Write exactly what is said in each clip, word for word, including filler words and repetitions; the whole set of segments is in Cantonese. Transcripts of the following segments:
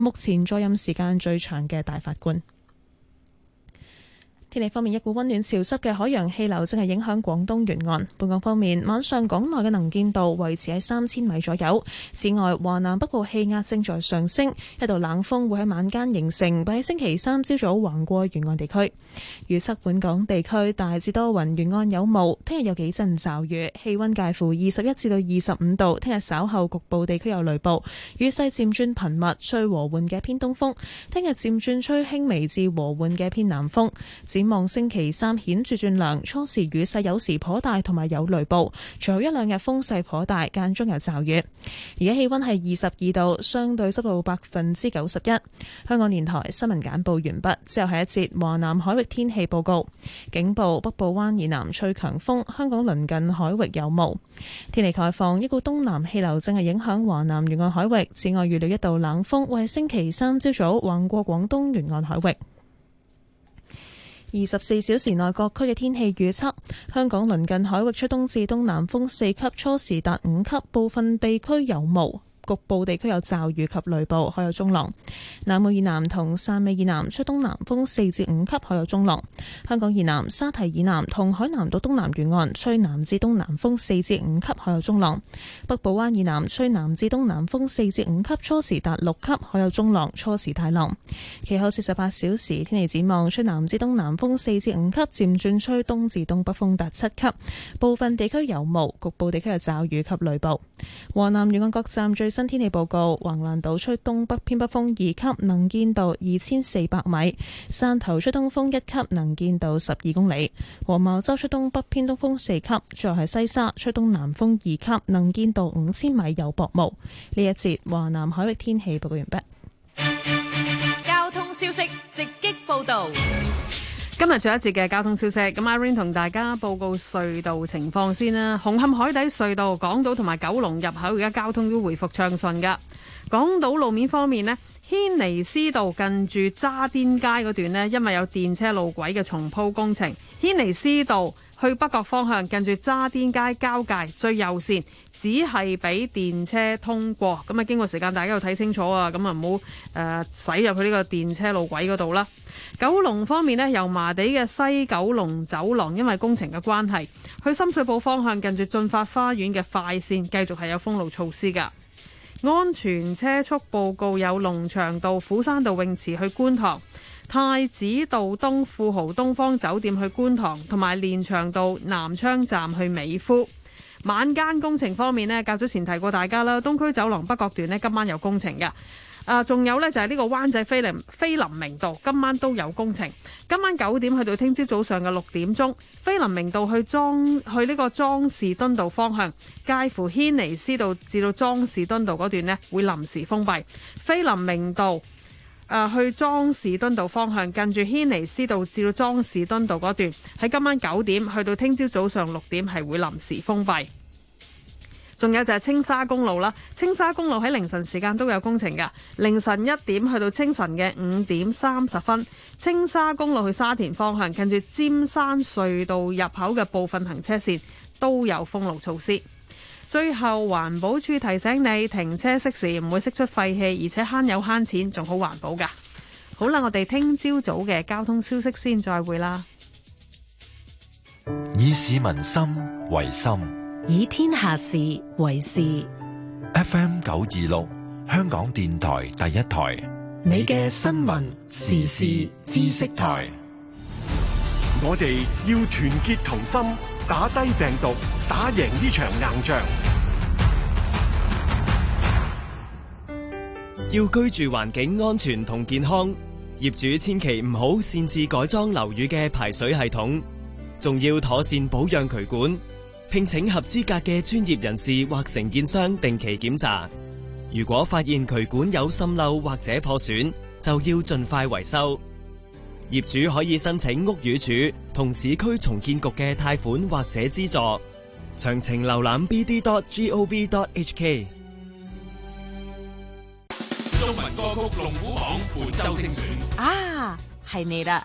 目前在任時間最長嘅大法官。天氣方面，一股溫暖潮濕嘅海洋氣流正係影響廣東沿岸。本港方面，晚上港內嘅能見度維持喺三千米左右。此外，華南北部氣壓正在上升，一道冷鋒會喺晚間形成，並喺星期三朝早橫過沿岸地區。預測本港地區大致多雲，沿岸有霧。聽日有幾陣驟雨，氣溫介乎二十一至到二十五度。聽日稍後局部地區有雷暴，雨勢漸轉頻密，吹和緩嘅偏東風。聽日漸轉吹輕微至和緩嘅偏南風。展望星期三顯著轉涼，初時雨勢有時頗大，同埋有雷暴。隨後一兩日風勢頗大，間中有驟雨。而家氣溫係二十二度，相對濕度百分之九十一。香港電台新聞簡報完畢，之後係一節華南海域天氣報告。警報：北部灣以南吹強風，香港鄰近海域有霧。天氣概況：一股東南氣流正係影響華南沿岸海域，此外預料一道冷鋒為星期三朝早橫過廣東沿岸海域。二十四小時內各區嘅天氣預測：香港鄰近海域吹東至東南風四級，初時達五級，部分地區有霧。局部地區有驟雨及雷暴，海有中浪。南澳以南同汕尾以南吹東南風四至五級，海有中浪。香港以南、沙堤以南同海南島東南沿岸吹南至東南風四至五級，海有中浪。北部灣以南吹南至東南風四至五級，初時達六級，海有中浪，初時大浪。其後四十八小時天氣展望，吹南至東南風四至五級，漸轉吹東至東北風達七級，部分地區有霧，局部地區有驟雨及雷暴。華南沿岸各站最新天氣報告：橫瀾島吹東北偏北風二級，能見度二千四百米；汕頭吹東風一級，能見度十二公里；黃茅洲吹東北偏東風四級；最後係西沙吹東南風二級，能見度五千米，有薄霧。呢一節華南海域天氣報告完畢。 交通消息直擊報道。 今日最後一節嘅交通消息，咁阿 Rain 同大家報告隧道情況先啦。紅磡海底隧道港島同埋九龍入口而家交通都回復暢順噶。港島路面方面呢，軒尼詩道近住渣甸街嗰段呢，因為有電車路軌嘅重鋪工程，軒尼詩道去北角方向近住渣甸街交界最右線只係俾電車通過，咁啊經過時間大家要睇清楚啊，咁啊唔好誒駛入去呢個電車路軌嗰度啦。九龍方面呢，油麻地嘅西九龍走廊因為工程嘅關係，去深水埗方向近住駿發花園嘅快線繼續係有封路措施噶。安全車速報告有龍翔道虎山道泳池去觀塘、太子道東富豪東方酒店去觀塘，同埋連翔道南昌站去美孚。晚間工程方面呢，較早前提過大家啦，東區走廊北角段呢今晚有工程嘅。啊，仲有呢，就係呢個灣仔菲林菲林明道今晚都有工程。今晚九點去到聽朝早上嘅六點鐘，菲林明道去莊去呢個莊士敦道方向，介乎軒尼詩道至到莊士敦道嗰段呢會臨時封閉。菲林明道誒、呃、去莊士敦道方向，近住軒尼詩道至到莊士敦道嗰段，喺今晚九點去到聽朝早上六點係會臨時封閉。仲有就係青沙公路啦，青沙公路喺凌晨時間都有工程㗎。凌晨一點去到清晨嘅五點三十分，青沙公路去沙田方向近住尖山隧道入口嘅部分行車線都有封路措施。最後環保署提醒你，停車熄匙唔會釋出廢氣，而且慳油慳錢，仲好環保㗎。好啦，我哋聽朝早嘅交通消息先，再會啦。 以市民心為心， 以天下事為事。 F M 九二六，香港電台第一台， 你嘅新聞時事知識台。 我哋要團結同心，打低病毒，打贏呢場硬仗。 要居住環境安全同健康，業主千祈唔好擅自改裝樓宇嘅排水系統，仲要妥善保養渠管。聘請合資格嘅專業人士或承建商定期檢查，如果發現渠管有滲漏或者破損，就要盡快維修。業主可以申請屋宇署同市區重建局嘅貸款或者資助，詳情瀏覽 b d dot gov dot h k。 中文歌曲龍虎榜本周精選啊，係你啦！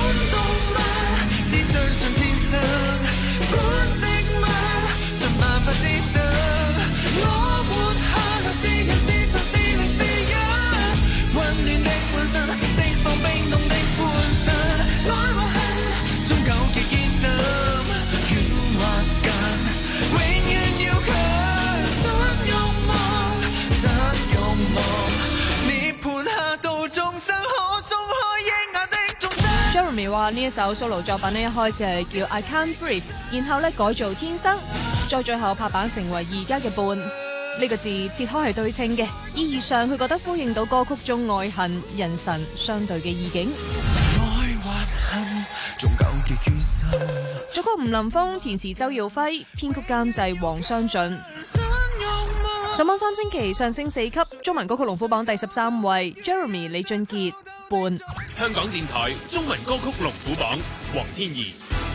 萬法之上，我活下來是人是神是靈是一，為暖的本身，釋放冰凍的本身，愛和恨終糾結於心，遠或近，永遠要強，想慾望，得慾望，涅槃下到眾生可鬆開抑壓的眾生。 Jeremy 話呢一首 solo 作品呢，一開始係叫 I Can't Breathe， 然後咧改做天生，再最後拍板成為而家嘅伴。呢、這個字切開係對稱嘅，意義上佢覺得呼應到歌曲中愛恨人神相對嘅意境。 愛或恨仲糾結於心。 作曲吳林峰，填詞周耀輝，編曲監製黃雙進。上榜三星期上升四級，中文歌曲龍虎榜第十三位 Jeremy 李俊傑伴。 香港電台中文歌曲龍虎榜，黃天怡。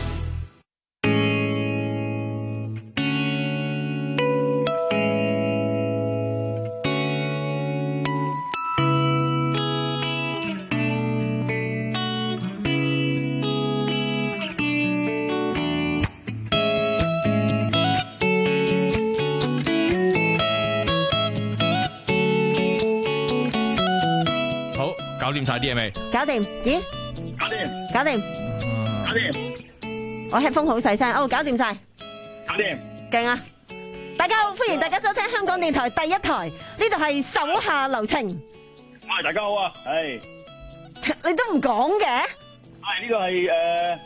搞掂晒啲嘢未？ 搞掂？咦？ 搞掂？ 搞掂？ 搞掂？ 我 headphone 好細聲，哦，搞掂晒， 搞掂？ 勁啊！大家好，歡迎大家收聽香港電台第一台，呢度係手下留情。 係大家好啊，係。 你都唔講嘅？ 係呢個係誒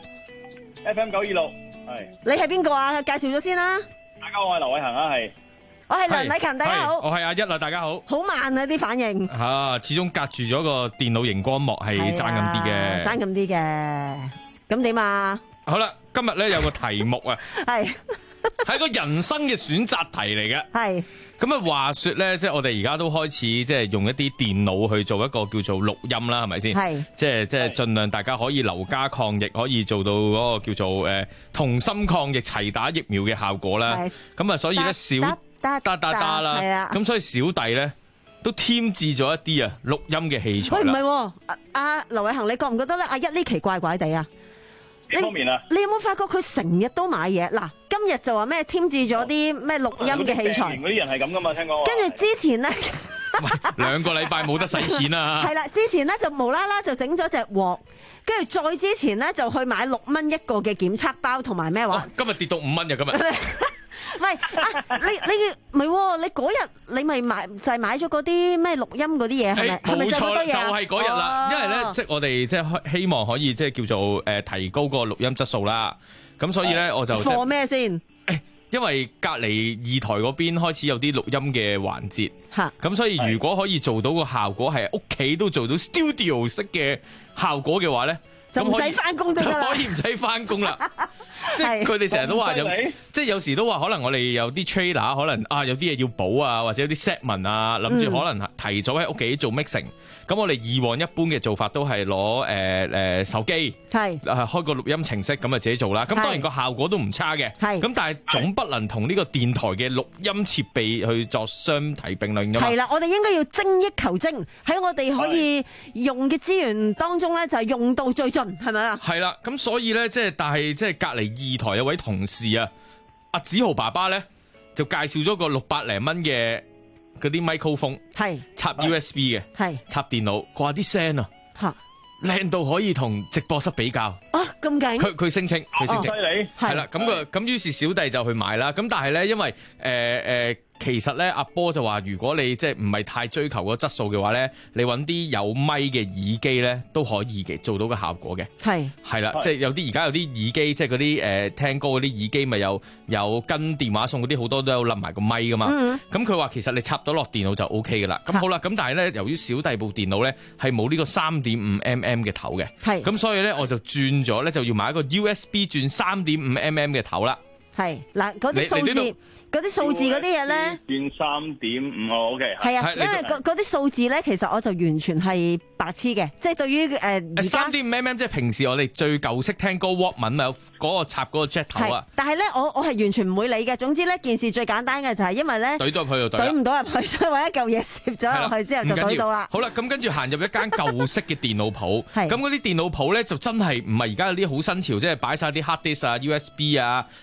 F M 九二六，係。 你係邊個啊？介紹咗先啦。 大家好，我係劉偉恒啊，係。 我係梁禮勤，大家好。 我係阿一啊，大家好。 好慢啊啲反應。 吓、啊，始終隔住咗個電腦熒光幕係爭咁啲嘅。 爭咁啲嘅。咁點啊？ 好啦，今日咧有個題目啊。係。係個人生嘅選擇題嚟嘅。 係。 咁啊，話說咧，即係我哋而家都開始即係用一啲電腦去做一個叫做錄音啦，係咪先？係。即係即係盡量大家可以留家抗疫，可以做到嗰個叫做誒同心抗疫、齊打疫苗嘅效果啦。咁啊，所以咧小。得得得啦，咁所以小弟咧都添置咗一啲啊錄音嘅器材啦。喂，唔係，阿阿劉偉恒，你覺唔覺得咧？阿一呢期怪怪地啊？ 呢方面啊？ 你有冇發覺佢成日都買嘢？嗱，今日就話咩添置咗啲咩錄音嘅器材？ 嗰啲人係咁噶嘛？聽講。 跟住之前咧， 兩個禮拜冇得使錢啊！ 係啦，之前咧就無啦啦就整咗隻鑊，跟住再之前咧就去買六蚊一個嘅檢測包同埋咩話？ 今日跌到五蚊嘅今日。 喂啊！你你唔係你嗰日你咪買就係買咗嗰啲咩錄音嗰啲嘢係咪？係咪就嗰堆嘢？ 就係嗰日啦，因為咧即係我哋即係希望可以即係叫做誒提高個錄音質素啦。咁所以咧我就貨咩先？ 誒，因為隔離二台嗰邊開始有啲錄音嘅環節嚇，咁所以如果可以做到個效果係屋企都做到 studio 式嘅效果嘅話咧。 就唔使翻工就得啦， 就可以唔使翻工啦。即係佢哋成日都話有，即係有時都話可能我哋有啲 trailer，可能啊有啲嘢要補啊，或者有啲 set 文啊，諗住可能提早喺屋企做 mixing。咁我哋以往一般嘅做法都係攞誒誒手機，係誒開個錄音程式咁啊自己做啦。咁當然個效果都唔差嘅，係咁但係總不能同呢個電台嘅錄音設備去作相提並論㗎嘛。係啦， 我哋應該要精益求精，喺我哋可以用嘅資源當中咧，就係用到最盡，係咪啊？ 係啦，咁所以咧，即係但係即係隔離二台有位同事啊，阿子豪爸爸咧就介紹咗個六百零蚊嘅嗰啲 microphone， 係插 U S B 嘅，係插電腦掛啲聲啊，吓靚到可以同直播室比較啊，咁勁！ 佢佢聲稱，佢聲稱， 犀利係啦，咁個咁於是小弟就去買啦，咁但係咧因為誒誒。呃呃其實咧，阿波就話：如果你即係唔係太追求個質素嘅話咧，你揾啲有咪嘅耳機咧都可以嘅，做到個效果嘅。係係啦，即係有啲而家有啲耳機，即係嗰啲誒聽歌嗰啲耳機，咪有有跟電話送嗰啲好多都有冧埋個咪噶嘛。咁佢話其實你插到落電腦就 O K 噶啦。咁好啦，咁但係咧，由於小弟部電腦咧係冇呢個三點五 mm 嘅頭嘅，係咁所以咧我就轉咗咧就要買一個 U S B 轉三點五 mm 嘅頭啦。係嗱，嗰啲數字。嗰啲數字嗰啲嘢咧， 變三點五哦 ，OK。係啊，因為嗰嗰啲數字咧，其實我就完全係白痴嘅，即係對於誒而家三點五 mm 即係平時我哋最舊式聽歌 Walkman 咪有嗰個插嗰個 jack 頭啊。 但係咧，我我係完全唔會理嘅。總之咧，件事最簡單嘅就係因為咧， 懟到入去就懟， 懟唔到入去，所以揾一嚿嘢攝咗入去之後就懟到啦。 好啦，咁跟住行入一間舊式嘅電腦鋪，咁嗰啲電腦鋪咧就真係唔係而家有啲好新潮，即係擺晒啲 hard disk 啊、U S B 啊，有啲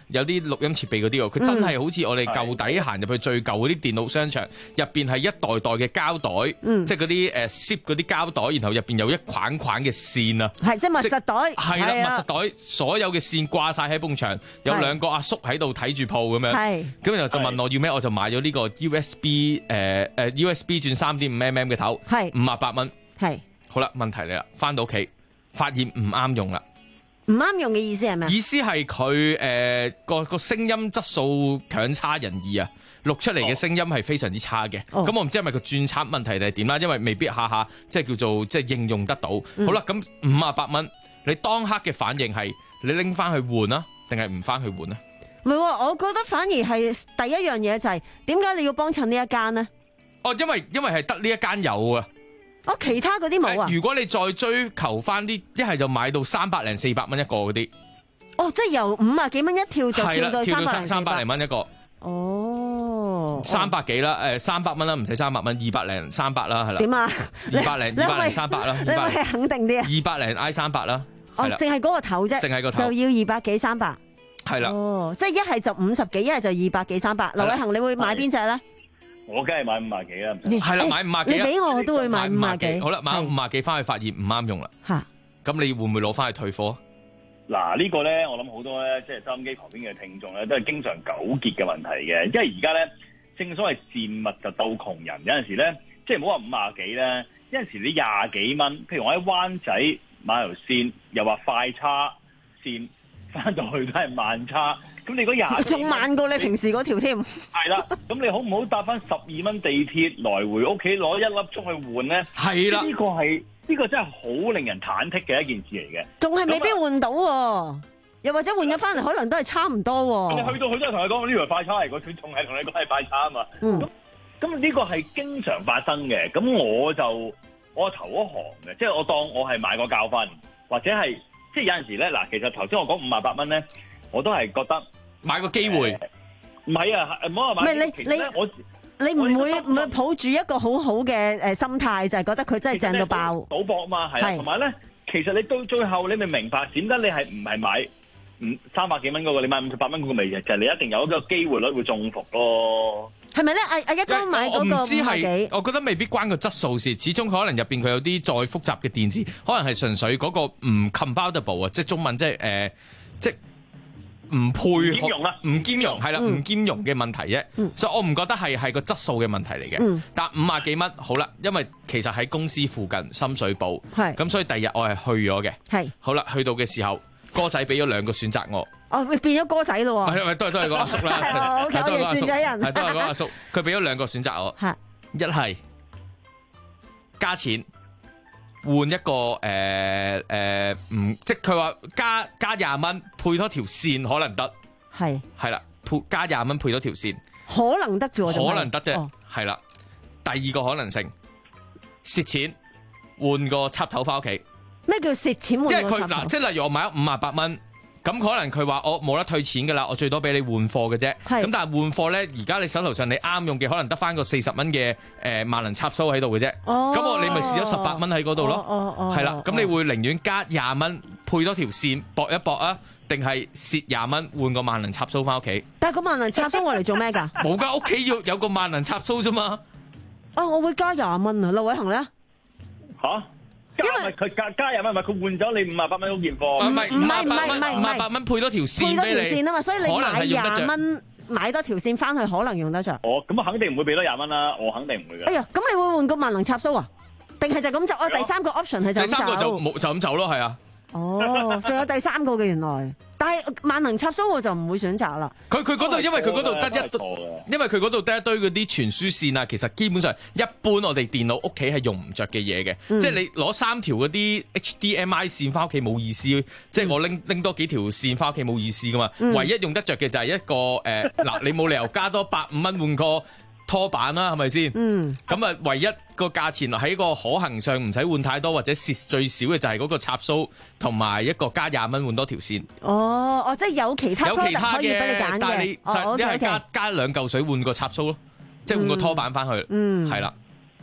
錄音設備嗰啲喎，佢真係好似我哋舊底行入去最舊嗰啲電腦商場，入邊係一袋袋嘅膠袋， 嗯、 即係嗰啲誒 zip 嗰啲膠袋，然後入邊有一捆捆嘅線啊， 係即係密實袋， 係啦，密實袋所有嘅線掛晒喺埲牆，有兩個阿叔喺度睇住鋪咁樣，咁然後就問我要咩，我就買咗呢個 U S B 誒、呃、誒 U S B 轉三點五 mm 嘅頭，係五啊八蚊，係好啦，問題嚟啦，翻到屋企發現唔啱用啦。 唔啱用嘅意思係咩？ 意思係佢誒個個聲音質素強差人意啊，錄出嚟嘅聲音係非常之差嘅。咁、哦、我唔知係咪個轉插問題定係點啦，因為未必下下即係叫做即係應用得到。嗯、好啦，咁五啊八蚊，你當刻嘅反應係你拎翻去換啊，定係唔翻去換啊？ 唔係，我覺得反而係第一樣嘢就係點解你要幫襯呢一間呢？ 哦，因為因為係得呢一間有啊。 哦，其他嗰啲冇啊！ 如果你再追求翻啲，一係就買到三百零四百蚊一個嗰啲。 哦，即係由五啊幾蚊一跳就跳到三百零三百零蚊一個。 哦， 三百幾啦，誒三百蚊啦，唔使三百蚊，二百零三百啦，係啦。 點啊？ 二百零二百零三百啦， 你咪肯定啲啊？ 二百零挨三百啦。 哦，淨係嗰個頭啫， 淨係個頭就要二百幾三百。 係啦。 哦，即係一係就五十幾，一係就二百幾三百。劉偉恒，你會買邊隻咧？ 我梗係買五廿幾啦， 係啦，買五廿幾。 你俾我都會買五廿幾。 好啦，買五廿幾翻去發現唔啱用啦。吓，咁你會唔會攞翻去退貨？ 嗱，呢個咧，我諗好多咧，即係收音機旁邊嘅聽眾咧，都係經常糾結嘅問題嘅。因為而家咧，正所謂賤物就鬥窮人，有陣時咧，即係唔好話五廿幾咧，有陣時你廿幾蚊，譬如我喺灣仔買條線，又話快叉線。翻到去都係慢差，咁你嗰廿仲慢過你平時嗰條添。 係啦，咁你好唔好搭翻十二蚊地鐵來回屋企攞一粒鐘去換咧？ 係啦， 呢個係呢個真係好令人忐忑嘅一件事嚟嘅。 仲係未必換到喎，又或者換咗翻嚟，可能都係差唔多喎。 你去到佢都係同你講呢條係快叉嚟，佢仲係同你講係快叉啊嘛。 嗯。 咁咁呢個係經常發生嘅，咁我就我頭一行嘅，即係我當我係買個教訓，或者係。即係有陣時咧，嗱，其實頭先我講五萬八蚊咧，我都係覺得買個機會。 唔係啊，唔好話買。 唔係你你我你唔會唔會抱住一個好好嘅誒心態，就係覺得佢真係正到爆。 賭博啊嘛，係啊，同埋咧，其實你到最後你咪明白點解你係唔係買五三百幾蚊嗰個，你買五十八蚊嗰個味嘅，就係你一定有一個機會率會中伏咯。係咪咧？阿阿一哥買嗰個五百幾， 我覺得未必關個質素事，始終可能入邊佢有啲再複雜嘅電子，可能係純粹嗰個唔 compatible 啊，即係中文即係誒，即係唔配合，唔兼容啦，唔兼容係啦，唔兼容嘅問題啫。所以我唔覺得係係個質素嘅問題嚟嘅。但五廿幾蚊好啦，因為其實喺公司附近深水埗，係咁，所以第二日我係去咗嘅。係好啦，去到嘅時候，哥仔俾咗兩個選擇我。哦，變咗哥仔咯喎！係都係都係個阿叔啦，係都係個阿叔，係都係個阿叔。佢俾咗兩個選擇我，一係加錢換一個誒誒唔，即係佢話加加廿蚊配多條線可能得，係係啦，配加廿蚊配多條線可能得啫，可能得啫，係啦。第二個可能性蝕錢換個插頭翻屋企。咩叫蝕錢換個插頭？即係佢嗱，即係例如我買咗五廿八蚊。咁可能佢話我冇得退錢㗎啦，我最多俾你換貨嘅啫。咁但係換貨咧，而家你手頭上你啱用嘅可能得翻個四十蚊嘅誒萬能插蘇喺度嘅啫。咁我你咪蝕咗十八蚊喺嗰度咯。係啦，咁你會寧願加廿蚊配多條線搏一搏啊，定係蝕廿蚊換個萬能插蘇翻屋企？但係個萬能插蘇我嚟做咩㗎？冇㗎，屋企要有個萬能插蘇啫嘛。啊，我會加廿蚊啊，劉偉恒咧嚇？因為佢加加廿蚊，唔係佢換咗你五十八蚊嗰件貨。唔係唔係唔係唔係五十八蚊配多條線俾你，配多條線啊嘛，所以你買廿蚊買多條線翻去可能用得着。哦，咁啊肯定唔會俾多廿蚊啦，我肯定唔會嘅。哎呀，咁你會換個萬能插蘇啊？定係就咁走？哦，第三個 option 係就咁走。第三個就冇就咁走咯，係啊。哦，仲有第三個嘅原來，但係萬能插蘇我就唔會選擇啦。佢佢嗰度因為佢嗰度得一堆，因為佢嗰度得一堆嗰啲傳輸線啊，其實基本上一般我哋電腦屋企係用唔着嘅嘢嘅，嗯、即係你攞三條嗰啲 H D M I 線翻屋企冇意思，嗯、即係我拎拎多幾條線翻屋企冇意思噶嘛。嗯、唯一用得着嘅就係一個誒嗱、呃，你冇理由加多百五蚊換個拖板啦，係咪先？嗯，咁啊，唯一個價錢喺個可行上唔使換太多，或者蝕最少嘅就係嗰個插蘇同埋一個加廿蚊換多條線。哦，哦，即係有其他有其他可以俾你揀嘅，但係你就一係加加兩嚿水換個插蘇咯，即係換個拖板翻去。嗯，係啦。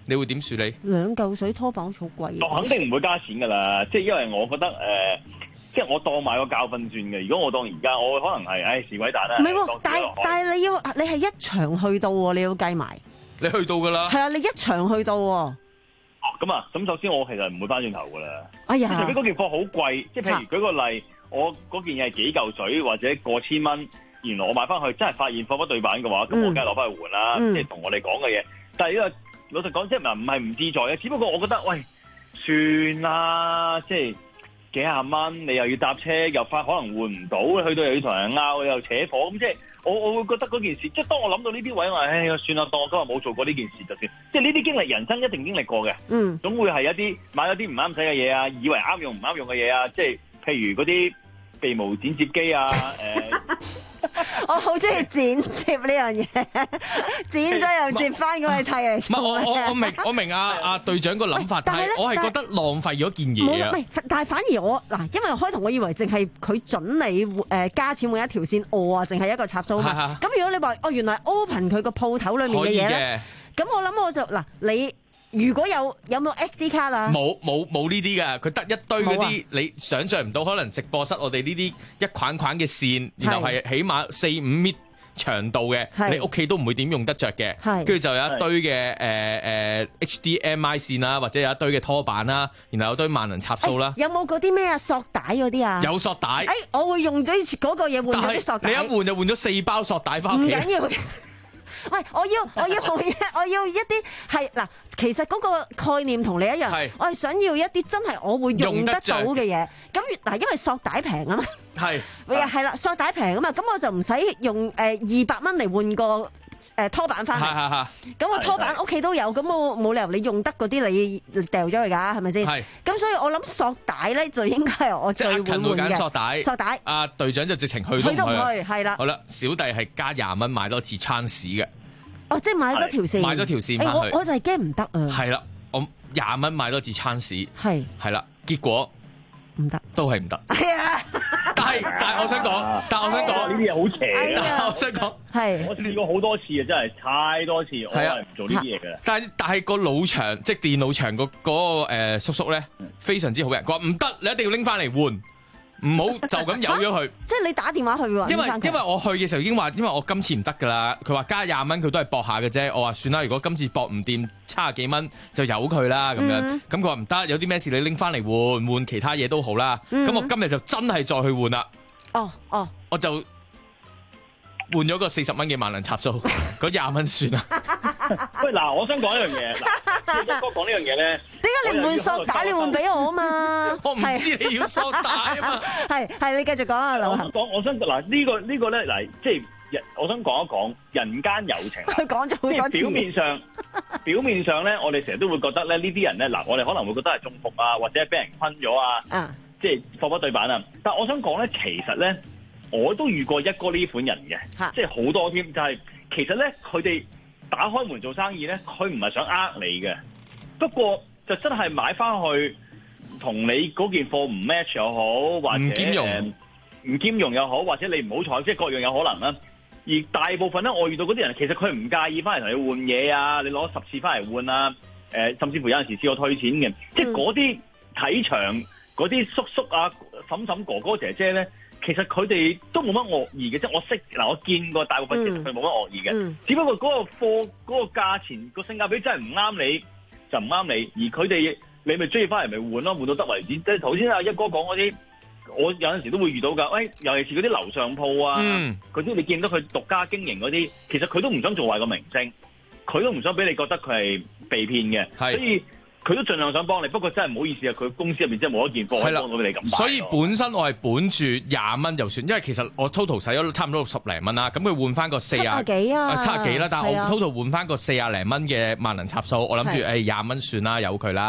你會點處理？ 兩嚿水拖板好貴， 我肯定唔會加錢㗎啦，即係因為我覺得誒、呃，即係我當買個教訓算嘅。如果我當而家，我可能係唉是鬼蛋啦。 唔係喎，但係但係你要你係一場去到喎，你要計埋。 你去到㗎啦。 係啊，你一場去到喎。 咁啊，咁首先我其實唔會翻轉頭㗎啦。 哎呀， 除非嗰件貨好貴，即係譬如舉個例，我嗰件嘢係幾嚿水或者過千蚊，原來我買翻去真係發現貨不對版嘅話，咁、嗯、我梗係攞翻去換啦。嗯、即係同我哋講嘅嘢。但係呢個老實講，即係唔係唔自在嘅，只不過我覺得喂，算啦，即係幾廿蚊，你又要搭車，又發可能換唔到，去到又要同人拗，又扯火，咁即係我我會覺得嗰件事，即係當我諗到呢啲位，我話唉，算啦，當我今日冇做過呢件事就算。即係呢啲經歷，人生一定經歷過嘅，嗯，總會係一啲買咗啲唔啱使嘅嘢啊，以為啱用唔啱用嘅嘢啊，即係譬如嗰啲鼻毛剪接機啊，誒、呃。 我好中意剪接呢樣嘢，剪咗又接翻過去剃嚟。 唔係我我我明我明阿阿隊長個諗法，但係我係覺得浪費咗件嘢啊。 唔係，但係反而我嗱，因為開頭我以為淨係佢準你誒加錢換一條線，我啊淨係一個插數嘛。咁如果你話哦原來 open 佢個鋪頭裏面嘅嘢咧，咁我諗我就嗱你。如果有有冇 S D 卡啦？ 冇冇冇呢啲㗎，佢得一堆嗰啲，你想像唔到，可能直播室我哋呢啲一捆捆嘅線，然後係起碼四五米長度嘅，你屋企都唔會點用得着嘅。跟住就有一堆嘅誒誒 H D M I 線啦，或者有一堆嘅拖板啦，然後有堆萬能插數啦。 有冇嗰啲咩啊索帶嗰啲啊？ 有索帶。誒， 我會用啲嗰個嘢換咗啲索帶。 你一換就換咗四包索帶翻屋企。 唔緊要。喂，我要我要我要一啲係嗱，其實嗰個概念同你一樣，我係想要一啲真係我會用得到嘅嘢。咁嗱，因為索帶平啊嘛，係係啦，索帶平啊嘛，咁我就唔使用誒二百蚊嚟換個誒拖板翻嚟。咁我拖板屋企都有，咁我冇理由你用得嗰啲你掉咗佢㗎，係咪先？係。咁所以我諗索帶咧就應該係我最會換嘅。索帶。索帶。阿隊長就直情去都唔去。 去都唔去，係啦。 好啦，小弟係加廿蚊買多次餐屎嘅。 哦，即係買多條線， 買多條線翻去。 我我就係驚唔得啊。 係啦，我廿蚊買多次餐屎。 係係啦，結果唔得， 都係唔得。係啊，但係但係我想講，但係我想講呢啲嘢好邪。 但係我想講， 係我試過好多次啊，真係太多次，我係唔做呢啲嘢嘅。 但係但係個老場，即係電腦場個嗰個誒叔叔咧，非常之好人。佢話唔得，你一定要拎翻嚟換。唔好就咁由咗佢， 即係你打電話去喎。 因為因為我去嘅時候已經話，因為我今次唔得噶啦。佢話加廿蚊，佢都係搏下嘅啫。我話算啦，如果今次搏唔掂，七十幾蚊就由佢啦咁樣。咁佢話唔得，有啲咩事你拎翻嚟換換其他嘢都好啦。咁、嗯、我今日就真係再去換啦。 哦哦， 我就換咗個四十蚊嘅萬能插數，嗰廿蚊算啦。 喂，嗱，我想講一樣嘢，嗱，一哥講呢樣嘢咧， 點解你唔換索帶，你換俾我啊嘛？ 我唔知你要索帶啊嘛。 係係，你繼續講啊，劉恒。 講，我想嗱呢個呢個咧嗱，即係我想講一講人間友情。 佢講咗好多次。 表面上，表面上咧，我哋成日都會覺得咧，呢啲人咧，嗱，我哋可能會覺得係中伏啊，或者係俾人昆咗啊，啊即係貨不對版啊。但係我想講咧，其實咧，我都遇過一哥呢款人嘅，即係好多添，就係、是、其實咧，佢哋。打開門做生意咧，佢唔係想呃你嘅，不過就真係買翻去同你嗰件貨唔 match 又好，或者唔兼容，唔兼容又好，或者你唔好彩，即係各樣有可能啦。而大部分咧，我遇到嗰啲人，其實佢唔介意翻嚟同你換嘢啊，你攞十次翻嚟換啊，誒、呃，甚至乎有陣時試過退錢嘅，即係嗰啲睇場嗰啲叔叔啊、嬸嬸哥哥姐姐咧。其實佢哋都冇乜惡意嘅，即係我識嗱，我見過大部分其實佢冇乜惡意嘅，嗯嗯、只不過嗰個貨嗰個價錢個性價比真係唔啱你，就唔啱你，而佢哋你咪追翻嚟咪換咯，換到得為止。即係頭先阿一哥講嗰啲，我有陣時都會遇到㗎。喂、哎，尤其是嗰啲樓上鋪啊，嗰啲、嗯、你見到佢獨家經營嗰啲，其實佢都唔想做壞個名聲，佢都唔想俾你覺得佢係被騙嘅，是所以。佢都盡量想幫你，不過真係唔好意思啊！佢公司入面真係冇一件貨可以幫到你咁。 所以本身我係本住廿蚊就算，因為其實我 total 使咗差唔多六十零蚊啦。咁佢換翻個四廿幾啊， 七廿幾啦。但係我 total 換翻個四廿零蚊嘅萬能插數，我諗住誒廿蚊算啦，由佢啦。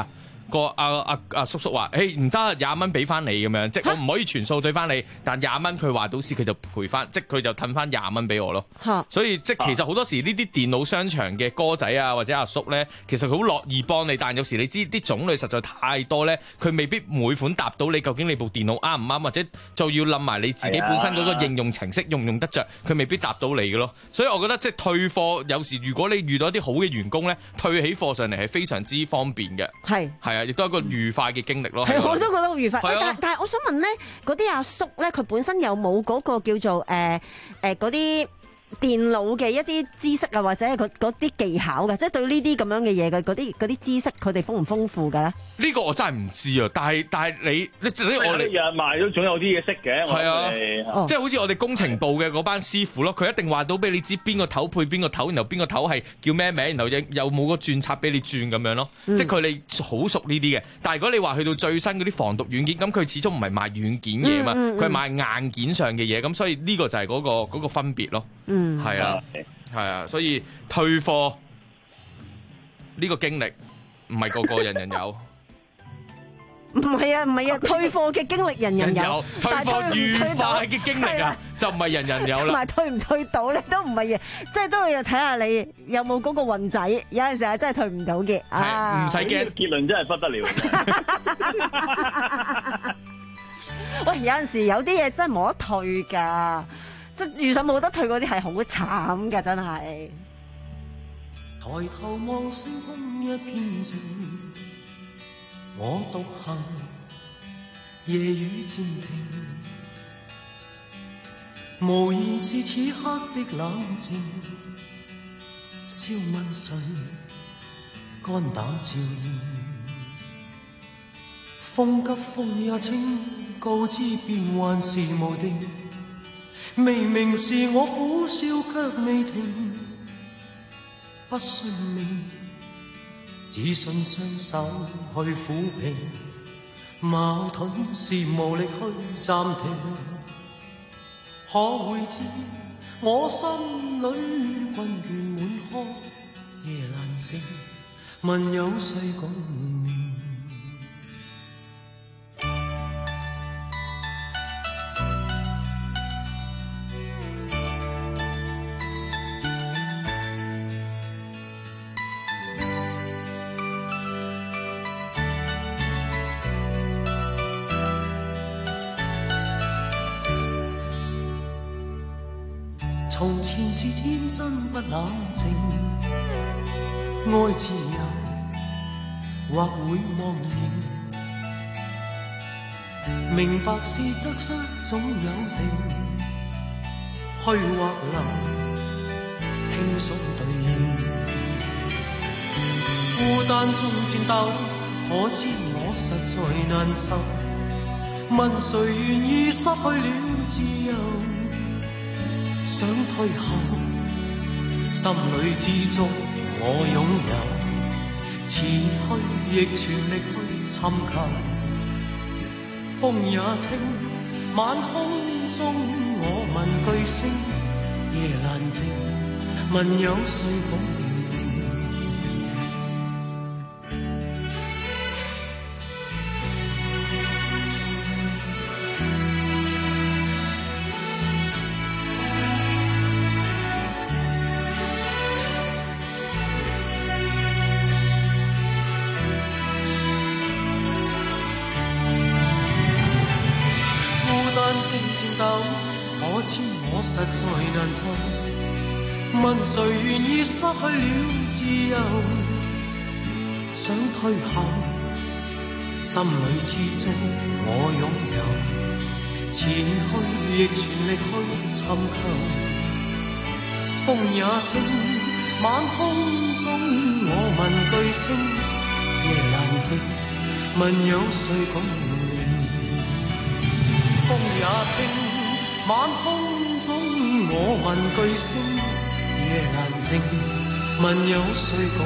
個阿阿阿叔叔話，誒唔得，廿蚊俾翻你咁樣，即係我唔可以全數對翻你，但廿蚊佢話到時佢就賠翻，即係佢就褪翻廿蚊俾我咯。所以即係其實好多時呢啲電腦商場嘅哥仔啊或者阿叔咧，其實佢好樂意幫你，但有時你知啲種類實在太多咧，佢未必每款答到你究竟你部電腦啱唔啱，或者就要諗埋你自己本身嗰個應用程式用唔用得着，佢未必答到你嘅咯。所以我覺得即係退貨有時如果你遇到一啲好嘅員工咧，退起貨上嚟係非常之方便嘅。係係啊，亦都係一個愉快嘅經歷咯。 係我都覺得好愉快。但但係我想問咧，嗰啲阿叔咧，佢本身有冇嗰個叫做誒誒嗰啲電腦嘅一啲知識啊，或者係嗰啲技巧嘅，即係對呢啲咁樣嘅嘢嘅嗰啲嗰啲知識，佢哋豐唔豐富嘅咧？ 呢個我真係唔知啊！但係但係你你即係我哋日日賣都總有啲嘢識嘅。 係啊， 即係好似我哋工程部嘅嗰班師傅咯，佢一定話到俾你知邊個頭配邊個頭，然後邊個頭係叫咩名，然後又冇個轉插俾你轉咁樣咯。嗯、即係佢哋好熟呢啲嘅。但係如果你話去到最新嗰啲防毒軟件，咁佢始終唔係賣軟件嘢嘛，佢係、嗯嗯、賣硬件上嘅嘢，咁所以呢個就係嗰、嗰個嗰個分別咯。嗯，係啊，係啊，所以退貨呢個經歷唔係個個人人有。 唔係啊，唔係啊，退貨嘅經歷人人有， 有退貨愉快嘅經歷啊，就唔係人人有啦。 同埋退唔退到咧，都唔係嘢，即係都要睇下你有冇嗰個運仔。有陣時係真係退唔到嘅， 係唔使驚。 結論真係不得了。 喂，有陣時有啲嘢真係冇得退㗎，即係遇上冇得退嗰啲係好慘㗎，真係。 抬頭望星空一片靜，我獨行，夜雨漸停，無言是此刻的冷靜，笑問誰，肝膽照應，風急風也清，告知變幻是無定，明明是我苦笑卻未停，不信命，只信雙手去撫平，矛盾是無力去暫停，可會知我心裏困倦滿腔，夜闌靜，問有誰共鳴？從前是天真不冷靜，愛自由或會茫然，明白是得失總有定，虛或流，輕鬆對應，孤單中戰鬥，可知我實在難受，問誰願意失去了自由？想退後，心裏知足我擁有，前去亦全力去尋求。風也清，晚空中我問句星，夜闌靜，問有誰共可知我實在難受，問誰願意失去了自由？想退後，心裏知足我擁有，前去亦全力去尋求。風也清，晚空中我問句星，夜闌靜，問有誰共鳴？風也清，晚空中我問句星，夜闌靜，問有誰共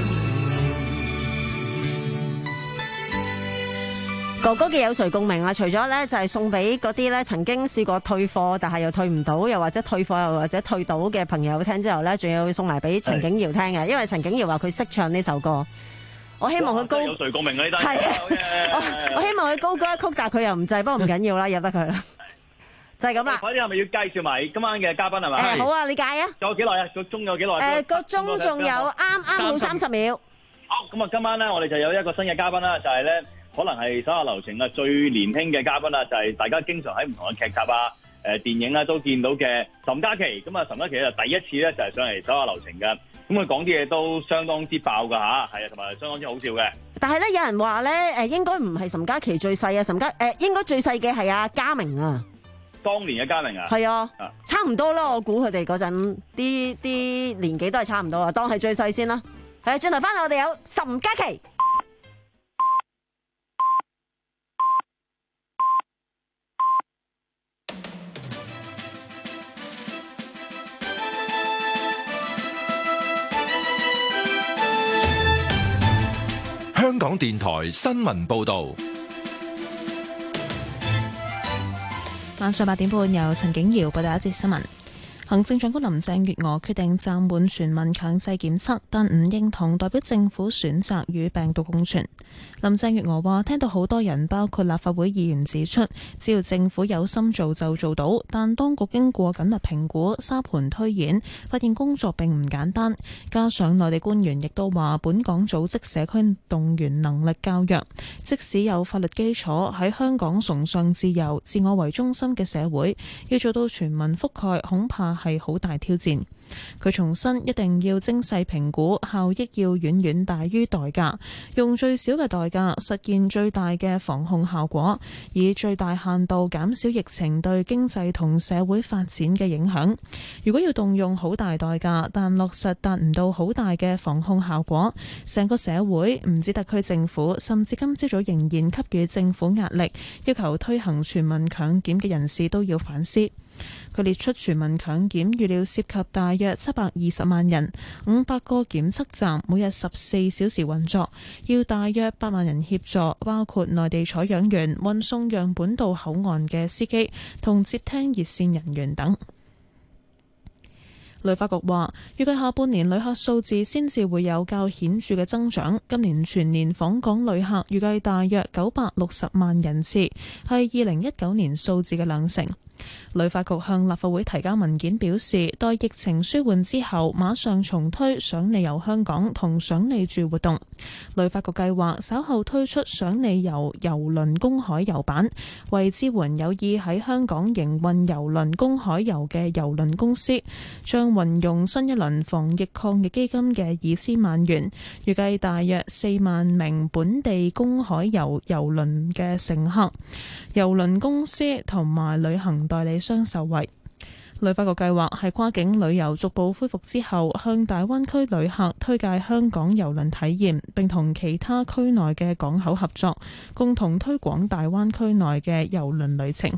鳴？ 哥哥嘅有誰共鳴啊？除咗咧就係送俾嗰啲咧曾經試過退貨但係又退唔到，又或者退貨又或者退到嘅朋友聽之後咧，仲要送埋俾陳景瑤聽嘅，因為陳景瑤話佢識唱呢首歌。 我希望佢高有誰共鳴啊？呢單係我我希望佢高歌一曲，但係佢又唔制，不過唔緊要啦，由得佢啦。就係咁啦。 快啲係咪要介紹埋今晚嘅嘉賓係咪？ 誒好啊，你介啊？ 仲有幾耐啊？個鐘有幾耐？ 誒個鐘仲有啱啱好三十秒。 好，咁啊，今晚咧我哋就有一個新嘅嘉賓啦，就係咧可能係手下留情啊最年輕嘅嘉賓啦，就係大家經常喺唔同嘅劇集啊、誒電影啊都見到嘅岑嘉琪。咁啊，岑嘉琪就第一次咧就係上嚟手下留情嘅。咁佢講啲嘢都相當之爆㗎吓，係啊，同埋相當之好笑嘅。 但係咧，有人話咧誒應該唔係岑嘉琪最細啊，岑嘉誒應該最細嘅係阿嘉明啊。 當年嘅嘉明啊， 係啊，差唔多啦。我估佢哋嗰陣啲啲年紀都係差唔多啊，當係最細先啦。係啊，轉頭翻嚟我哋有岑嘉琪。 香港電台新聞報導。 晚上八點半，由陳景瑤報道一節新聞。行政長官林鄭月娥決定暫緩全民強制檢測，但唔認同代表政府選擇與病毒共存。林鄭月娥話：聽到好多人，包括立法會議員指出，只要政府有心做就做到，但當局經過緊密評估、沙盤推演，發現工作並唔簡單。加上內地官員亦都話，本港組織社區動員能力較弱，即使有法律基礎，喺香港崇尚自由、自我為中心嘅社會，要做到全民覆蓋，恐怕係好大挑戰。佢重申一定要精細評估，效益要遠遠大於代價，用最少嘅代價實現最大嘅防控效果，以最大限度減少疫情對經濟同社會發展嘅影響。如果要動用好大代價，但落實達唔到好大嘅防控效果，成個社會唔止特區政府，甚至今朝早仍然給予政府壓力，要求推行全民強檢嘅人士都要反思。佢列出全民強檢預料涉及大約七百二十萬人，五百個檢測站，每日十四小時運作，要大約八萬人協助，包括內地採樣員、運送樣本到口岸嘅司機同接聽熱線人員等。旅發局話，預計下半年旅客數字先至會有較顯著嘅增長。今年全年訪港旅客預計大約九百六十萬人次，係二零一九年數字嘅兩成。旅發局向立法會提交文件表示，待疫情舒緩之後，馬上重推賞你遊香港同賞你住活動。旅發局計劃稍後推出賞你遊郵輪公海遊版，為支援有意喺香港營運郵輪公海遊嘅郵輪公司，將運用新一輪防疫抗疫基金嘅二千萬元，預計大約四萬名本地公海遊郵輪嘅乘客、郵輪公司同埋旅行代理商受惠。旅發局計劃係跨境旅遊逐步恢復之後，向大灣區旅客推介香港郵輪體驗，並同其他區內嘅港口合作，共同推廣大灣區內嘅郵輪旅程。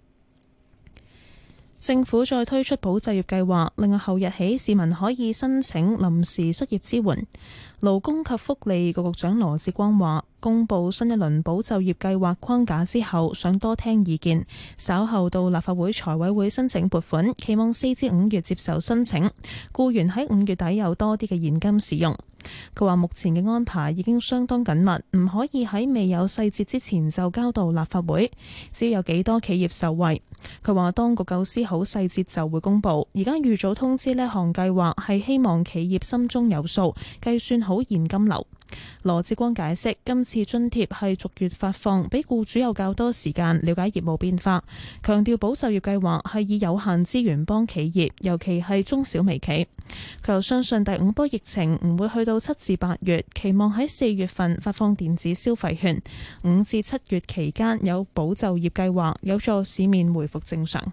政府再推出保就業計劃，另外後日起市民可以申請臨時失業支援。勞工及福利局局長羅致光話，公布新一輪保就業計劃框架之後，想多聽意見，稍後到立法會財委會申請撥款，期望四至五月接受申請，僱員喺五月底有多啲嘅現金使用。佢話目前嘅安排已經相當緊密，唔可以喺未有細節之前就交到立法會。至於有幾多企業受惠，佢話當局構思好細節就會公布。而家預早通知呢項計劃係希望企業心中有數，計算好現金流。羅致光解釋，今次津貼係逐月發放，俾僱主有較多時間了解業務變化。強調保就業計劃係以有限資源幫企業，尤其係中小微企。佢又相信第五波疫情唔會去到七至八月，期望喺四月份發放電子消費券。五至七月期間有保就業計劃，有助市面回復正常。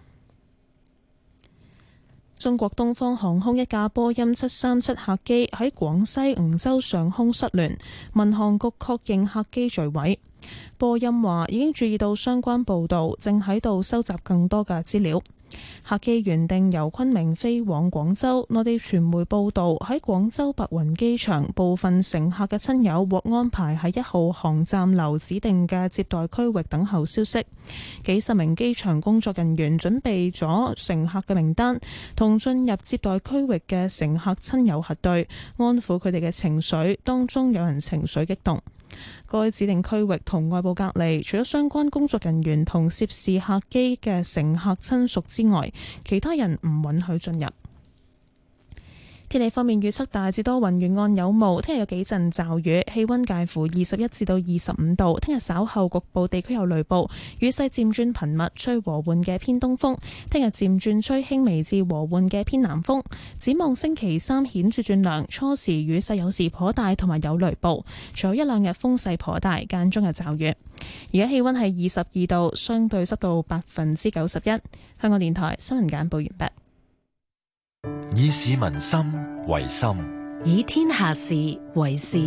中國東方航空一架波音七三七客機喺廣西梧州上空失聯，民航局確認客機墜毀。波音話已經注意到相關報導，正喺度收集更多嘅資料。 客機原定由昆明飛往廣州，內地傳媒報道喺廣州白雲機場，部分乘客嘅親友獲安排喺一號航站樓指定嘅接待區域等候消息。幾十名機場工作人員準備咗乘客嘅名單，同進入接待區域嘅乘客親友核對，安撫佢哋嘅情緒，當中有人情緒激動。該指定區域同外部隔離，除咗相關工作人員同涉事客機嘅乘客親屬之外，其他人唔允許進入。天氣方面預測大致多雲，沿岸有霧，聽日有幾陣驟雨，氣溫介乎二十一至到二十五度。聽日稍後局部地區有雷暴，雨勢漸轉頻密，吹和緩嘅偏東風。聽日漸轉吹輕微至和緩嘅偏南風。展望星期三顯著轉涼，初時雨勢有時頗大，同埋有雷暴，隨後一兩日風勢頗大，間中有驟雨。而家氣溫係二十二度，相對濕度百分之九十一。香港電台新聞簡報完畢。 以市民心為心， 以天下事為事。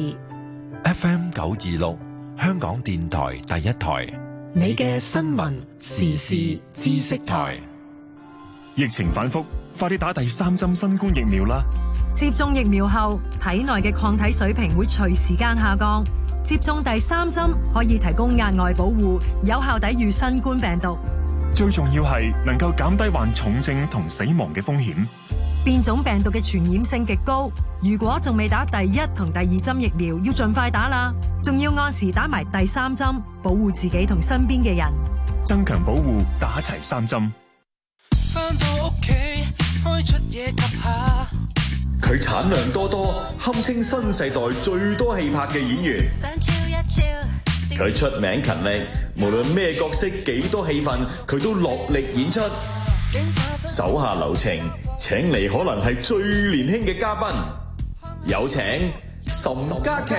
F M 九二六，香港電台第一台， 你嘅新聞時事知識台。 疫情反覆，快啲打第三針新冠疫苗啦！ 接種疫苗後，體內嘅抗體水平會隨時間下降。接種第三針可以提供額外保護，有效抵禦新冠病毒。 最重要係能夠減低患重症同死亡嘅風險。 變種病毒嘅傳染性極高，如果仲未打第一同第二針疫苗，要盡快打啦。仲要按時打埋第三針，保護自己同身邊嘅人。 增強保護，打齊三針。 返到屋企，開出嘢及下。 佢產量多多，堪稱新世代最多氣魄嘅演員。佢出名勤力，無論咩角色幾多戲份，佢都落力演出。手下留情，請嚟可能係最年輕嘅嘉賓，有請岑嘉琪。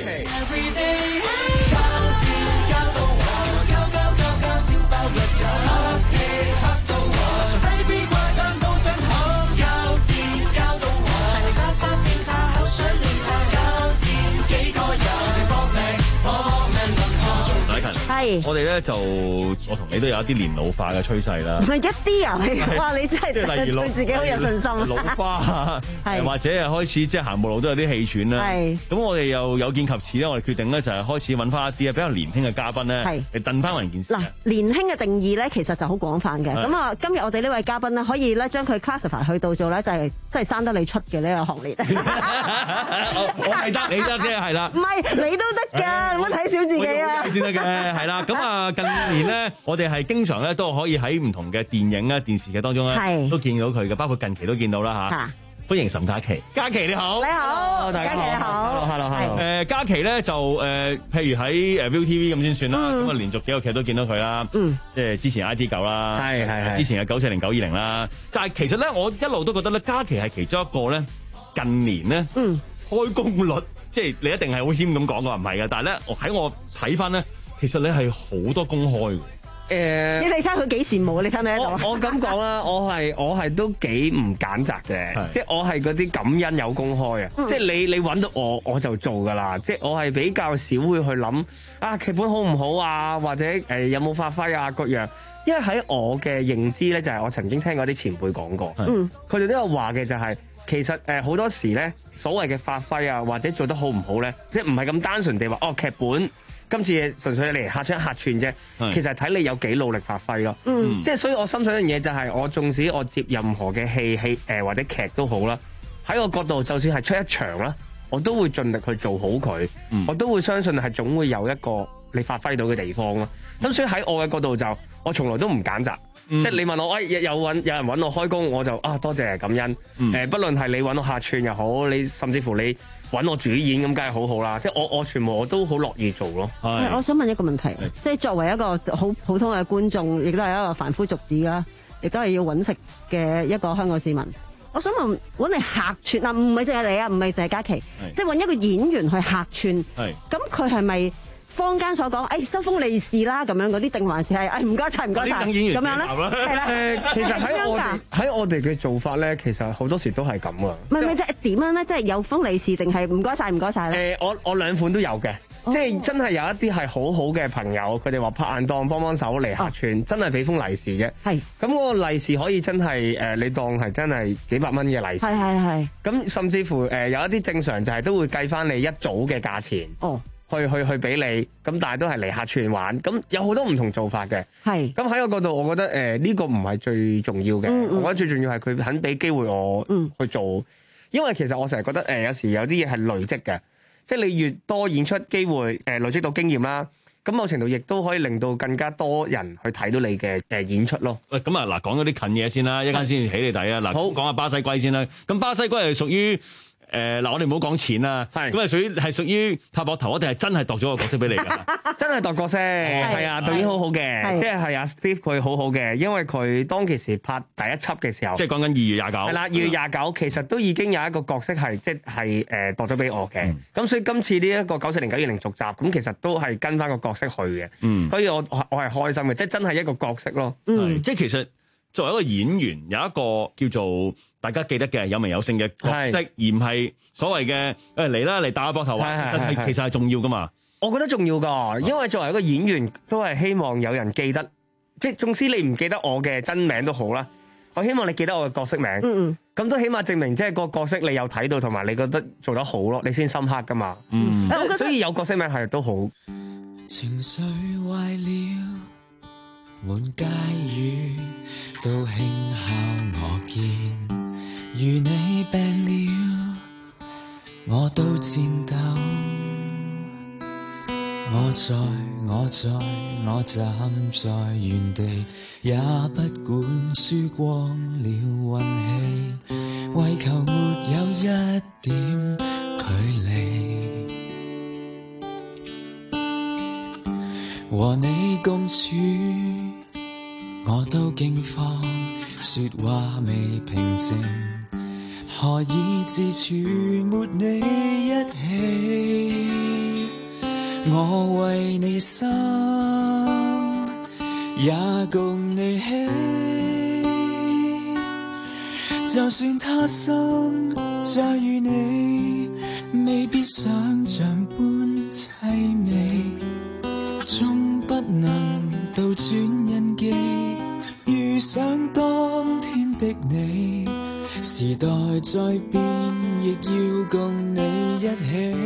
係， 我哋咧就我同你都有一啲年老化嘅趨勢啦。 唔係一啲啊！哇，你真係例如對自己好有信心。 老花係或者係開始即係行步路都有啲氣喘啦。係。咁我哋又有見及此咧，我哋決定咧就係開始揾翻一啲比較年輕嘅嘉賓咧，嚟燉翻勻件事。 嗱，年輕嘅定義咧其實就好廣泛嘅。咁啊，今日我哋呢位嘉賓咧可以咧將佢 classify 去到做咧就係即係生得你出嘅呢個行列。 我係得，你得啫，係啦。 唔係你都得㗎，唔好睇小自己啊！ 先得嘅，係啦。咁啊，近年咧，我哋係經常咧都可以喺唔同嘅電影啊、電視劇當中咧，都見到佢嘅，包括近期都見到啦嚇。歡迎岑嘉琪，嘉琪你好， 你好，大家好，你好 ，hello hello。誒，嘉琪咧就誒，譬如喺誒 ViuTV 咁先算啦，咁啊連續幾個劇都見到佢啦，嗯，即係之前 I T 九啦，係係係，之前嘅九四零九二零啦。但係其實咧，我一路都覺得咧，嘉琪係其中一個咧，近年咧，嗯，開工率，即係你一定係好謙咁講嘅話唔係嘅，但係咧，我喺我睇翻咧。其實你係好多公開嘅， 誒，你睇下佢幾羨慕，你睇唔睇到？ 我我咁講啦，我係我係都幾唔揀擇嘅，即係我係嗰啲感恩有公開啊，即係你你揾到我我就做噶啦，即係我係比較少會去諗啊劇本好唔好啊，或者誒有冇發揮啊各樣，因為喺我嘅認知咧，就係我曾經聽過啲前輩講過，嗯，佢哋都有話嘅就係。其實誒好多時咧，所謂嘅發揮啊，或者做得好唔好咧，即係唔係咁單純地話哦劇本今次純粹嚟客串客串啫，其實睇你有幾努力發揮咯。嗯，即係所以我深信一樣嘢就係，我縱使我接任何嘅戲戲誒或者劇都好啦，喺我角度就算係出一場啦，我都會盡力去做好佢，嗯、我都會相信係總會有一個你發揮到嘅地方咯。咁所以喺我嘅角度就，我從來都唔揀擇。嗯、即係你問我，哎有揾有人揾我開工，我就啊多謝感恩。誒、嗯呃，不論係你揾我客串又好，你甚至乎你揾我主演咁，梗係好好啦。即係我我全部我都好樂意做咯。 係，我想問一個問題，即係作為一個好普通嘅觀眾，亦都係一個凡夫俗子啦，亦都係要揾食嘅一個香港市民。我想問揾你客串嗱，唔係淨係你啊，唔係淨係嘉琪，即係揾一個演員去客串。係，咁佢係咪？坊間所講，誒、哎、收風利是啦，咁樣嗰啲定還是係，誒唔該晒，唔該晒，咁樣咧，係啦。 誒，其實喺我哋喺我哋嘅做法咧，其實好多時都係咁噶。 唔係唔係，即係點樣咧？即係有風利是定係唔該晒，唔該晒咧？ 誒，我我兩款都有嘅。 即係真係有一啲係好好嘅朋友，佢哋話拍硬檔幫幫手嚟客串，哦、真係俾封利是啫。係咁嗰個利是可以真係誒、呃，你當係真係幾百蚊嘅利是。係係係。咁甚至乎誒、呃，有一啲正常就係都會計翻你一組嘅價錢。哦。去去去俾你，咁但係都係嚟客串玩，咁有好多唔同做法嘅。係。咁喺個角度，我覺得誒呢、呃這個唔係最重要嘅、嗯嗯。我覺得最重要係佢肯俾機會我去做，嗯、因為其實我成日覺得誒、呃、有時有啲嘢係累積嘅，即係你越多演出機會，誒、呃、累積到經驗啦。咁某程度亦都可以令到更加多人去睇到你嘅誒演出咯。喂，咁啊嗱，講嗰啲近嘢先啦，一間先起你底啊。嗱，好講下巴西龜先啦。咁巴西龜係屬於。誒嗱，我哋唔好講錢啦，咁係屬於係屬於拍膊頭，我哋係真係度咗個角色俾你㗎，真係度角色，係啊，導演好好嘅，即係係啊 Steve 佢好好嘅，因為佢當其時拍第一輯嘅時候，即係講緊二月廿九，係啦，二月廿九其實都已經有一個角色係即係誒度咗俾我嘅，咁、嗯、所以今次呢一個九四零九二零續集，咁其實都係跟翻個角色去嘅，嗯，所以我我係開心嘅，即係真係一個角色咯，嗯，即係其實作為一個演員，有一個叫做。大家記得嘅有名有姓嘅角色，而唔係所謂嘅誒嚟啦嚟打下膊頭啊！其實係其實係重要噶嘛。我覺得重要噶，因為作為一個演員，都係希望有人記得，即係縱使你唔記得我嘅真名都好啦，我希望你記得我嘅角色名。嗯嗯。咁都起碼證明即係個角色你有睇到，同埋你覺得做得好咯，你先深刻噶嘛。嗯。我覺得所以有角色名係都好。情緒壞了，滿街雨都輕敲我肩。如你病了，我都顫抖。我在我在我站在原地，也不管輸光了運氣，為求沒有一點距離。和你共處，我都驚慌，說話未平靜。何以自處沒你一起？我為你生，也共你喜。就算他生再與你，未必想像般凄美，終不能倒轉印記，遇上當天的你。時代在變，亦要共你一起。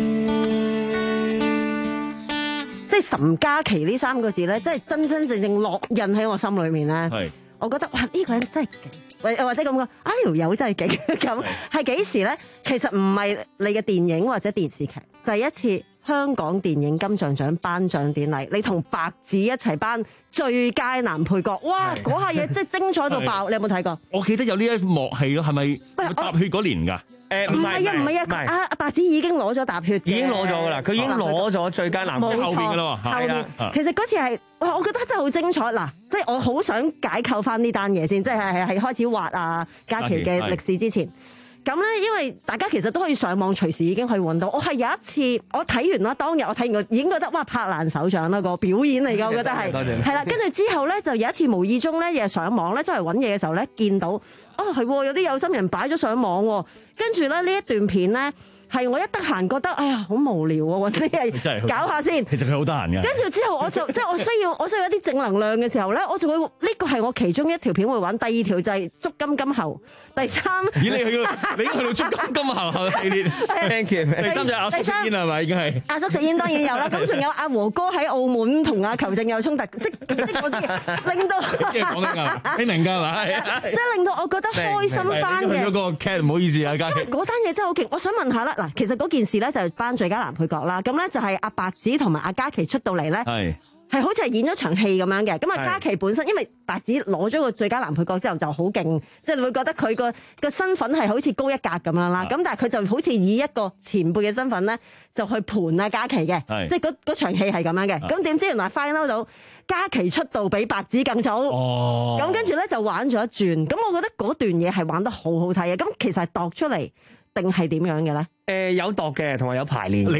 即係岑嘉琪呢三個字咧，真係真真正正烙印喺我心裏面咧。係，我覺得哇，呢、呢個人真係勁，或或者咁講，啊呢條友真係勁。咁係幾時咧？其實唔係你嘅電影或者電視劇，就係、是、一次香港電影金像獎頒獎典禮，你同白只一齊頒最佳男配角，哇！嗰下嘢真係精彩到爆，你有冇睇過？我記得有呢一幕戲咯，係咪踏血嗰年㗎？誒唔係啊，唔係啊，阿阿白只已經攞咗踏血，已經攞咗㗎啦，佢已經攞咗最佳男配角後面㗎啦喎，後面。其實嗰次係，我覺得真係好精彩嗱，即係我好想解構翻呢單嘢先，即係係係開始畫啊嘉琪嘅歷史之前。咁咧，因為大家其實都可以上網隨時已經可以揾到。我係有一次我睇完啦，當日我睇完個已經覺得哇拍爛手掌啦，個表演嚟㗎，我覺得係係啦。跟住之後咧，就有一次無意中咧，又上網咧，周圍揾嘢嘅時候咧，見到哦係有啲有心人擺咗上網喎。跟住咧呢一段片咧，係我一得閒覺得哎呀好無聊啊，揾啲嘢搞下先。其實佢好得閒嘅。跟住之後我就即係我需要我需要一啲正能量嘅時候咧，我就會呢個係我其中一條片會玩。第二條就係捉金金猴。第三，咦你去到你去到捉金金猴猴系列 ，thank you。第三就阿叔食煙係咪已經係？阿叔食煙當然有啦，咁仲有阿和哥喺澳門同阿球證有衝突，即即嗰啲令到，即係講得㗎，你明㗎係咪？即係令到我覺得開心翻嘅。去咗個 cat 唔好意思啊，嘉琪。因為嗰單嘢真係好勁，我想問下啦，嗱，其實嗰件事咧就係頒最佳男配角啦，咁咧就係阿白只同埋阿嘉琪出到嚟咧。係。係好似係演咗場戲咁樣嘅，咁啊嘉琪本身因為白只攞咗個最佳男配角之後就好勁，即係你會覺得佢個個身份係好似高一格咁樣啦。咁但係佢就好似以一個前輩嘅身份咧，就去盤啊嘉琪嘅，即係嗰嗰場戲係咁樣嘅。咁點知原來 find 到嘉琪出道比白只更早，哦，咁跟住咧就玩咗一轉。咁我覺得嗰段嘢係玩得好好睇嘅。咁其實係度出嚟定係點樣嘅咧？誒、呃、有度嘅，同埋有排練。你度？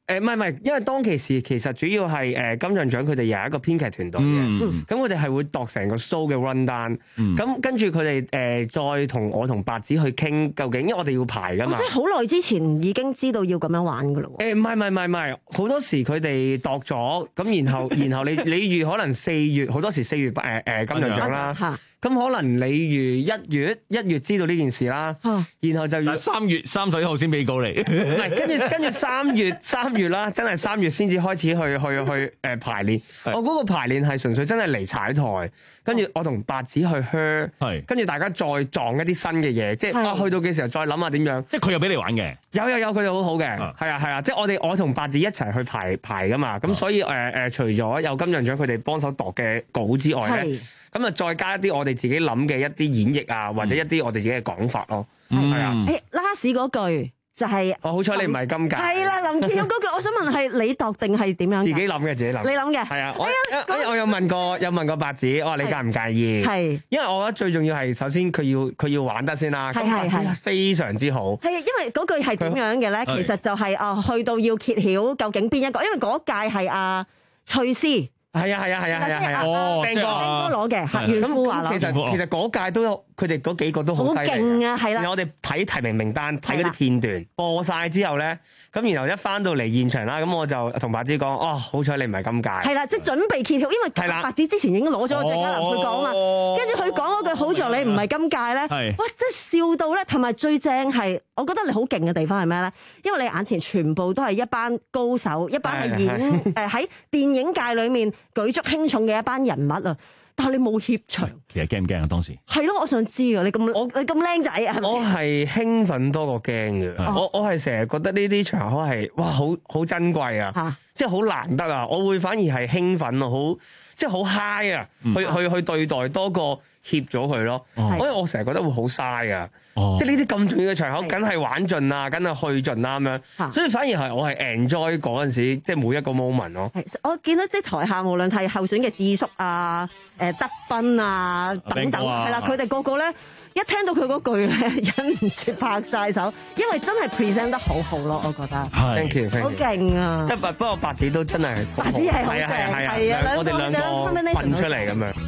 誒唔係唔係，因為當其時其實主要係誒、呃、金像獎佢哋有一個編劇團隊嘅，咁佢哋係會度成個 show 嘅 run down，咁跟住佢哋誒再同我同白子去傾究竟，因為我哋要排噶嘛。 哦、即係好耐之前已經知道要咁樣玩噶咯喎。 誒唔係唔係唔係唔係，好多時佢哋度咗，咁然後然後你你預可能四月好多時四月誒誒、呃、金像獎啦。咁可能你如一月一月知道呢件事啦，然後就要三月三十一號先俾告你，唔係跟住跟住三月三月啦，真係三月先至開始去去去誒排練。我嗰個排練係純粹真係嚟踩台，跟住我同白子去 her， 跟住大家再撞一啲新嘅嘢，即係啊去到嘅時候再諗下點樣。 即係佢又俾你玩嘅， 有有有佢哋好好嘅，係啊係啊，即係我哋我同白子一齊去排排噶嘛，咁所以誒誒除咗有金像獎佢哋幫手度嘅稿之外咧。咁啊，再加一啲我哋自己諗嘅一啲演繹啊，或者一啲我哋自己嘅講法咯，係啊。 誒，last 嗰句就係， 哦，好彩你唔係今屆。 係啦，林建勇嗰句，我想問係你度定係點樣？ 自己諗嘅，自己諗。 你諗嘅。 係啊，我因我有問過，有問過白子，我話你介唔介意？係。因為我覺得最重要係首先佢要佢要玩得先啦。係係係。非常之好。係啊，因為嗰句係點樣嘅咧？其實就係啊，去到要揭曉究竟邊一個，因為嗰屆係阿翠絲。係啊係啊係啊係啊係啊！哦，兵哥兵哥攞嘅，客院夫話攞。其實其實嗰屆都有，佢哋嗰幾個都好犀利。好勁啊，係啦。我哋睇提名名單，睇嗰啲片段播晒之後咧，咁然後一翻到嚟現場啦，咁我就同白子講：哦，好彩你唔係今屆。係啦，即係準備揭曉，因為白子之前已經攞咗個最佳男配角啊嘛。跟住佢講嗰句好在你唔係今屆咧，哇！真係笑到咧，同埋最正係，我覺得你好勁嘅地方係咩咧？因為你眼前全部都係一班高手，一班係演誒喺電影界裡面舉足輕重嘅一班人物啊！但係你冇怯場， 其實驚唔驚啊？當時係咯，我想知啊！你咁我你咁僆仔啊？ 我係興奮多過驚嘅。我我係成日覺得呢啲場口係哇，好好珍貴啊！即係好難得啊！我會反而係興奮啊，好即係好 high 啊！去去去對待多過怯咗佢咯。因為我成日覺得會好嘥啊！即係呢啲咁重要嘅場口，梗係玩盡啦，梗係去盡啦咁樣。所以反而係我係 enjoy 嗰陣時，即係每一個 moment 咯。 我見到即係台下無論係候選嘅智叔啊、誒德斌啊等等，係啦，佢哋個個咧一聽到佢嗰句咧，忍唔住拍晒手，因為真係 present 得好好咯，我覺得。 Thank you， 好勁啊！ 不不過白子都真係白子係好正，係啊， 我哋兩個混出嚟咁樣。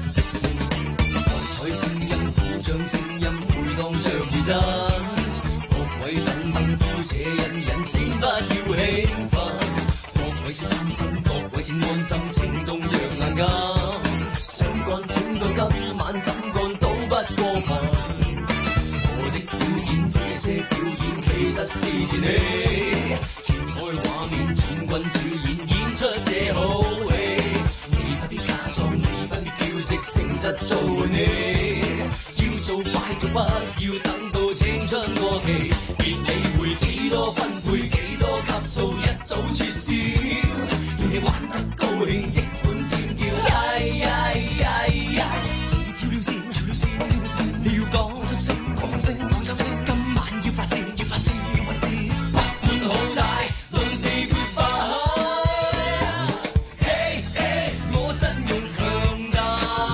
像聲音回盪着如真，各位等等都且忍忍，先不要興奮。各位先擔心，各位先安心，情動若難禁。想幹請幹，今晚怎幹都不過分。我的表演，這些表演其實是前戲，揭開畫面，請君主演，演出這好戲。你不必假裝，你不必叫息，誠實做你。做快做不要等到青春過期，別理會幾多分配幾多級數，一早絕少。要你玩得高興，即管尖叫，呀呀呀呀！跳了線，跳了線，跳了線，你要講心聲，講心聲，講心聲，今晚要發泄，要發泄，要發泄，不管好大，論地決敗。嘿嘿，我陣容強大。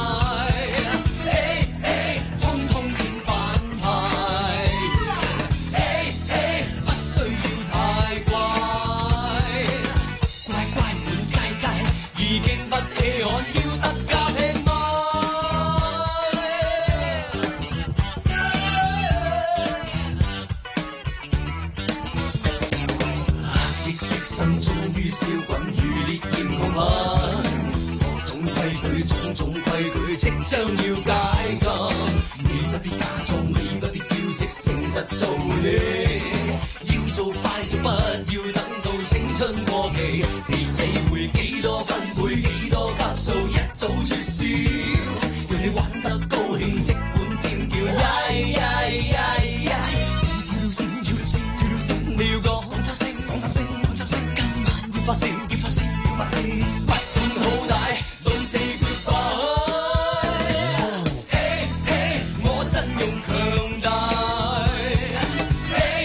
將要解禁，你不必假裝，你不必叫息，誠實做你。要做快做，不要等到青春過期。別理會幾多分配幾多級數，一早絕少。讓你玩得高興，即管尖叫，呀呀呀呀！跳了線，跳了線，跳了線，你要講講心聲，講心聲，講心聲，今晚要發泄，要發泄，要發泄，不管好大，論四決敗。陣容強大，嘿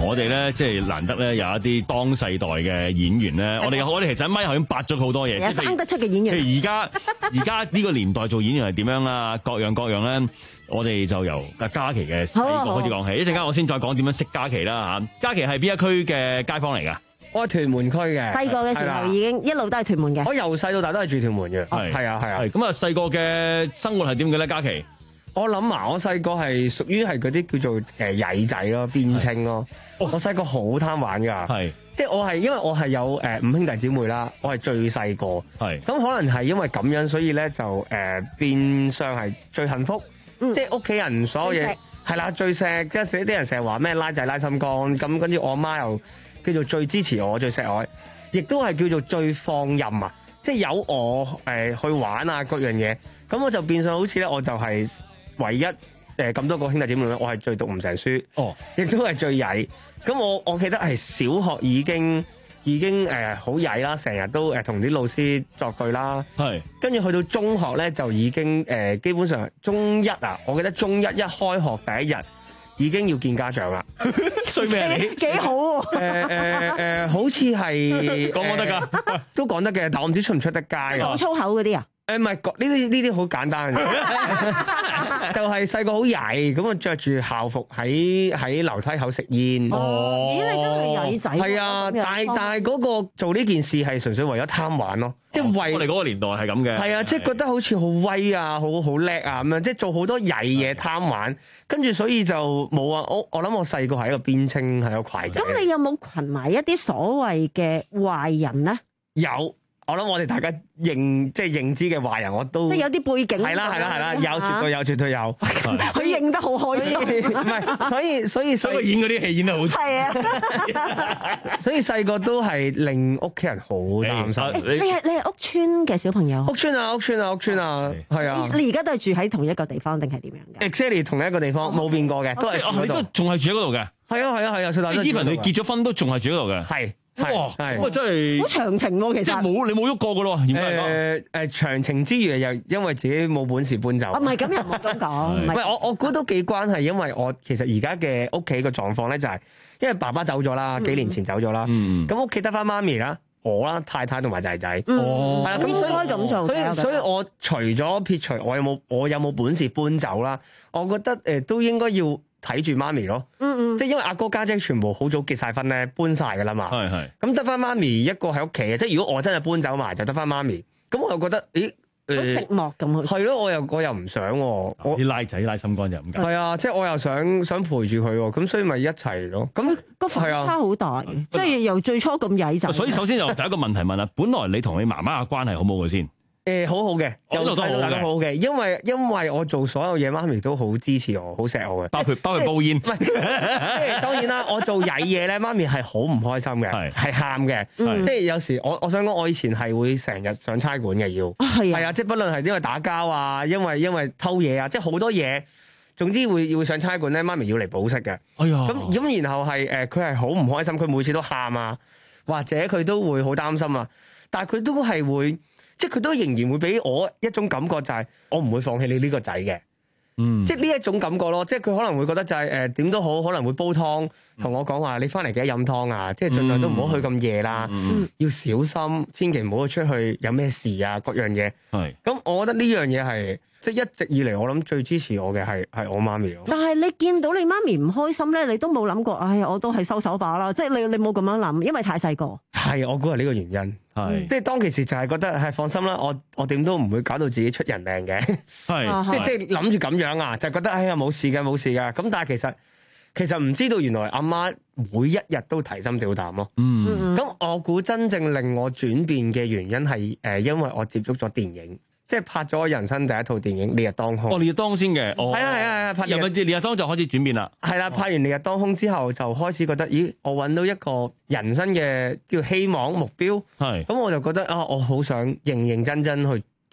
我哋咧即係難得咧有一啲當世代嘅演員咧，我哋我哋其實喺咪後已經八咗好多嘢， 有生得出嘅演員。 譬如而家而家呢個年代做演員係點樣啦，各樣各樣咧，我哋就由阿嘉琪嘅細個開始講起。一陣間我先再講點樣識嘉琪啦嚇。嘉琪係邊一區嘅街坊嚟㗎？ 我係屯門區嘅。 細個嘅時候已經一路都係屯門嘅。 我由細到大都係住屯門嘅。係係啊係啊。 咁啊細個嘅生活係點嘅咧？嘉琪？ 我諗啊，我細個係屬於係嗰啲叫做誒曳仔咯，邊青咯。我細個好貪玩㗎，係即係我係因為我係有誒五兄弟姊妹啦，我係最細個，係咁可能係因為咁樣，所以咧就誒、呃、變相係最幸福，嗯、即係屋企人所有嘢係啦，最錫，即係啲人成日話咩拉仔拉心肝，咁跟住我媽又叫做最支持我，最錫我，亦都係叫做最放任啊，即係有我誒、呃、去玩啊各樣嘢，咁我就變相好似咧，我就係、是。唯一誒咁多個兄弟姊妹咧，我係最讀唔成書，哦，亦都係最曳。咁我我記得係小學已經已經誒好曳啦，成日都誒同啲老師作對啦。係，跟住去到中學咧，就已經誒、呃、基本上中一啊，我記得中一一開學第一日已經要見家長啦。衰咩你？幾好喎！誒誒誒，好似係講講得㗎，都講得嘅，但我唔知出唔出得街。 講粗口嗰啲啊？ 誒唔係，呢啲呢啲好簡單嘅，就係細個好曳，咁啊着住校服喺喺樓梯口食煙。 哦，咦你真係曳仔。 係啊，但係但係嗰個做呢件事係純粹為咗貪玩咯，即係為我哋嗰個年代係咁嘅。 係啊，即係覺得好似好威啊，好好叻啊咁樣，即係做好多曳嘢貪玩，跟住所以就冇啊。我我諗我細個係一個邊青，係一個怪仔。 咁你有冇群埋一啲所謂嘅壞人咧？ 有。我諗我哋大家認即係認知嘅壞人，我都即係有啲背景。 係啦係啦係啦，有絕對有絕對有。 佢認得好開心。 唔係，所以所以所以演嗰啲戲演得好。 係啊。 所以細個都係令屋企人好擔心。 你係你係屋村嘅小朋友？ 屋村啊屋村啊屋村啊，係啊。 你而家都係住喺同一個地方定係點樣嘅 ？Exactly 同一個地方冇變過嘅，都係住嗰度。 仲係住喺嗰度嘅。 係啊係啊係啊，即係 even 你結咗婚都仲係住嗰度嘅。係。 哇！ 咁啊真係好長情喎，其實即係冇你冇喐過噶咯。 誒誒長情之餘又因為自己冇本事搬走。 啊唔係咁又冇咁講。 唔係我我估都幾關係，因為我其實而家嘅屋企個狀況咧就係，因為爸爸走咗啦，幾年前走咗啦。咁屋企得翻媽咪啦，我啦太太同埋仔仔。哦，係啦，咁所以應該咁做。 所以所以我除咗撇除我有冇我有冇本事搬走啦，我覺得誒都應該要睇住媽咪咯。嗯嗯，即係因為阿哥家姐全部好早結晒婚咧，搬晒噶啦嘛。係係。咁得翻媽咪一個喺屋企嘅，即係如果我真係搬走埋，就得翻媽咪。咁我又覺得，咦？ 好寂寞咁。係咯，我又我又唔想喎。我啲拉仔拉心肝就咁解。 係啊，即係我又想想陪住佢喎，咁所以咪一齊咯。咁個反差好大，即係由最初咁曳就。 所以首先就第一個問題問啦，本來你同你媽媽嘅關係好唔好嘅先？ 誒好好嘅，由細到大都好好嘅，因為因為我做所有嘢，媽咪都好支持我，好錫我嘅。 包括包括煲煙。唔係， 即係當然啦，我做曳嘢咧，媽咪係好唔開心嘅，係係喊嘅。即係有時我我想講，我以前係會成日上差館嘅，要係係啊，即係不論係因為打交啊，因為因為偷嘢啊，即係好多嘢，總之會會上差館咧，媽咪要嚟保釋嘅。哎呀，咁咁然後係誒，佢係好唔開心，佢每次都喊啊，或者佢都會好擔心啊，但係佢都係會。即係佢都仍然會俾我一種感覺，就係我唔會放棄你呢個仔嘅，嗯，即係呢一種感覺咯。即係佢可能會覺得就係誒點都好，可能會煲湯同我講話，你翻嚟記得飲湯啊，即係盡量都唔好去咁夜啦，嗯、要小心，千祈唔好出去有咩事啊，各樣嘢。係咁是，我覺得呢樣嘢係即係一直以嚟，我諗最支持我嘅係係我媽咪咯。 但係你見到你媽咪唔開心咧，你都冇諗過，唉，我都係收手把啦。即係你你冇咁樣諗，因為太細個。係，我估係呢個原因。係，是即係當其時就係覺得係放心啦，我我點都唔會搞到自己出人命嘅，係，即係即係諗住咁樣啊，就覺得哎呀冇事嘅冇事嘅，咁但係其實其實唔知道原來阿媽每一日都提心吊膽咯，嗯，咁我估真正令我轉變嘅原因係誒，因為我接觸咗電影。即係拍咗人生第一套電影《烈日當空》。哦，《烈日當》先嘅。哦。係啊係啊係啊！拍入《烈日當》就開始轉變啦。係啦，拍完《烈日當空》之後，就開始覺得，咦，我揾到一個人生嘅叫希望目標。係。咁我就覺得啊，我好想認認真真去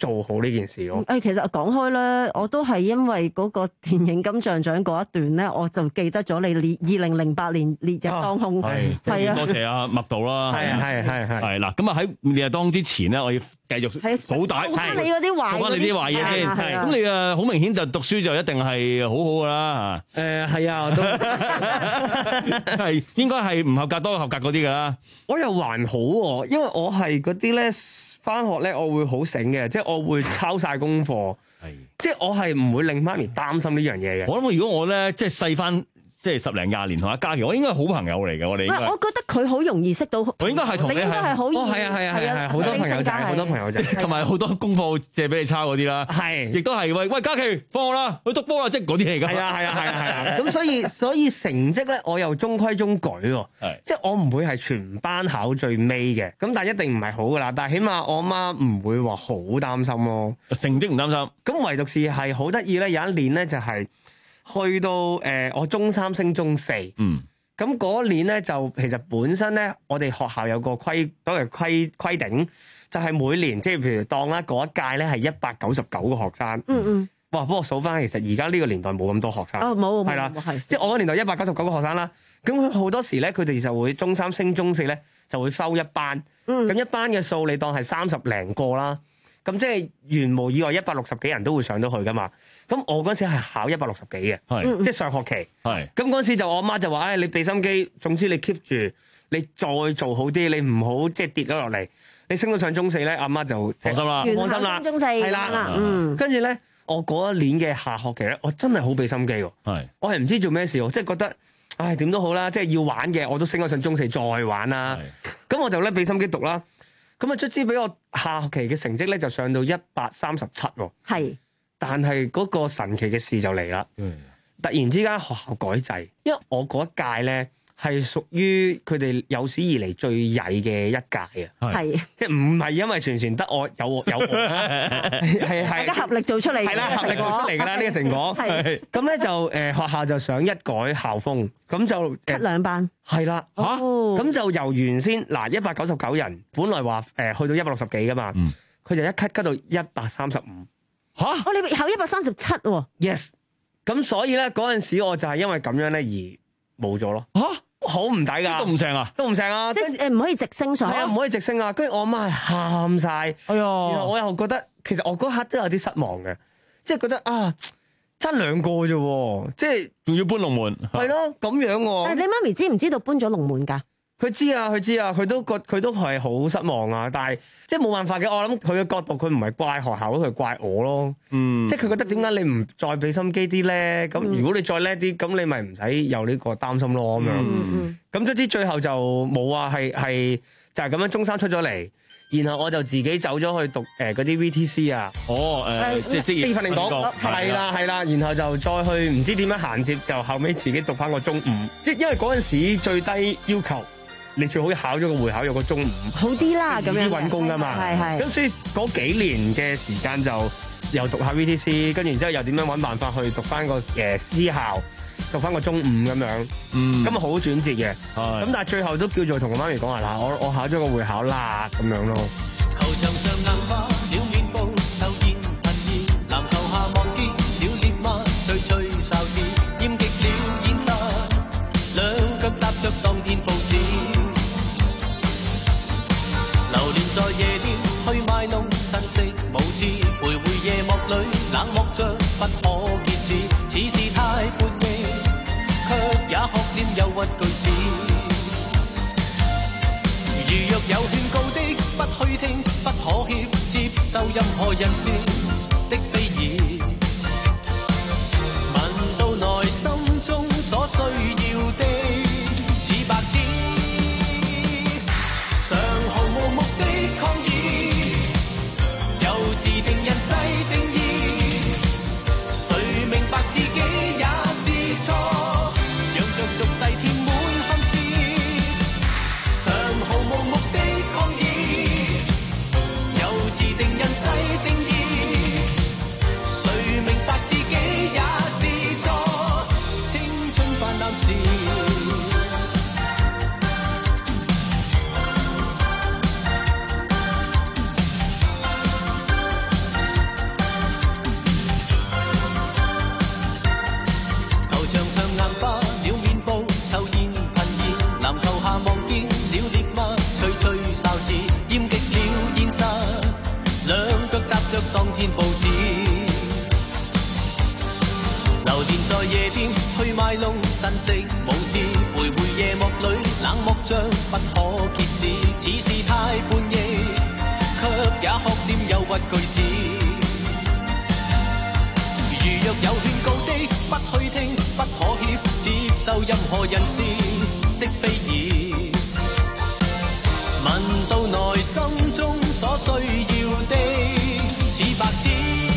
做好呢件事咯。 誒，其實講開咧，我都係因為嗰個電影金像獎嗰一段咧，我就記得咗你烈二零零八年烈日當空， 係係啊，多謝阿麥導啦， 係係係係係嗱，咁啊喺烈日當空之前咧，我要繼續補帶， 補翻你嗰啲壞， 補翻你啲壞嘢先。咁你啊好明顯就讀書就一定係好好噶啦嚇。 誒係啊，都係應該係唔合格多過合格嗰啲㗎啦。 我又還好喎，因為我係嗰啲咧返學咧，我會好醒嘅，即係我會抄晒功課，即係我係唔會令媽咪擔心呢樣嘢嘅。 我諗如果我咧即係細翻。即係十零廿年同阿嘉琪，我應該係好朋友嚟嘅。我哋應該， 我覺得佢好容易識到。 我應該係同你應該係好易。 哦，係啊，係啊，係啊，好多朋友仔，好多朋友仔， 同埋好多功課借俾你抄嗰啲啦。 係， 亦都係喂喂嘉琪放學啦，去督波啦，即係嗰啲嚟㗎。 係啊，係啊，係啊，係啊。咁所以所以成績咧，我又中規中矩喎。係，即係我唔會係全班考最尾嘅。咁但係一定唔係好㗎啦。但係起碼我媽唔會話好擔心咯。 成績唔擔心。 咁唯獨是係好得意咧，有一年咧就係。去到誒、呃，我中三升中四，嗯，咁嗰年咧就其實本身咧，我哋學校有個規嗰個規規定，就係、是、每年即係譬如當啦嗰一屆咧係一百九十九個學生，嗯嗯，哇！不過數翻其實而家呢個年代冇咁多學生， 哦冇， 係啦，即係我嗰年代一百九十九個學生啦，咁好多時咧佢哋就會中三升中四咧就會收一班，咁、嗯、一班嘅數你當係三十零個啦。咁即係原無意外一百六十幾人都會上到去噶嘛，咁我嗰陣時係考一百六十幾嘅，即係上學期。係咁嗰陣時就我媽就話：，唉、哎，你俾心機，總之你 keep 住，你再做好啲，你唔好即係跌咗落嚟。你升到上中四咧，阿媽就放心啦，放心啦， 中四係啦，嗯。 跟住咧，我嗰一年嘅下學期咧，我真係好俾心機喎。係，我係唔知做咩事喎，即係覺得，唉，點都好啦，即係要玩嘅，我都升咗上中四再玩啦。咁我就咧俾心機讀啦。咁啊，卒之俾我下學期嘅成績咧，就上到一百三十七喎。係，但係嗰個神奇嘅事就嚟啦。嗯，突然之間學校改制，因為我嗰一屆咧係屬於佢哋有史以嚟最曳嘅一屆啊。係，即係唔係因為全全得我有我有我，係係大家合力做出嚟，係啦，合力做出嚟㗎啦呢個成果。係，咁咧就誒學校就想一改校風，咁就 cut 兩班。 係啦，嚇，咁就由原先嗱一百九十九人，本來話誒去到一百六十幾噶嘛，佢就一 cut cut 到一百三十五。嚇！ 哦，你考一百三十七喎。 Yes，咁所以咧嗰陣時我就係因為咁樣咧而冇咗咯。嚇！好唔抵㗎， 都唔成啊， 都唔成啊， 即係誒唔可以直升上。 係啊，唔可以直升啊。跟住我阿媽係喊晒，哎呀，然後我又覺得其實我嗰刻都有啲失望嘅，即係覺得啊。爭兩個啫喎，即係仲要搬龍門， 係咯咁樣喎。 但係你媽咪知唔知道搬咗龍門㗎？ 佢知啊，佢知啊，佢都覺佢都係好失望啊。但係即係冇辦法嘅，我諗佢嘅角度，佢唔係怪學校咯，佢怪我咯。嗯，即係佢覺得點解你唔再俾心機啲咧？咁、嗯、如果你再叻啲，咁你咪唔使有呢個擔心咯咁樣。嗯咁總之最後就冇啊，係係就係、是、咁樣，中三出咗嚟。然後我就自己走咗去讀誒嗰啲 V T C 啊， 哦誒，即係職業訓練局， 係啦係啦，然後就再去唔知點樣銜接，就後尾自己讀翻個中五，因因為嗰陣時最低要求，你最好考咗個會考有個中五， 好啲啦咁樣， 揾工噶嘛，係係，咁所以嗰幾年嘅時間就又讀下 V T C，跟住然之後又點樣揾辦法去讀翻個誒私校。讀翻個中五咁樣，咁啊好轉折嘅，咁但係最後都叫做同我媽咪講話嗱，我我考咗個會考啦咁樣咯。球場上硬化了面部，抽煙噴煙，籃球下望見了獵物，吹吹哨子，厭極了現實，兩腳踏着當天報紙，流連在夜店去賣弄新式舞姿，徘徊夜幕裏冷漠着不可遏止，似是太叛逆。卻也學了憂鬱句子，如若有勸告的，不虛聽，不妥協，接受任何人士的非議，問到內心中所需要的，似白紙，常毫無目的抗議，由自定人世定義，誰明白自己也是錯。俗世填滿憾事，常毫無目的抗議，由自定人世定義， 珍惜無知，徘徊夜幕裏，冷漠像不可遏止，似是太叛逆，卻也學點憂鬱句子。如若有勸告的，不去聽，不妥協，接受任何人士的非議，問到內心中所需要的似白紙，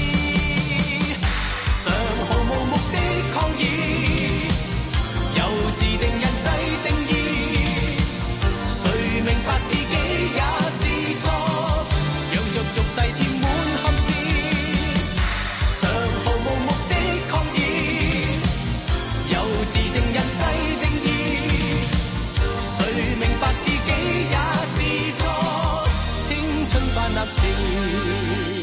常毫無目的抗議，由自定人世定義，誰明白自己也是錯，讓着俗世填滿憾事，常毫無目的抗議，由自定人世定義，誰明白自己也是錯，青春泛濫時。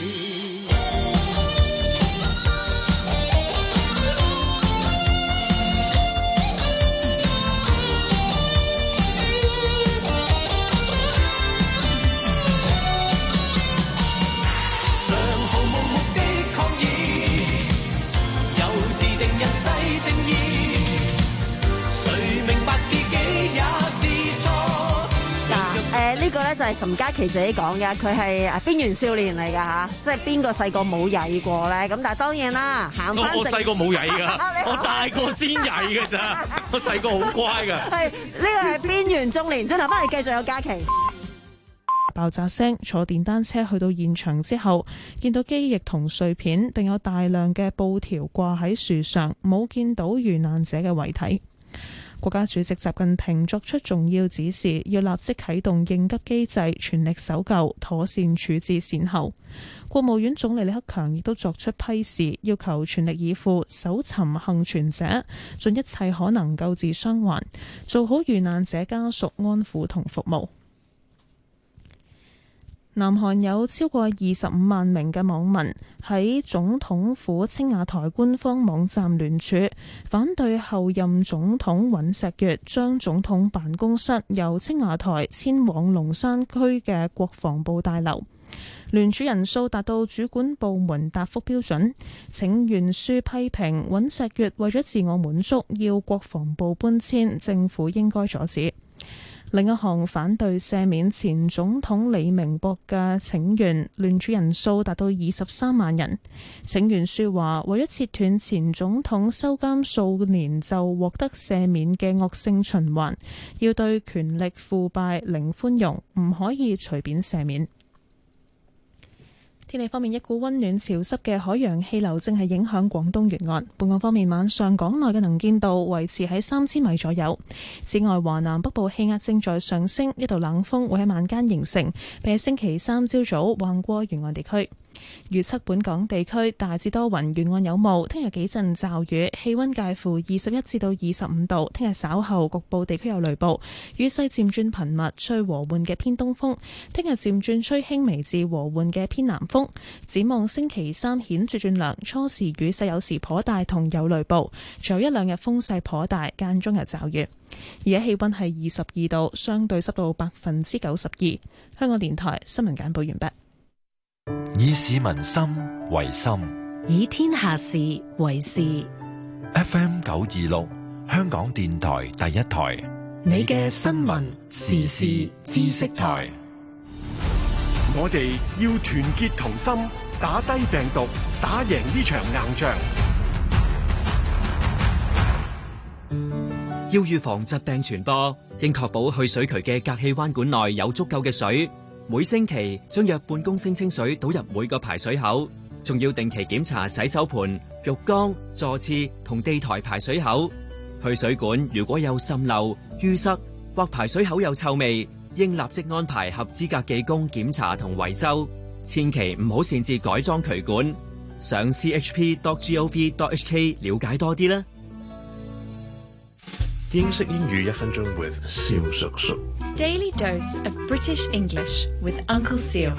呢個咧就係岑嘉琪自己講嘅，佢係啊邊緣少年嚟㗎嚇，即係邊個細個冇曳過咧？咁但係當然啦，行翻我細個冇曳㗎，我大個先曳㗎咋，我細個好乖㗎。 係呢個係邊緣中年，轉頭翻嚟繼續有嘉琪。 爆炸聲，坐電單車去到現場之後，見到機翼同碎片，並有大量嘅布條掛喺樹上，冇見到遇難者嘅遺體。國家主席習近平作出重要指示，要立即啟動應急機制，全力搜救，妥善處置善後。國務院總理李克強亦都作出批示，要求全力以赴搜尋幸存者，盡一切可能救治傷患，做好遇難者家屬安撫同服務。南韓有超過二十五萬名嘅網民喺總統府青瓦台官方網站聯署，反對後任總統尹錫悅將總統辦公室由青瓦台遷往龍山區嘅國防部大樓。聯署人數達到主管部門答覆標準。請願書批評尹錫悅為咗自我滿足要國防部搬遷，政府應該阻止。另一項反對赦免前總統李明博嘅請願，聯署人數達到二十三萬人。請願書話，為咗切斷前總統收監數年就獲得赦免嘅惡性循環，要對權力腐敗零寬容，唔可以隨便赦免。天氣方面，一股溫暖潮濕嘅海洋氣流正係影響廣東沿岸。本港方面，晚上港內嘅能見度維持喺三千米左右。此外，華南北部氣壓正在上升，一道冷鋒會喺晚間形成，並喺星期三朝早橫過沿岸地區。預測本港地區大致多雲，沿岸有霧，聽日幾陣驟雨，氣溫介乎二十一至到二十五度。聽日稍後局部地區有雷暴，雨勢漸轉頻密，吹和緩嘅偏東風。聽日漸轉吹輕微至和緩嘅偏南風。展望星期三顯著轉涼，初時雨勢有時頗大同有雷暴，仲有一兩日風勢頗大，間中有驟雨。而家氣溫係二十二度，相對濕度百分之九十二。香港電台新聞簡報完畢。 以市民心為心， 以天下事為事。 F M 九二六，香港電台第一台， 你嘅新聞時事知識台。 我哋要團結同心，打低病毒，打贏呢場硬仗。 要預防疾病傳播，應確保去水渠嘅隔氣彎管內有足夠嘅水。每星期將約半公升清水倒入每個排水口，仲要定期檢查洗手盆、浴缸、座廁同地台排水口。去水管如果有滲漏、淤塞或排水口有臭味，應立即安排合資格技工檢查同維修。千祈唔好擅自改裝渠管。上 c h p dot gov dot h k 了解多啲啦。 英式英語一分鐘 with 蕭叔叔。 Daily dose of British English with Uncle Seal.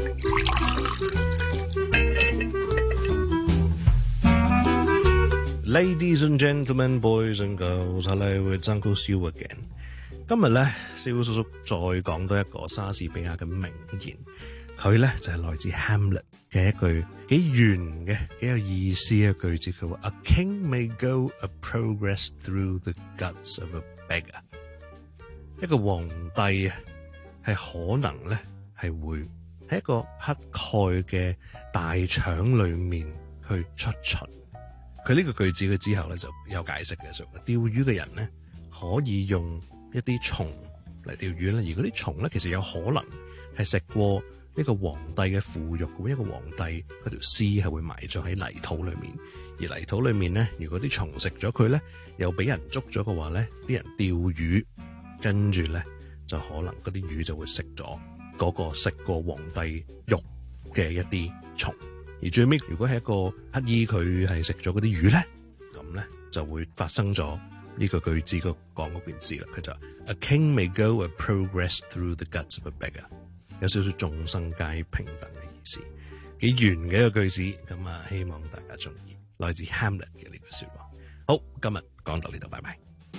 Ladies and gentlemen, boys and girls, hello, it's Uncle Seal again. 今日咧，蕭叔叔再講多一個莎士比亞嘅名言，佢咧就係來自 Hamlet 嘅一句幾圓嘅幾有意思嘅句子，佢話 A king may go a progress through the guts of a beggar。一個皇帝啊，係可能咧係會喺一個乞丐嘅大腸裏面去出巡。佢呢個句子嘅之後咧就有解釋嘅，就釣魚嘅人咧可以用一啲蟲嚟釣魚啦，而嗰啲蟲咧其實有可能係食過呢個皇帝嘅腐肉嘅，一個皇帝嗰條屍係會埋葬喺泥土裏面，而泥土裏面咧，如果啲蟲食咗佢咧，又俾人捉咗嘅話咧，啲人釣魚，跟住咧就可能嗰啲魚就會食咗嗰個食過皇帝肉嘅一啲蟲，而最尾如果係一個乞衣佢係食咗嗰啲魚咧，咁咧就會發生咗呢個句子個講嗰件事啦。佢就 A king may go a progress through the guts of a beggar。有少少眾生皆平等嘅意思，幾圓嘅一個句子，咁啊希望大家中意，來自 Hamlet 嘅呢句說話。好，今日講到呢度，拜拜。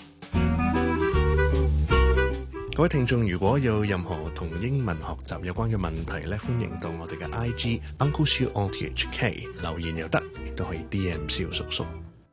各位聽眾，如果有任何同英文學習有關嘅問題咧，歡迎到我哋嘅 I G Uncle Siu O T H K 留言又得，亦都可以 D M 蕭叔叔。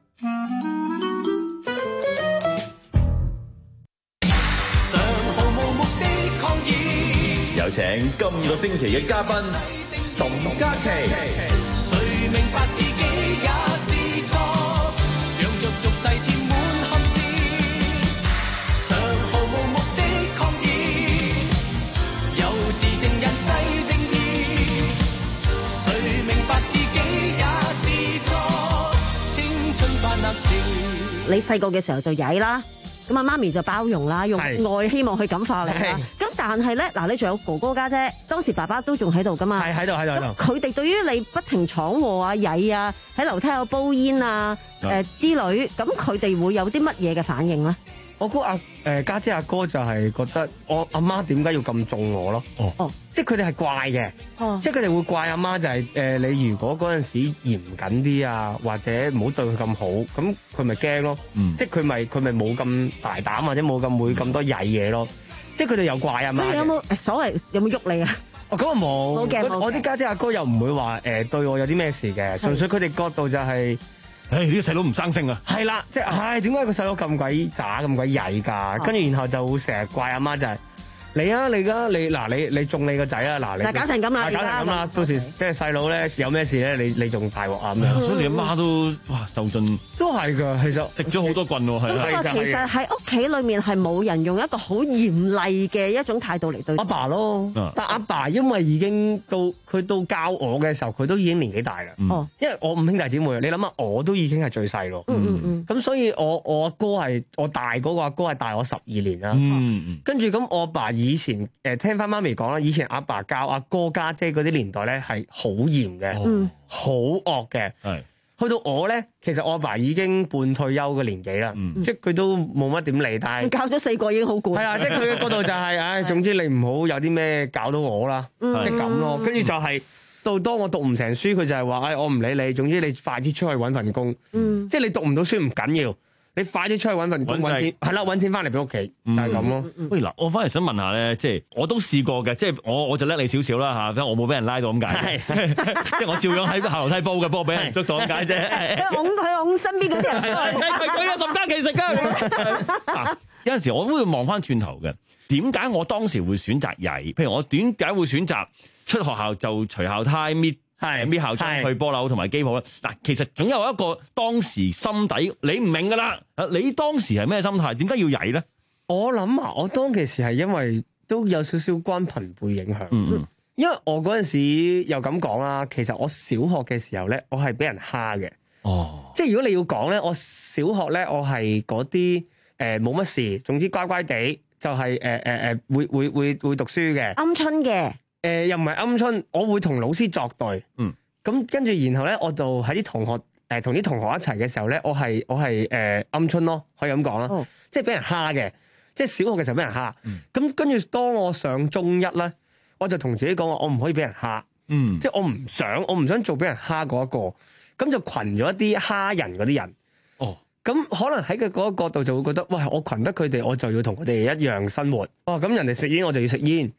有請今個星期嘅嘉賓岑嘉琪。 誰明白自己也是錯，讓着俗世填滿憾事，常毫無目的抗議，由自定人制定義。誰明白自己也是錯，青春泛濫時。 你細個嘅時候就曳啦，咁啊媽咪就包容啦，用愛希望去感化你啦。咁但係咧，嗱你仲有哥哥家姐，當時爸爸都仲喺度噶嘛？係喺度喺度喺度。佢哋對於你不停闖禍啊、曳啊、喺樓梯有煲煙啊、誒、呃、之類，咁佢哋會有啲乜嘢嘅反應咧？ 我估阿誒家姐阿哥就係覺得我阿媽點解要咁縱我咯？哦哦，即係佢哋係怪嘅，哦，即係佢哋會怪阿媽就係、是、誒、呃、你如果嗰陣時嚴謹啲啊，或者唔好對佢咁好，咁佢咪驚咯，嗯，即係佢咪佢咪冇咁大膽或者冇咁會咁多曳嘢咯，即係佢哋有怪阿媽。 你有冇誒所謂有冇喐你啊？ 哦，咁啊冇，我啲家姐阿哥又唔會話誒、呃、對我有啲咩事嘅，純粹佢哋角度就係、是。 誒呢啲細佬唔生性啊！ 係啦，即係唉，點解個細佬咁鬼渣咁鬼曳㗎？跟住然後就會成日怪阿媽就係、是。你啊，你而你嗱你你中你個仔啊，嗱你搞成咁啦， 搞成咁啦，到時即係細佬咧有咩事咧，你你仲大鑊啊咁樣， 所以你阿媽都哇受盡， 都係㗎，其實食咗好多棍喎，係啦。咁其實喺屋企裏面係冇人用一個好嚴厲嘅一種態度嚟對阿爸咯，但阿爸因為已經到佢到教我嘅時候，佢都已經年紀大啦。哦，因為我五兄弟姊妹，你諗下我都已經係最細咯。嗯嗯嗯。咁所以我我阿哥係我大嗰個阿哥係大我十二年啦。嗯嗯。跟住咁我阿爸以前誒聽翻媽咪講啦，以前阿爸教阿哥家姐嗰啲年代咧係好嚴嘅，好惡嘅。係去到我咧，其實我阿爸已經半退休嘅年紀啦，即係佢都冇乜點理。但係教咗四個已經好攰。係啊，即係佢嘅角度就係，唉，總之你唔好有啲咩搞到我啦，即係咁咯。跟住就係到當我讀唔成書，佢就係話，唉，我唔理你，總之你快啲出去揾份工。嗯，即係你讀唔到書唔緊要。你快啲出去揾份工揾錢，係啦，揾錢翻嚟俾屋企，就係咁咯。 喂，嗱，我翻嚟想問下咧，即係我都試過嘅，即係我我就叻你少少啦嚇，因為我冇俾人拉到咁解，即係我照樣喺下樓梯煲嘅，不過俾人捉到咁解啫。 擁佢擁身邊嗰啲人， 係佢有岑嘉琪食㗎。有陣時我都會望翻轉頭嘅，點解我當時會選擇曳？譬如我點解會選擇出學校就除校呔搣？係搣校裝去波樓同埋機鋪啦。嗱，其實總有一個當時心底你唔明噶啦。你當時係咩心態？點解要曳咧？ 我諗啊，我當其時係因為都有少少關朋輩影響。嗯嗯。因為我嗰陣時又咁講啦，其實我小學嘅時候咧，我係俾人蝦嘅。哦。即係如果你要講咧，我小學咧，我係嗰啲誒冇乜事，總之乖乖地就係誒誒誒會會會會讀書嘅。 鵪鶉嘅。 誒、呃、又唔係鵪鶉，我會同老師作對。嗯，咁跟住然後咧，我就喺啲同學誒同啲同學一齊嘅時候咧，我係我係誒鵪鶉咯，可以咁講啦。哦、即係俾人蝦嘅，即係小學嘅時候俾人蝦。咁跟住當我上中一咧，我就同自己講話，我唔可以俾人蝦。嗯，即係我唔想，我唔想做俾人蝦嗰一個。咁就群咗一啲蝦人嗰啲人。哦，咁可能喺佢嗰個角度就會覺得，喂，我群得佢哋，我就要同佢哋一樣生活。哦，咁人哋食煙我就要食煙。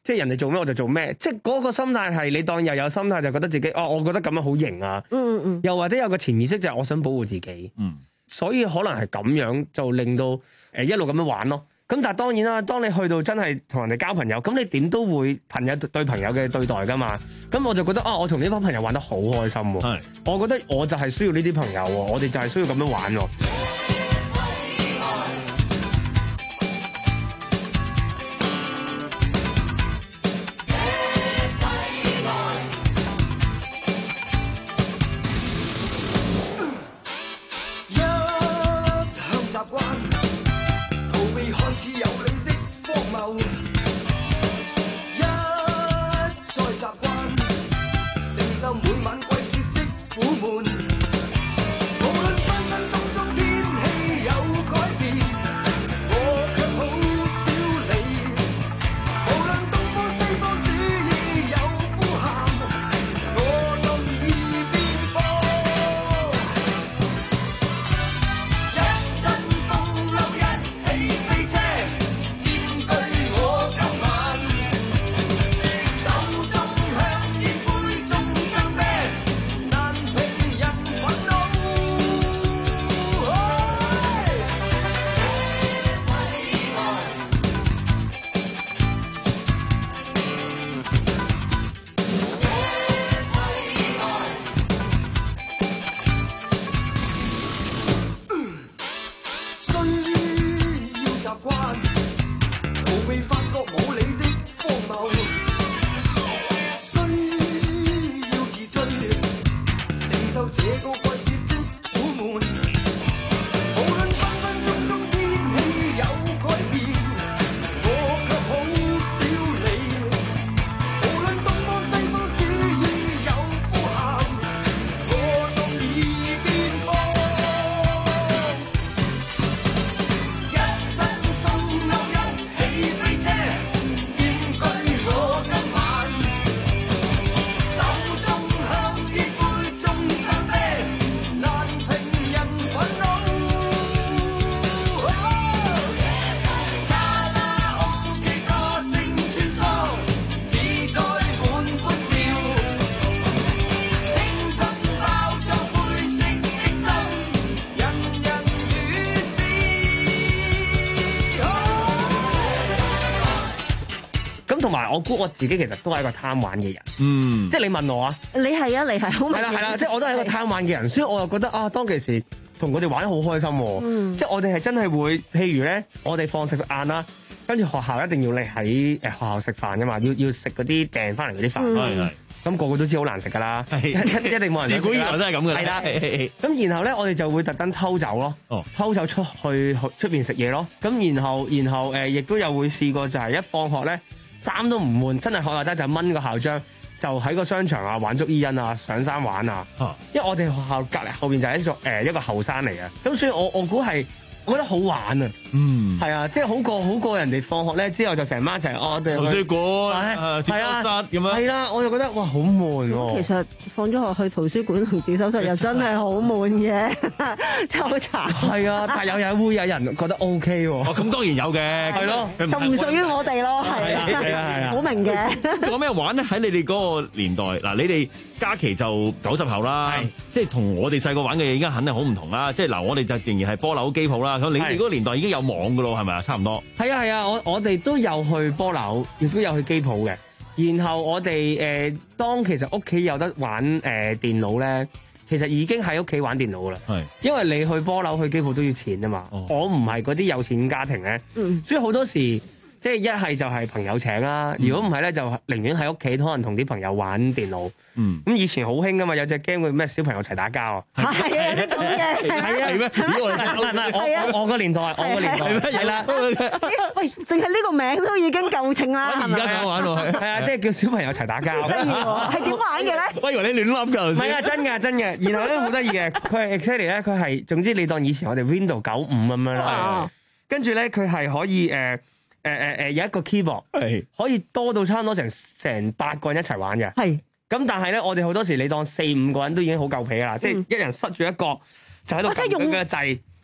即係人哋做咩我就做咩，即係嗰個心態係你當又有心態就覺得自己哦，我覺得咁樣好型啊， 嗯嗯， 又或者有個潛意識就係我想保護自己， 嗯， 所以可能係咁樣就令到誒一路咁樣玩咯。咁但係當然啦，當你去到真係同人哋交朋友，咁你點都會朋友對朋友嘅對待噶嘛。咁我就覺得啊，我同呢班朋友玩得好開心喎。係，我覺得我就係需要呢啲朋友喎，我哋就係需要咁樣玩喎。同埋我估我自己其實都係一個貪玩嘅人，嗯，即係你問我啊， 你係啊，你係好明顯， 係啦係啦，即係我都係一個貪玩嘅人，所以我又覺得啊，當其時同佢哋玩得好開心喎，嗯，即係我哋係真係會，譬如咧，我哋放食晏啦，跟住學校一定要你喺誒學校食飯㗎嘛，要要食嗰啲訂翻嚟嗰啲飯，係係，咁個個都知好難食㗎啦，一一定冇人食。自古以來都係咁㗎啦，係啦，咁然後咧我哋就會特登偷走咯，哦，偷走出去出邊食嘢咯，咁然後然後誒亦都有會試過就係一放學咧。衫都唔換，真係學校仔就掹個校章，就喺個商場啊玩捉伊人啊，上山玩啊。因為我哋學校隔離後邊就係一座誒一個後山嚟嘅，咁所以我我估係我覺得好玩啊。嗯，係啊，即係好過好過人哋放學咧之後就成班一齊哦，我哋圖書館、誒自修室咁樣。係啦，我就覺得哇好悶喎。 其實放咗學去圖書館同自修室又真係好悶嘅，真係好慘。係啊，但係有人會有人覺得 O K 喎。哦，咁當然有嘅。係咯， 就唔屬於我哋咯。係啊，係啊，係啊，好明嘅。 仲有咩玩咧？喺你哋嗰個年代，嗱，你哋嘉琪就九十後啦，即係同我哋細個玩嘅嘢，而家肯定好唔同啦。即係嗱，我哋就仍然係波樓機鋪啦。咁你哋嗰個年代已經有網噶咯，係咪啊？差唔多。 係啊係啊，我我哋都有去波樓，亦都有去機鋪嘅。然後我哋誒、呃，當其實屋企有得玩誒、呃、電腦咧，其實已經喺屋企玩電腦啦。係，因為你去波樓去機鋪都要錢啊嘛。哦、我唔係嗰啲有錢家庭咧，嗯、所以好多時即係一係就係朋友請啦。如果唔係咧，就寧願喺屋企可能同啲朋友玩電腦。嗯，咁以前好興噶嘛，有隻 game 會咩小朋友齊打交啊？係啊，咁嘅係啊， 係咩？唔係我我個年代，我個年代係啦。 喂，淨係呢個名都已經夠稱啦，係咪？ 而家想玩喎，係啊，即係叫小朋友齊打交。 係點玩嘅咧？ 我以為你亂諗㗎。唔係啊，真㗎真嘅。然後咧好得意嘅，佢係 exactly 咧，佢係總之你當以前我哋 Windows 九五咁樣啦。跟住咧佢係可以誒誒誒誒有一個 keyboard，係可以多到差唔多成成八個人一齊玩嘅。係。咁但係咧，我哋好多時你當四五個人都已經好夠皮啦，嗯、即係一人塞住一個就喺度撳佢嘅掣，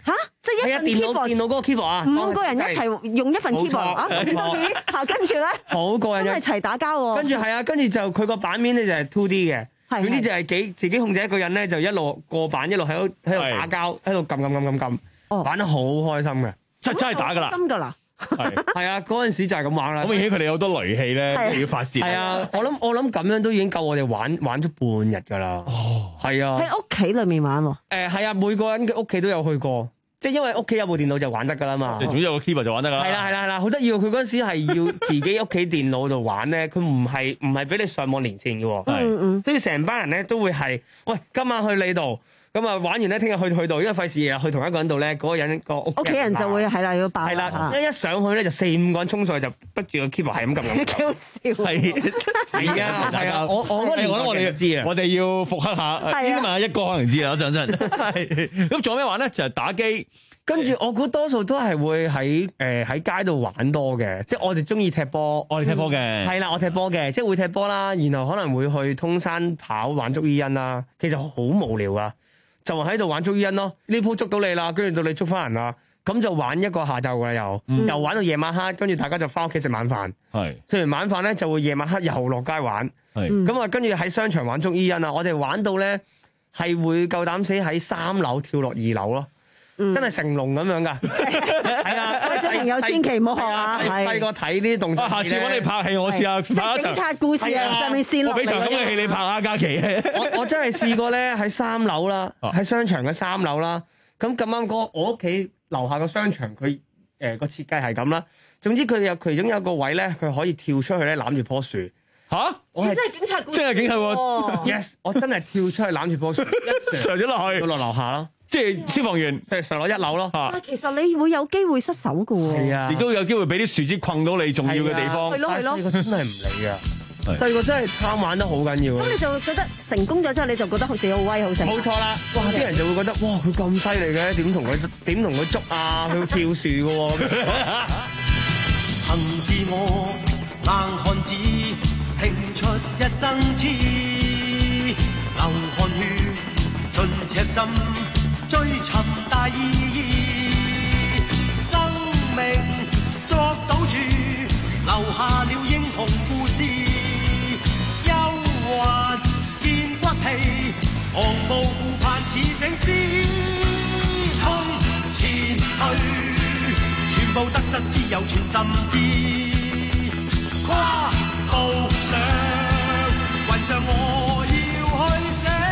嚇，即係一份 keyboard， 電腦嗰個 keyboard 啊， 五個人一齊用一份 keyboard 啊，咁多啲，嚇跟住咧， 好過癮， 真係齊打交喎。 跟住係啊，跟住就佢個版面咧就係 two D 嘅， 係總之就係幾自己控制一個人咧，就一路過版一路喺度喺度打交，喺度撳撳撳撳撳，玩得好開心嘅， 真真係打㗎啦， 真㗎啦。 係係啊，嗰陣時就係咁玩啦。 好明顯佢哋有好多雷氣咧，要發泄。 係啊，我諗我諗咁樣都已經夠我哋玩玩咗半日㗎啦。哦，係啊。 喺屋企裏面玩喎。 誒係啊，每個人嘅屋企都有去過，即係因為屋企有部電腦就玩得㗎啦嘛。 即係總之有個 keyboard 就玩得㗎啦。 係啦係啦係啦，好得意喎！佢嗰陣時係要自己屋企電腦度玩咧，佢唔係唔係俾你上網連線嘅喎。 嗯嗯。 所以成班人咧都會係，喂，今晚去你度。咁啊，玩完咧，聽日去去到，因為費事日去同一個人度咧，嗰、那個人個屋屋企人就會係啦，要爆係啦，一一上去咧就四五個人衝上去就逼住個 keyboard 係咁撳。 幾好笑！ 係係啊係啊，我我嗰年我覺得我哋知啊， 我哋要復刻下，應該問下一哥可能知啦，陣陣。咁仲有咩玩咧？就係、是、打機。 跟住我估多數都係會喺誒喺街度玩多嘅，即係我哋中意踢波， 我哋踢波嘅。 係啦，我踢波嘅，即係會踢波啦，然後可能會去通山跑玩捉伊人啦。其實好無聊啊！就喺度玩捉伊人咯，呢鋪捉到你啦，跟住到你捉翻人啦，咁就玩一個下晝噶啦又，嗯、又玩到夜晚黑，跟住大家就翻屋企食晚飯。係食完晚飯咧，就會夜晚黑又落街玩。係咁啊，跟住喺商場玩捉伊人啊，我哋玩到咧係會夠膽死喺三樓跳落二樓咯。真係成龍咁樣㗎，係啊！ 各位小朋友千祈唔好學啊！ 細個睇呢啲動作， 下次揾你拍戲，我試下拍一場。 警察故事啊，上面線落嚟。 我俾場咁嘅戲你拍啊，嘉琪。 我我真係試過咧，喺三樓啦，喺商場嘅三樓啦。咁咁啱嗰我屋企樓下個商場，佢誒個設計係咁啦。總之佢有其中有一個位咧，佢可以跳出去咧攬住棵樹。 嚇！ 我係真係警察故事。 真係警察喎 ！Yes， 我真係跳出去攬住棵樹，一上咗落去， 落樓下咯。 即係消防員， 即係上落一樓咯。 但其實你會有機會失手㗎喎。 係啊， 亦都有機會俾啲樹枝困到你重要嘅地方。 係咯係咯， 細個真係唔理㗎。細個真係貪玩得好緊要。 咁你就覺得成功咗之後，你就覺得好似好威好成。 冇錯啦！哇！啲人就會覺得哇，佢咁犀利嘅，點同佢點同佢捉啊？佢跳樹㗎喎。 憑自我硬漢子，拼出一生痴，流汗血盡赤心。追尋大意義，生命作賭注，留下了英雄故事。憂患見骨氣，昂步顧盼似醒獅。衝前去，全部得失只有全心知。跨步上，雲上我要去寫。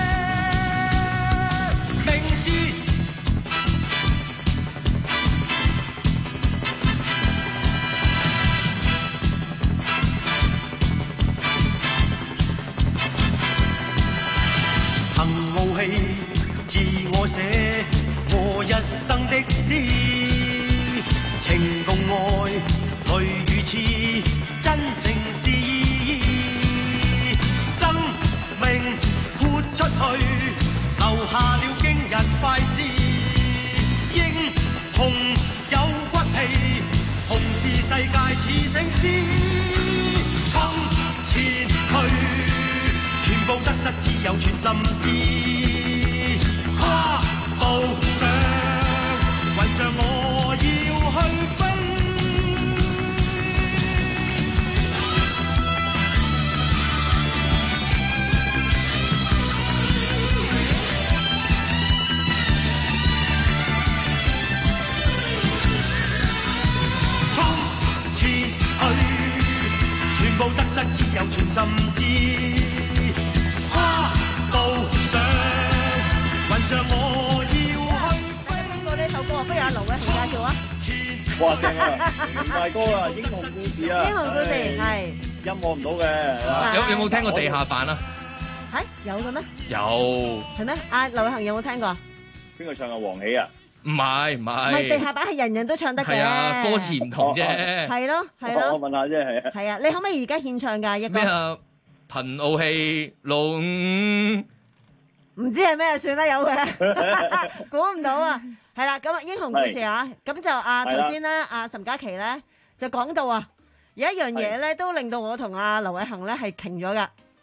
自我寫我一生的詩，情共愛淚與痴，真誠是意。生命豁出去，留下了驚人快事。英雄有骨氣，同是世界似醒獅。衝前去，全部得失只有全心知。跨步上，雲上我要去飛。衝前去，全部得失只有全心知。跨步上。讓我要去飛。 聽過呢首歌，不如阿盧偉雄介紹啊！ 哇正啊！唔大歌啊，英雄故事啊！ 英雄故事係音樂唔到嘅。 有有冇聽過地下版啊？ 係有嘅咩？ 有。 係咩？阿劉偉恒有冇聽過？ 邊個唱啊？黃喜啊？ 唔係唔係。 唔係地下版係人人都唱得嘅。 係啊，歌詞唔同啫。 係咯係咯。 我問下啫，係啊。 係啊，你可唔可以而家獻唱㗎？一個咩啊？憑傲氣龍。 唔知係咩算啦，有佢啦，估唔到啊！係啦，咁英雄故事啊，咁就啊頭先咧，阿岑嘉琪咧就講到啊，有一樣嘢咧都令到我同阿劉偉恒咧係傾咗噶。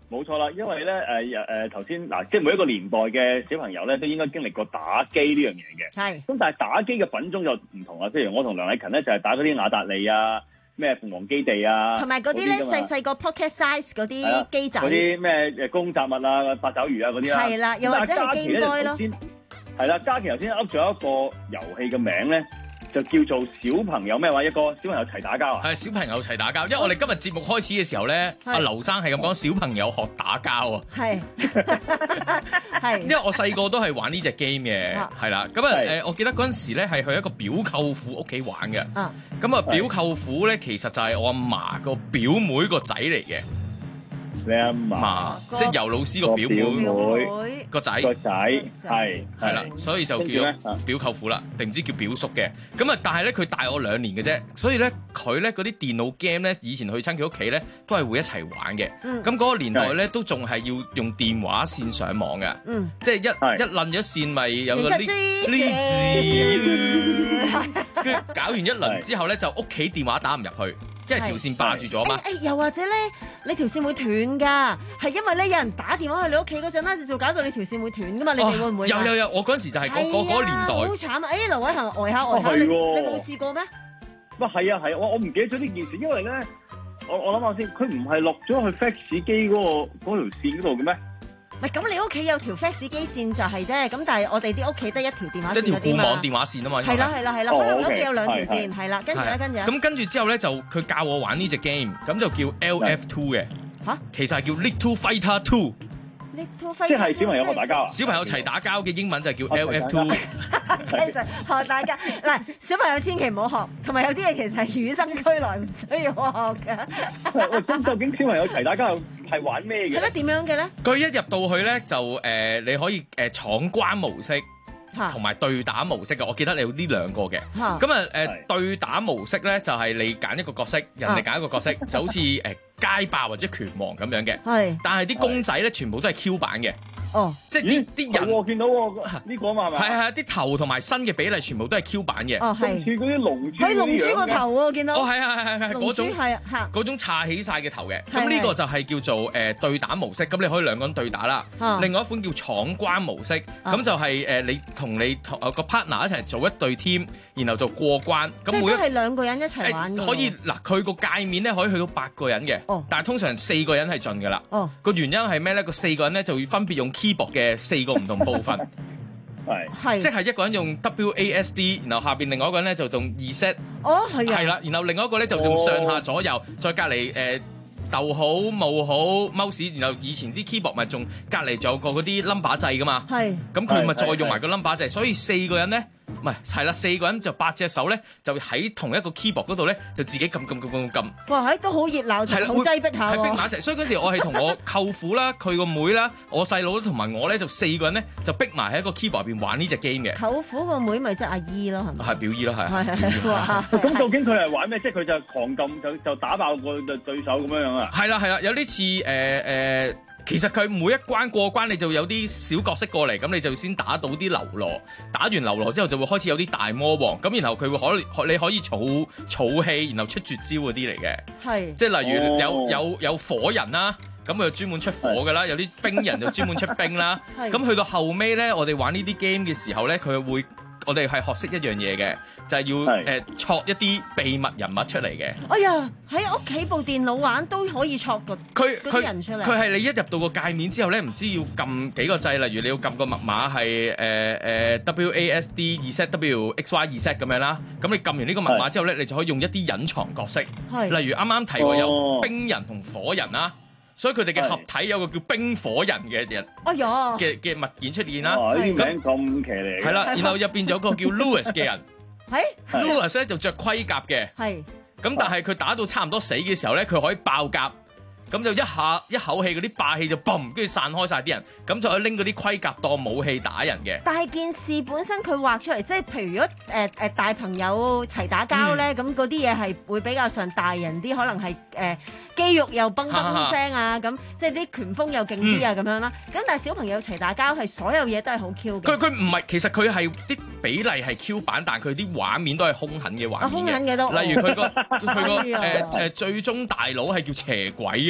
冇錯啦，因為咧誒誒頭先嗱，即係每一個年代嘅小朋友咧，都應該經歷過打機呢樣嘢嘅。 係。 咁但係打機嘅品種就唔同啦，譬如我同梁禮勤咧就係打嗰啲雅達利啊、咩鳳凰基地啊， 同埋嗰啲咧細細個 pocket size 嗰啲機仔， 嗰啲咩誒公雜物啊、八爪魚啊嗰啲啦。 係啦，又或者係 Game Boy 咯。 係啦，嘉琪頭先噏咗一個遊戲嘅名咧。就叫做小朋友咩話？一個小朋友齊打交啊！ 係小朋友齊打交，因為我哋今日節目開始嘅時候咧，阿劉生係咁講小朋友學打交啊。係係，因為我細個都係玩呢隻 game 嘅，係啦。咁啊誒，我記得嗰陣時咧係去一個表舅父屋企玩嘅。咁啊，表舅父咧其實就係我阿嫲個表妹個仔嚟嘅。 你阿嫲即係尤老師個表妹個仔個仔係係啦，所以就叫表舅父啦，定唔知叫表叔嘅。咁啊，但係咧佢大我兩年嘅啫，所以咧佢咧嗰啲電腦 game 咧，以前去親佢屋企咧都係會一齊玩嘅。咁嗰個年代咧都仲係要用電話線上網嘅，即係一一撚咗線咪有個呢呢字，跟住搞完一輪之後咧就屋企電話打唔入去。因為條線霸住咗嘛， 誒、欸欸、又或者咧，你條線會斷㗎，係因為咧有人打電話去你屋企嗰陣咧，就搞到你條線會斷㗎嘛，你哋會唔會？ 有有有，我嗰陣時就係嗰嗰嗰個年代。 好慘啊！誒，劉偉恒呆下呆下，你你冇試過咩？ 哇，係啊係啊，我我唔記得咗呢件事，因為咧，我我諗下先，佢唔係落咗去 fax 機嗰個嗰條線嗰度嘅咩？ 唔係，咁你屋企有條 fax 機線就係啫，咁但係我哋啲屋企得一條電話線嗰啲嘛。 一條固網電話線啊嘛。 係啦係啦係啦，可能你屋企有兩條線，係啦，跟住咧跟住。 咁跟住之後咧，就佢教我玩呢隻 game，咁就叫 L F two 嘅。嚇？其實係叫 Little Fighter Two。 即係小朋友學打交啊！ 小朋友齊打交嘅英文就叫 L F two。 其實學打交嗱，小朋友千祈唔好學，同埋有啲嘢其實係與生俱來，唔需要學嘅。 喂，咁究竟小朋友齊打交係玩咩嘅？ 係咧點樣嘅咧？ 佢一入到去咧就誒、呃，你可以誒闖關模式。同埋對打模式嘅，我記得你有呢兩個嘅。咁啊誒對打模式咧，就係你揀一個角色，人哋揀一個角色，就好似誒街霸或者拳王咁樣嘅。係，但係啲公仔咧，全部都係 Q 版嘅。哦，即係啲啲人我見到呢個嘛係咪？ 係係啲頭同埋身嘅比例全部都係 Q 版嘅。 哦，係。 似嗰啲龍珠。係龍珠個頭喎，我見到。 哦，係係係係嗰種係係嗰種叉起晒嘅頭嘅。咁呢個就係叫做誒對打模式。咁你可以兩個人對打啦。另外一款叫闖關模式，咁就係誒你同你同個 partner 一齊做一隊 team，然後就過關。 即係都係兩個人一齊玩嘅。 可以嗱，佢個界面咧可以去到八個人嘅。哦。但係通常四個人係盡㗎啦。哦。個原因係咩咧？個四個人咧就會分別用 keyboard 嘅四個唔同部分。係。即係一個人用 W A S D， 然後下邊另外一個人咧就用 Z。哦，係啊。係啦，然後另外一個咧就用上下左右，再隔離誒。逗號、冒號、mouse，然後以前啲 keyboard 咪仲隔離仲有個嗰啲 number 掣噶嘛，係，咁佢咪再用埋個 number 掣，所以四個人咧，唔係係啦，四個人就八隻手咧，就喺同一個 keyboard 嗰度咧，就自己撳撳撳撳撳。哇，喺都好熱鬧，係啦，好擠迫下喎。係逼埋一齊，所以嗰時我係同我舅父啦、佢個妹啦、我細佬同埋我咧，就四個人咧就逼埋喺一個 keyboard 入邊玩呢隻 game 嘅。舅父個妹咪即係阿姨咯，係咪？係表姨咯，係。係係。 咁究竟佢係玩咩？即係佢就狂撳就就打爆個對手咁樣樣啊？ 係啦係啦，有啲似誒誒，其實佢每一關過關，你就有啲小角色過嚟，咁你就先打到啲流羅，打完流羅之後就會開始有啲大魔王，咁然後佢會可你可以儲儲氣，然後出絕招嗰啲嚟嘅，係，即係例如有、哦、有有火人啦，咁佢就專門出火噶啦，有啲冰人就專門出冰啦，咁去到後尾咧，我哋玩呢啲 game 嘅時候咧，佢會。我哋係學識一樣嘢嘅，就係、是、要誒戳、呃、一啲秘密人物出嚟嘅。哎呀，喺屋企部電腦玩都可以戳個嗰啲人出嚟。佢係你一入到個界面之後咧，唔知要撳幾個掣，例如你要撳個密碼係誒誒 W A S D 二 set W X Y 二 set 咁樣啦。咁你撳完呢個密碼之後咧，你就可以用一啲隱藏角色，例如啱啱提過有冰人同火人啦。所以佢哋嘅合體有個叫冰火人嘅人，哎呀嘅嘅物件出現啦。 哇！呢啲名咁騎呢。 係啦，然後入邊就有個叫 Louis 嘅人，係 Louis 咧就着盔甲嘅，係。咁但係佢打到差唔多死嘅時候咧，佢可以爆甲。咁就一下一口氣嗰啲霸氣就嘣，跟住散開晒啲人，咁就可以拎嗰啲盔甲當武器打人嘅。但係件事本身佢畫出嚟，即係譬如如果誒誒、呃、大朋友齊打交咧，咁嗰啲嘢係會比較上大人啲，可能係誒、呃、肌肉又崩崩聲啊，咁即係啲拳風又勁啲啊咁樣啦。咁但係小朋友齊打交係所有嘢都係好 Q 嘅。佢佢唔係，其實佢係啲比例係 Q 版，但係佢啲畫面都係兇狠嘅畫面嘅。兇狠嘅都。例如佢個佢個誒誒最終大佬係叫邪鬼嘅。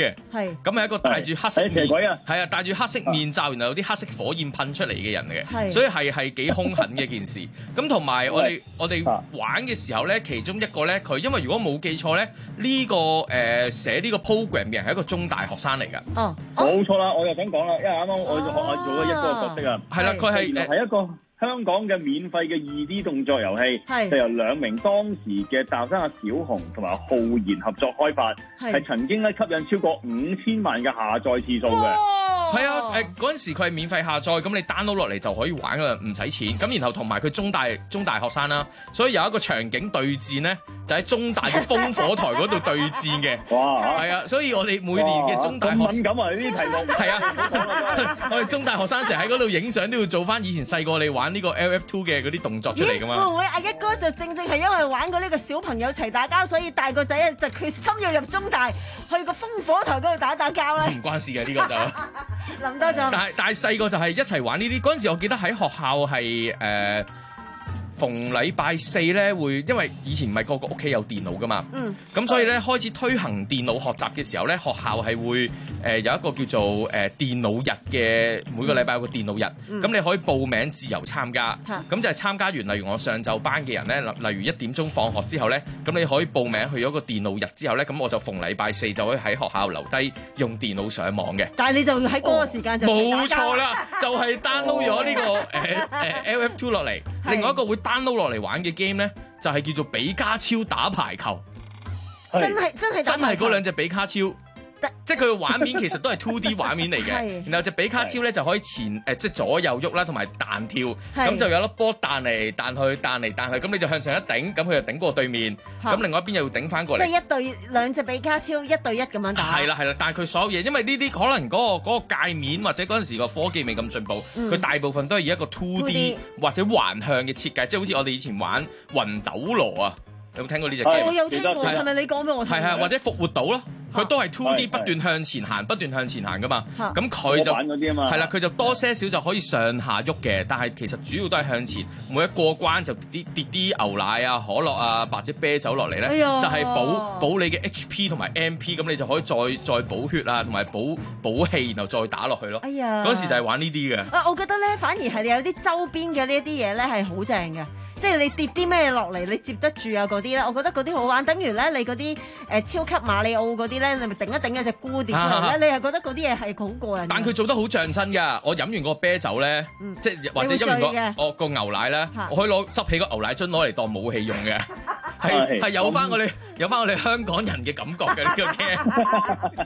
嘅， 係咁係一個戴住黑色面， 係邪鬼啊， 係啊，戴住黑色面罩，然後有啲黑色火焰噴出嚟嘅人嚟嘅， 係所以係係幾兇狠嘅一件事。咁同埋我哋我哋玩嘅時候咧，其中一個咧，佢因為如果冇記錯咧，呢、這個誒、呃、寫呢個 program 嘅人係一個中大學生嚟㗎。 哦， 冇錯啦，我又想講啦，因為啱啱我學校做咗一個角色啊， 係啦，佢係原來係一個香港嘅免費嘅二 D 動作遊戲，就由兩名當時嘅大學生阿小紅同埋浩然合作開發，係曾經咧吸引超過五千萬嘅下載次數嘅。 係啊，誒嗰陣時佢係免費下載，咁你 download 落嚟就可以玩㗎啦，唔使錢。咁然後同埋佢中大中大學生啦，所以有一個場景對戰咧，就喺中大嘅烽火台嗰度對戰嘅。 哇！ 係啊，所以我哋每年嘅中大學咁敏感啊！呢啲題目係啊，我哋中大學生成日喺嗰度影相，都要做翻以前細個你玩呢個 L F 二 嘅嗰啲動作出嚟㗎嘛。 會唔會阿一哥就正正係因為玩過呢個小朋友齊打交，所以大個仔啊就決心要入中大，去個烽火台嗰度打打交咧？ 唔關事嘅呢、呢個就。 諗多咗。 但係但係細個就係一齊玩呢啲，嗰陣時我記得喺學校係誒。呃逢禮拜四咧會，因為以前唔係個個屋企有電腦噶嘛，咁、嗯、所以咧開始推行電腦學習嘅時候咧，學校係會誒、呃、有一個叫做誒、呃、電腦日嘅，每個禮拜有個電腦日，咁、嗯、你可以報名自由參加，咁、嗯、就係參加完，例如我上晝班嘅人咧，例如一點鐘放學之後咧，咁你可以報名去咗個電腦日之後咧，咁我就逢禮拜四就可以喺學校留低用電腦上網嘅。 但係你就喺嗰個時間就冇錯啦，就係 download 咗呢個誒誒 L F 二落嚟，另外一個會download 落嚟玩嘅 game 咧，就係、是、叫做比卡超打排球， 真係真係真係嗰兩隻比卡超，即係佢嘅畫面其實都係 two D 畫面嚟嘅，然後隻比卡超咧就可以前誒、呃、即係左右喐啦，同埋彈跳，咁就有粒波彈嚟彈去，彈嚟彈去，咁你就向上一頂，咁佢就頂過對面，咁另外一邊又要頂翻過嚟， 即係一對兩隻比卡超一對一咁樣打。 係啦係啦，但係佢所有嘢，因為呢啲可能嗰、嗰個嗰個界面或者嗰陣時個科技未咁進步，佢、嗯、大部分都係以一個 two D 或者橫向嘅設計，即係好似我哋以前玩魂斗羅啊。有冇聽過呢隻 game？ 我有聽過，係咪你講俾我聽？ 係係，或者復活島咯，佢都係 two D 不斷向前行，不斷向前行噶嘛。咁佢就係啦，佢就多些少就可以上下喐嘅，但係其實主要都係向前。每一過關就跌跌啲牛奶啊、可樂啊或者啤酒落嚟咧，哎、就係補補你嘅 H P 同埋 M P， 咁你就可以再再補血啊，同埋補補氣，然後再打落去咯。哎呀，嗰時就係玩呢啲嘅。 啊，我覺得咧，反而係你有啲周邊嘅呢一啲嘢咧係好正嘅。即係你跌啲咩落嚟，你接得住啊嗰啲咧，我覺得嗰啲好玩。等於咧，你嗰啲誒超級馬里奧嗰啲咧，你咪頂一頂有隻菇跌出嚟咧，啊、你係覺得嗰啲嘢係好過癮。 但佢做得好像真㗎。我飲完個啤酒咧，嗯、即係或者飲完個我個牛奶咧，我可以攞執起個牛奶樽攞嚟當武器用嘅，係係有翻我哋有翻我哋香港人嘅感覺嘅呢、呢個 game。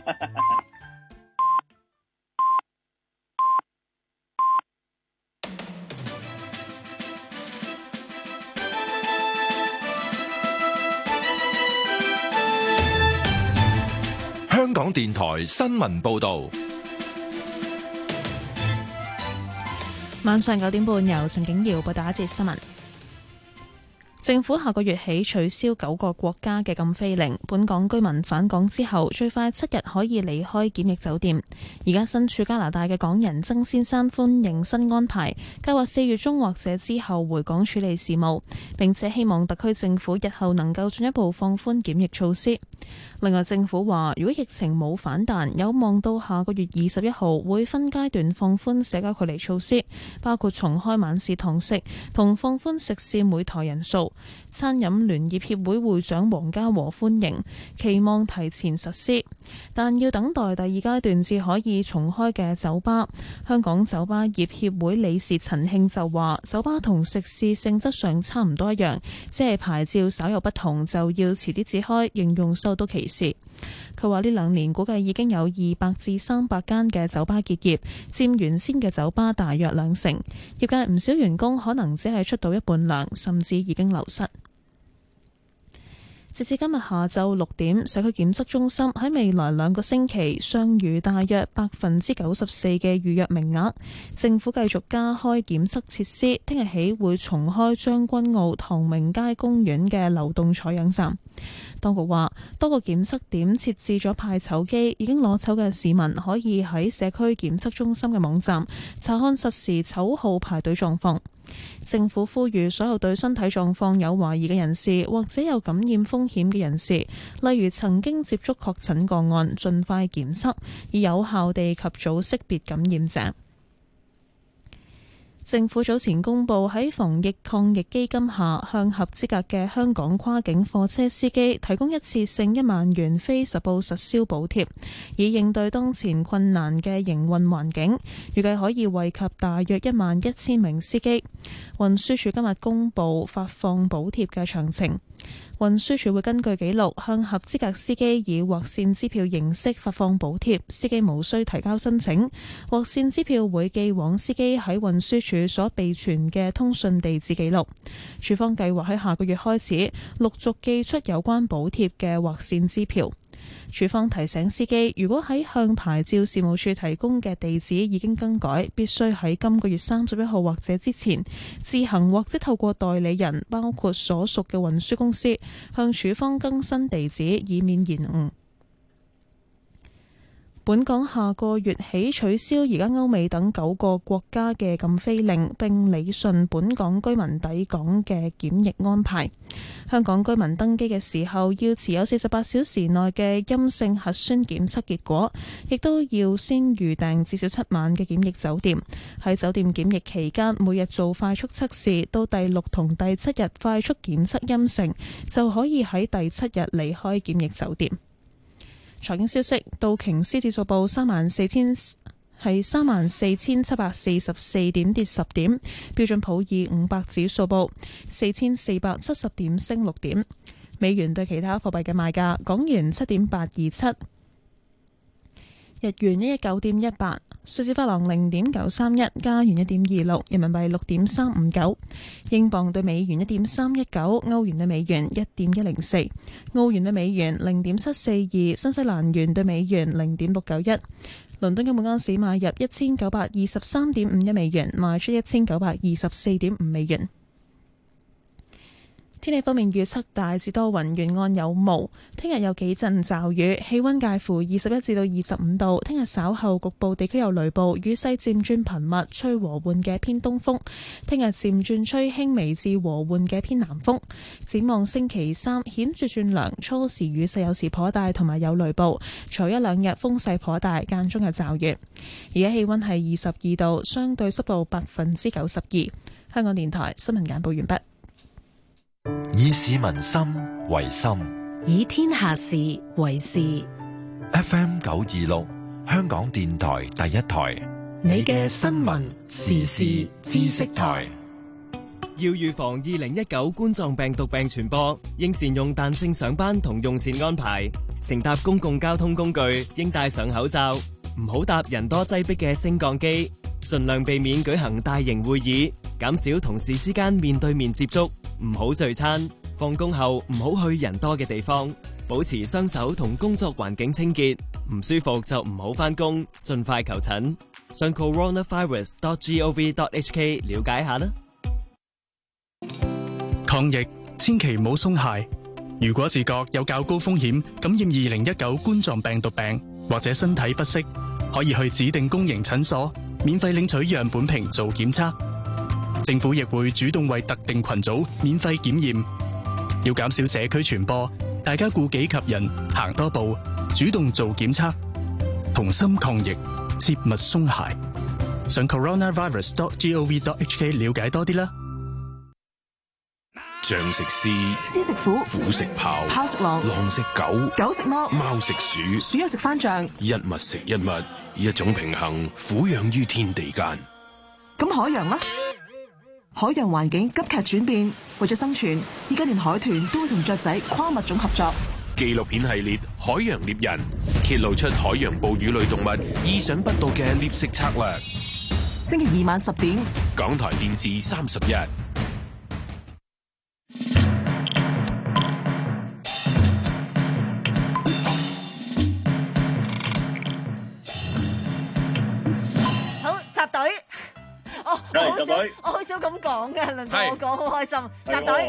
香港電台新聞報道， 晚上九點半由陳景瑤報道一節新聞。政府下個月起取消九個國家嘅禁飛令，本港居民返港之後最快七日可以離開檢疫酒店。而家身處加拿大嘅港人曾先生歡迎新安排，計劃四月中或者之後回港處理事務，並且希望特區政府日後能夠進一步放寬檢疫措施。另外，政府話如果疫情冇反彈，有望到下個月二十一號會分階段放寬社交距離措施，包括重開晚市堂食同放寬食肆每台人數。餐飲聯業協會會長黃家和歡迎，期望提前實施，但要等待第二階段至可以重開嘅酒吧。香港酒吧業協會理事陳慶就話，酒吧同食肆性質上差唔多一樣，即係牌照稍有不同，就要遲啲至開，形容受到歧視。佢話呢兩年估計已經有二百至三百間嘅酒吧結業，佔原先嘅酒吧大約兩成。業界唔少員工可能只係出到一半糧，甚至已經流失。截至今日下晝六點，社區檢測中心喺未來兩個星期尚餘大約百分之九十四嘅預約名額。政府繼續加開檢測設施，聽日起會重開將軍澳唐明街公園嘅流動採樣站。 當局話，多個檢測點設置咗派籌機，已經攞籌嘅市民可以喺社區檢測中心嘅網站查看實時籌號排隊狀況。政府呼籲所有對身體狀況有懷疑嘅人士，或者有感染風險嘅人士，例如曾經接觸確診個案，盡快檢測，以有效地及早識別感染者。政府早前公布喺防疫抗疫基金下，向合資格嘅香港跨境貨車司機提供一次性一萬元非實報實銷補貼，以應對當前困難嘅營運環境，預計可以惠及大約一萬一千名司機。運輸署今日公布發放補貼嘅詳情。運輸署會根據記錄向合資格司機以劃線支票形式發放補貼，司機無需提交申請。劃線支票會寄往司機喺運輸署所備存嘅通訊地址記錄。署方計劃喺下個月開始陸續寄出有關補貼嘅劃線支票。署方提醒司機，如果喺向牌照事務處提供嘅地址已經更改，必須喺今個月三十一號或者之前自行或者透過代理人，包括所屬嘅運輸公司，向署方更新地址，以免延誤。本港下個月起取消而家歐美等九個國家嘅禁飛令，並理順本港居民抵港嘅檢疫安排。香港居民登機嘅時候要持有四十八小時內嘅陰性核酸檢測結果，亦都要先預訂至少七晚嘅檢疫酒店。喺酒店檢疫期間，每日做快速測試，到第六同第七日快速檢測陰性，就可以喺第七日離開檢疫酒店。財經消息，道瓊斯指數報三萬四千係三萬四千七百四十四點，跌十點。標準普爾五百指數報四千四百七十點，升六點。美元對其他貨幣嘅賣價：港元七點八二七，日元一一九點一八，瑞士法郎零點九三一，加元一點二六，人民幣六點三五九，英鎊對美元一點三一九，歐元對美元一點一零四，澳元對美元零點七四二，新西蘭元對美元零點六九一。倫敦嘅每盎司買入一千九百二十三點五一美元，賣出一千九百二十四點五美元。天氣方面預測大致多雲，沿岸有霧。聽日有幾陣驟雨，氣溫介乎二十一至到二十五度。聽日稍後局部地區有雷暴，雨勢漸轉頻密，吹和緩嘅偏東風。聽日漸轉吹輕微至和緩嘅偏南風。展望星期三顯著轉涼，初時雨勢有時頗大，同埋有雷暴。隨一兩日風勢頗大，間中有驟雨。而家氣溫係二十二度，相對濕度百分之九十二。香港電台新聞簡報完畢。 以市民心為心， 以天下事為事。 F M 九二六，香港電台第一台， 你嘅新聞時事知識台。 要預防二零一九冠狀病毒病傳播，應善用彈性上班同用膳安排。乘搭公共交通工具應戴上口罩，唔好搭人多擠迫嘅升降機，盡量避免舉行大型會議，減少同事之間面對面接觸。唔好聚餐，放工後唔好去人多嘅地方，保持雙手同工作環境清潔。唔舒服就唔好返工，盡快求診。上 coronavirus dot gov dot hk 了解下啦。 抗疫千祈唔好鬆懈。如果自覺有較高風險感染二零一九冠狀病毒病，或者身體不適，可以去指定公營診所免費領取樣本瓶做檢測。政府亦會主動為特定群組免費檢驗。要減少社區傳播，大家顧己及人，行多步，主動做檢測，同心抗疫，切勿鬆懈。上 coronavirus dot gov dot hk 了解多啲啦。 象食獅、 獅食虎、 虎食豹、 豹食狼、 狼食狗、 狗食貓、 貓食鼠、 鼠又食番象， 一物食一物，一種平衡，俯仰於天地間。 咁海洋呢？海洋環境急劇轉變，為咗生存，依家連海豚都會同雀仔跨物種合作。 紀錄片系列《海洋獵人》揭露出海洋哺乳類動物意想不到嘅獵食策略。 星期二晚十點， 港台電視三十一。 好，集隊。哦，我好少，我好少咁講嘅，輪到我講好開心。集隊，喂，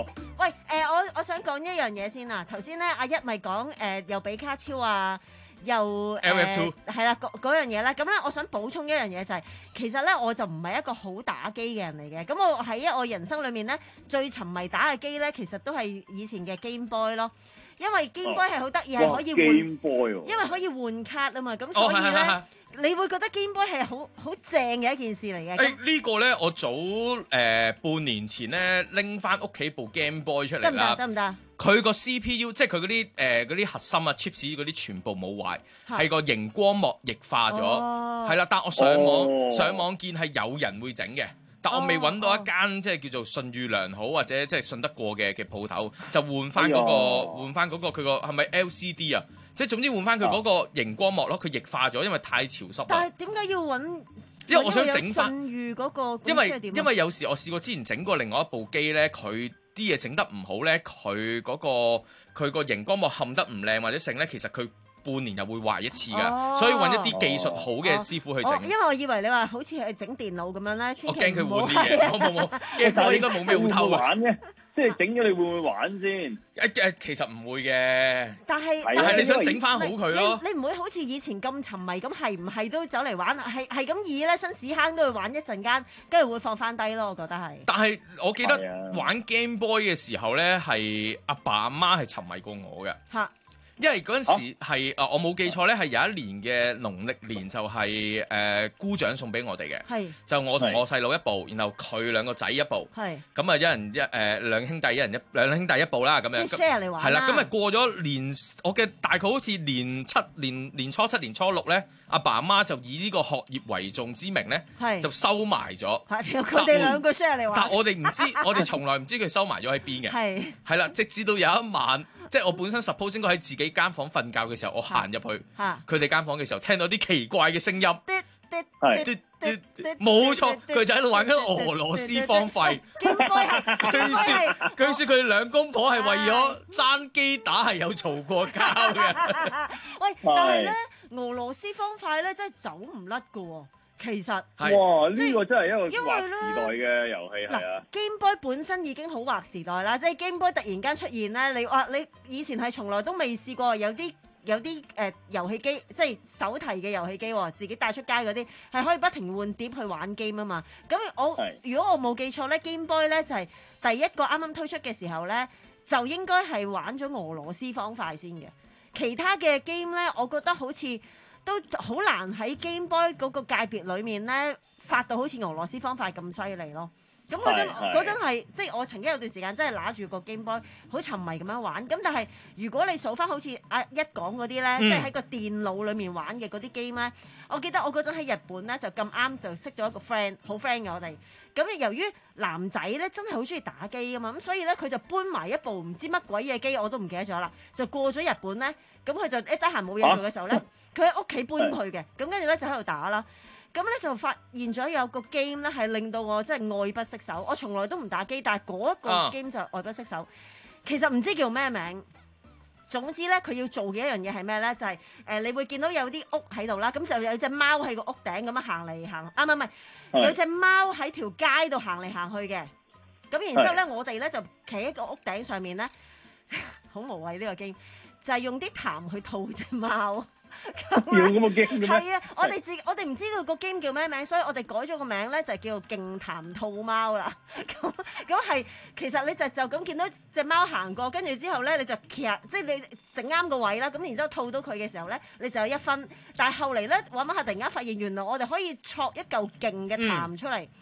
喂，誒、呃，我我想講一樣嘢先啊。頭先咧，阿一咪講誒，又比卡超啊，又 L F two 係啦，嗰嗰樣嘢咧。咁咧，我想補充一樣嘢就係、是，其實咧我就唔係一個好打機嘅人嚟嘅。咁我喺我人生裏面咧，最沉迷打嘅機咧，其實都係以前嘅 Game Boy 咯。因為 Game Boy 係好得意，係、哦、可以換，因為可以換卡啊嘛。咁所以咧。哦你會覺得 Game Boy 係好好正嘅一件事嚟嘅。誒、欸這個、呢個咧，我早誒、呃、半年前咧拎翻屋企部 Game Boy 出嚟啦。 得唔得？得唔得？ 佢個 C P U 即係佢嗰啲誒嗰啲核心啊 chips 嗰啲全部冇壞，係個熒光幕液化咗，係、哦、啦。但我上網、哦、上網見係有人會整嘅。但我未揾到一間、哦、即係叫做信譽良好或者即係信得過嘅嘅鋪頭，就換翻嗰、嗰個換翻嗰個佢個係咪 L C D 啊？即係總之換翻佢嗰個熒光幕咯，佢液化咗，因為太潮濕。 但係點解要揾？ 因為我想整翻信譽嗰個， 因為因為有時我試過之前整過另外一部機咧，佢啲嘢整得唔好咧，佢嗰、嗰個佢個熒光幕冚得唔靚或者剩咧，其實佢半年又會壞一次㗎、哦，所以揾一啲技術好嘅師傅去整、哦哦。因為我以為你話好似係整電腦咁樣咧， 我驚佢換啲嘢，冇冇冇，驚我應該冇咩好偷玩嘅。即係整咗你會唔會玩先？ 誒誒，其實唔會嘅。 但係但係你想整翻好佢咯？ 你唔會好似以前咁沉迷咁，係唔係都走嚟玩？係係咁以咧新屎坑都去玩一陣間，跟住會放翻低咯。我覺得係。 但係我記得玩 Game Boy 嘅時候咧，係阿爸阿媽係沉迷過我嘅。嚇！因為嗰陣時係啊，我冇記錯咧，係有一年嘅農曆年就係、是、誒、呃、姑丈送俾我哋嘅，就我同我細佬一部，然後佢兩個仔一部，咁啊一人一誒、呃、兩兄弟一人一兩兄弟一部啦，咁樣 share 嚟玩啦。 係啦，咁啊過咗年，我嘅大概好似年七年年初七年初六咧，阿爸阿媽就以呢個學業為重之名咧，就收埋咗。 佢哋兩個 share 嚟玩， 但我哋唔知，我哋從來唔知佢收埋咗喺邊嘅。係係啦，直至到有一晚。即係我本身 suppose 應該喺自己間房瞓覺嘅時候，我行入去佢哋間房嘅時候，聽到啲奇怪嘅聲音，係冇錯，佢就喺度玩緊俄羅斯方塊。據說據說佢哋兩公婆係為咗爭機打係有嘈過交嘅。 喂，但係咧俄羅斯方塊咧真係走唔甩㗎喎。其實哇，呢、這個真係一個劃時代嘅遊戲係啊 ！Game Boy 本身已經好劃時代啦，即係 Game Boy 突然間出現咧，你話你以前係從來都未試過有啲有啲誒、呃、遊戲機，即係手提嘅遊戲機，自己帶出街嗰啲係可以不停換碟去玩 game 啊嘛。咁我如果我冇記錯咧 ，Game Boy 咧就係、是、第一個啱啱推出嘅時候咧，就應該係玩咗俄羅斯方塊先嘅。其他嘅 game 咧，我覺得好似都好難喺 Game Boy 嗰個界別裏面咧發到好似俄羅斯方塊咁犀利咯。咁嗰陣嗰陣係即係我曾經有段時間真係揦住個 Game Boy 好沉迷咁樣玩。咁但係如果你數翻好似阿一講嗰啲咧，嗯、即係喺個電腦裏面玩嘅嗰啲 game 咧，我記得我嗰陣喺日本咧就咁啱就識咗一個 friend，好 friend 嘅我哋。咁由於男仔咧真係好中意打機噶嘛，咁所以咧佢就搬埋一部唔知乜鬼嘢機，我都唔記得咗啦。就過咗日本咧，咁佢就一得閒冇嘢做嘅時候咧。啊佢喺屋企搬佢嘅，咁跟住咧就喺度打啦。咁咧就發現咗有個 game 咧係令到我真係愛不釋手。我從來都唔打機，但係嗰一個 game 就愛不釋手。其實唔知叫咩名。總之咧，佢要做嘅一樣嘢係咩咧？就係、是、誒、呃，你會見到有啲屋喺度啦，咁就有隻貓喺個屋頂咁樣行嚟行。啊，唔係唔係，有隻貓喺條街度行嚟行去嘅。咁然之後咧，我哋咧就企喺個屋頂上面咧，好無謂呢個 game，就係用啲痰去套隻貓。 用咁嘅 game 嘅咩？ 係啊，我哋自我哋唔知道個 game 叫咩名，所以我哋改咗個名咧，就係叫做勁痰套貓啦。咁咁係，其實你就就咁見到隻貓行過，跟住之後咧，你就其實即係你整啱個位啦。咁然之後套到佢嘅時候咧，你就有一分。但係後嚟咧，玩玩下突然間發現，原來我哋可以戳一嚿勁嘅痰出嚟。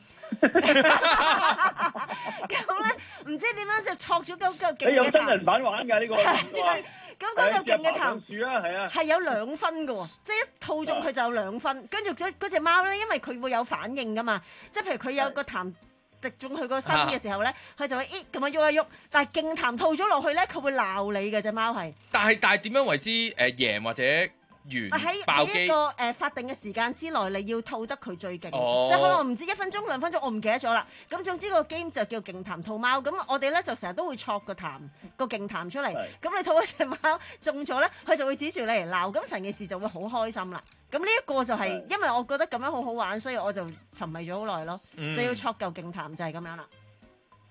咁咧，唔知點樣就戳咗嚿嚿勁嘅痰。 你有真人版玩㗎呢個？ 咁嗰嚿勁嘅痰係係有兩分嘅喎，即係一套中佢就有兩分。跟住嗰嗰隻貓咧，因為佢會有反應㗎嘛，即係譬如佢有個痰滴中佢個身嘅時候咧，佢就會咦咁樣喐一喐。但係勁痰套咗落去咧，佢會鬧你嘅隻貓係。 但係但係點樣為之誒贏或者？ 喺喺一個誒、呃、法定嘅時間之內，你要套得佢最勁，哦、即係可能唔知一分鐘兩分鐘，我唔記得咗啦。咁總之個 game 就叫勁痰套貓。咁我哋咧就成日都會戳個痰個勁痰出嚟。咁你套一隻貓中咗咧，佢就會指住你嚟鬧。咁成件事就會好開心啦。咁呢一個就係、是、因為我覺得咁樣好好玩，所以我就沉迷咗好耐咯。嗯、就要戳嚿勁痰就係咁樣啦。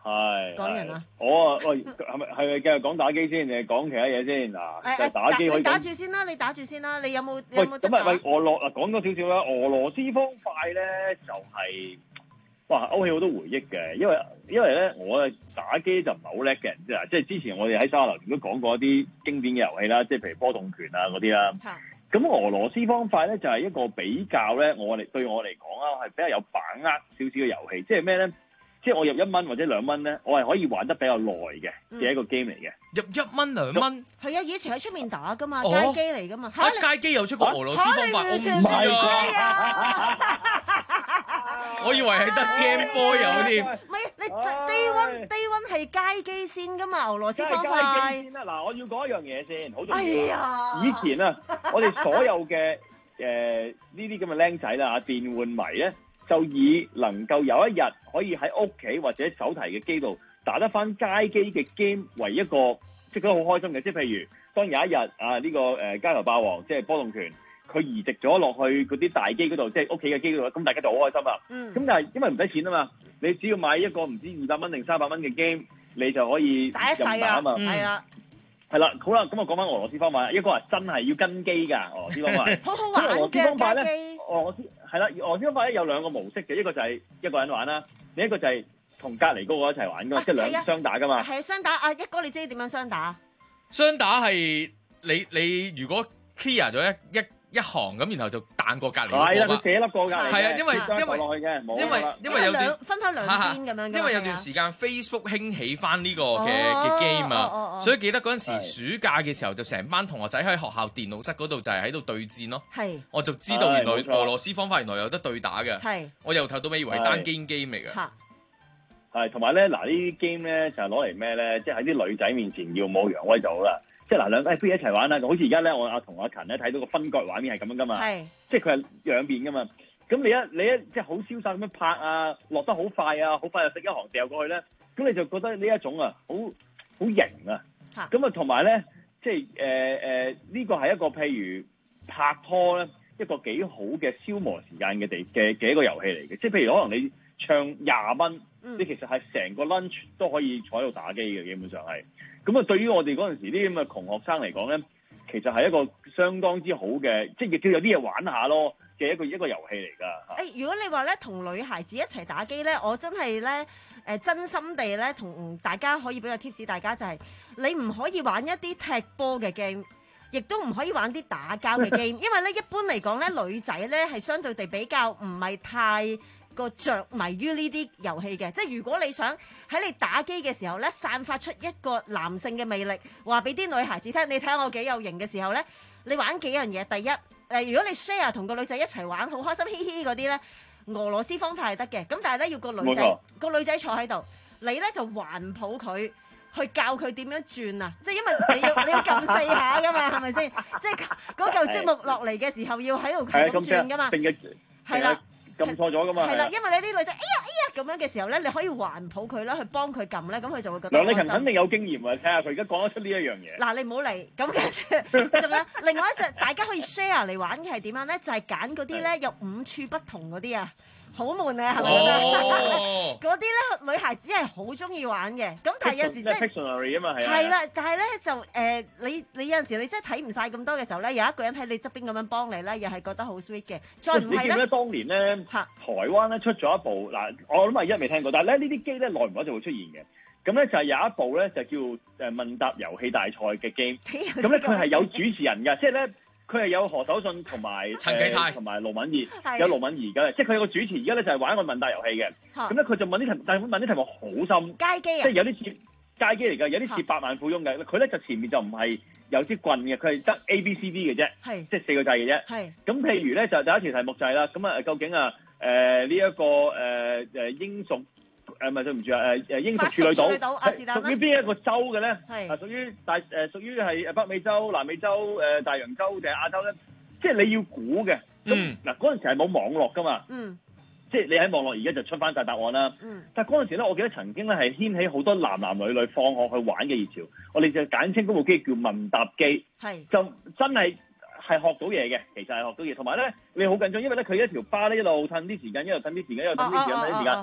係講完啦。 我啊，喂，係咪係咪繼續講打機先？定係講其他嘢先？嗱，就係打機可以你打講。 住先啦，你打住先啦。你有冇喂， 有冇得咁啊， 打？ 喂，俄羅啊，講多少少啦。俄羅斯方塊咧就係、哇，勾起好多回憶嘅，因為因為咧，我打機就唔係好叻嘅人啫。即係之前我哋喺沙流都講過一啲經典嘅遊戲啦，即係譬如波動拳啊嗰啲啦。咁俄羅斯方塊咧就係、是、一個比較咧，我哋對我嚟講啊，係比較有把握少少嘅遊戲。即係咩咧？即係我入一蚊或者兩蚊咧，我係可以玩得比較耐嘅嘅一個 game 嚟嘅。 入一蚊兩蚊， 係啊，以前喺出面打噶嘛， 哦街機嚟噶嘛。 啊，街機有出過俄羅斯方塊，我唔知啊。我以為係得 Game Boy 有添。 唔係，你 Day One Day One 係街機先噶嘛，俄羅斯方街塊。 機先啦，嗱，我要講一樣嘢先，好重要。 哎呀以前啊，我哋所有嘅誒呢啲咁嘅僆仔啦，電玩迷咧，就以能夠有一日可以喺屋企或者手提嘅機度打得翻街機嘅 game 為一個，即係覺得好開心嘅。即係譬如，當有一日啊呢、呢個誒、呃、街頭霸王即係波動拳，佢移植咗落去嗰啲大機嗰度，即係屋企嘅機嗰度，咁大家就好開心啦。 嗯。 咁但係因為唔使錢啊嘛，你只要買一個唔知二百蚊定三百蚊嘅 game，你就可以打一世任打啊， 啊嘛。 係啦。 係啦，好啦，咁我講翻俄羅斯方塊，一個係真係要跟機㗎，俄羅斯方塊。 好好玩俄羅斯方塊嘅咧，俄羅斯係啦，俄羅斯方塊咧有兩個模式嘅，一個就係一個人玩啦，另一個就係同隔離嗰個一齊玩㗎嘛，即係兩雙打㗎嘛。 係雙打啊！一哥，你知點樣雙打？ 雙打係你你如果 clear 咗一一一行咁，然後就彈過隔離嗰個嘛。 係啦，佢射粒過隔離嘅。 係啊，因為雙因為落去嘅，冇因為啦因為有段分開兩邊咁樣嘅。 因為有段時間 Facebook 興起翻呢個嘅哦嘅 game 哦哦啊， 哦所以記得嗰陣時暑假嘅時候，就成班同學仔喺學校電腦室嗰度就係喺度對戰咯。 係。 我就知道原來係冇錯俄羅斯方塊原來有得對打嘅。 係。 我由頭到尾以為係單機 game 嚟嘅。 嚇。 係，同埋咧，嗱呢啲 game 咧就係攞嚟咩咧？即係喺啲女仔面前耀武揚威就好啦。即係嗱兩，誒不如一齊玩啦！好似而家咧，我阿同阿勤咧睇到個分割畫面係咁樣噶嘛。係。即係佢係兩邊噶嘛。咁你一你一即係好瀟灑咁樣拍啊，落得好快啊，好快就食一行掉過去咧。咁你就覺得呢一種啊，好好型啊。咁啊，同埋咧，即係誒誒呢個係一個譬如拍拖咧，一個幾好嘅消磨時間嘅地嘅嘅一個遊戲嚟嘅。即係譬如可能你唱廿蚊， 嗯、 你其實係成個 lunch 都可以坐喺度打機嘅，基本上係。咁啊，對於我哋嗰陣時啲咁嘅窮學生嚟講咧，其實係一個相當之好嘅，即係亦叫有啲嘢玩下咯嘅一個一個遊戲嚟㗎。 誒，如果你話咧同女孩子一齊打機咧，我真係咧誒真心地咧同大家可以俾個 tips，大家就係、是、你唔可以玩一啲踢波嘅 game，亦都唔可以玩啲打交嘅 game，因為咧一般嚟講咧女仔咧係相對地比較唔係太個着迷於呢啲遊戲嘅，即係如果你想喺你打機嘅時候咧，散發出一個男性嘅魅力，話俾啲女孩子聽，你睇下我幾有型嘅時候咧，你玩幾樣嘢。第一，誒如果你 share 同個女仔一齊玩，好開心嘻嘻嗰啲咧，俄羅斯方塊係得嘅。咁但係咧要個女仔個女仔坐喺度，你咧就環抱佢，去教佢點樣轉啊！即係因為你要你要撳四下噶嘛，係咪先？即係嗰嚿積木落嚟嘅時候要喺度係咁轉噶嘛。係啦。 撳錯咗噶嘛？ 係啦，因為你啲女仔哎呀哎呀咁樣嘅時候咧，你可以環抱佢啦，去幫佢撳咧，咁佢就會覺得開心。 梁麗勤肯定有經驗啊！睇下佢而家講得出呢一樣嘢。 嗱，你唔好嚟咁嘅，仲有另外一隻大家可以 share 嚟玩嘅係點樣咧？就係揀嗰啲咧有五處不同嗰啲啊，好悶啊，係咪啊？嗰啲咧女孩子係好中意玩嘅，咁但係有時即係 Pictionary 啊嘛，係啊。 係啦，但係咧就誒，你你有陣時你真係睇唔晒咁多嘅時候咧，有一個人喺你側邊咁樣幫你咧，又係覺得好 sweet 嘅。再唔係咧， 當年咧，台灣咧出咗一部嗱，我諗係一未聽過，但係咧呢啲機咧耐唔耐就會出現嘅。咁咧就係有一部咧就叫誒問答遊戲大賽嘅 game，咁咧佢係有主持人㗎，即係咧。佢係有何守信同埋陳啟泰同埋盧敏儀，有盧敏儀嘅，即係佢有個主持。而家咧就係玩一個問答遊戲嘅，咁咧佢就問啲題，但係問啲題目好深， 街機啊， 即係有啲似街機嚟㗎，有啲似百萬富翁嘅。佢咧就前面就唔係有支棍嘅，佢係得 A B C D 嘅啫，即係四個掣嘅啫。係咁，譬如咧就第一條題目就係啦，咁啊究竟啊誒呢一個誒誒英屬。誒唔係對唔住啊！誒誒英屬處女島係屬於邊一個州嘅咧？係啊，屬於大誒屬於係誒北美洲、南美洲、誒大洋洲定係亞洲咧？即係你要估嘅。咁嗱嗰陣時係冇網絡噶嘛？嗯。即係你喺網絡而家就出翻晒答案啦。嗯。但係嗰陣時咧，我記得曾經咧係掀起好多男男女女放學去玩嘅熱潮。我哋就簡稱嗰部機叫問答機。係。就真係係學到嘢嘅，其實係學到嘢。同埋咧，你好緊張，因為咧佢一條巴咧一路褪啲時間，一路褪啲時間，一路褪啲時間，褪啲時間。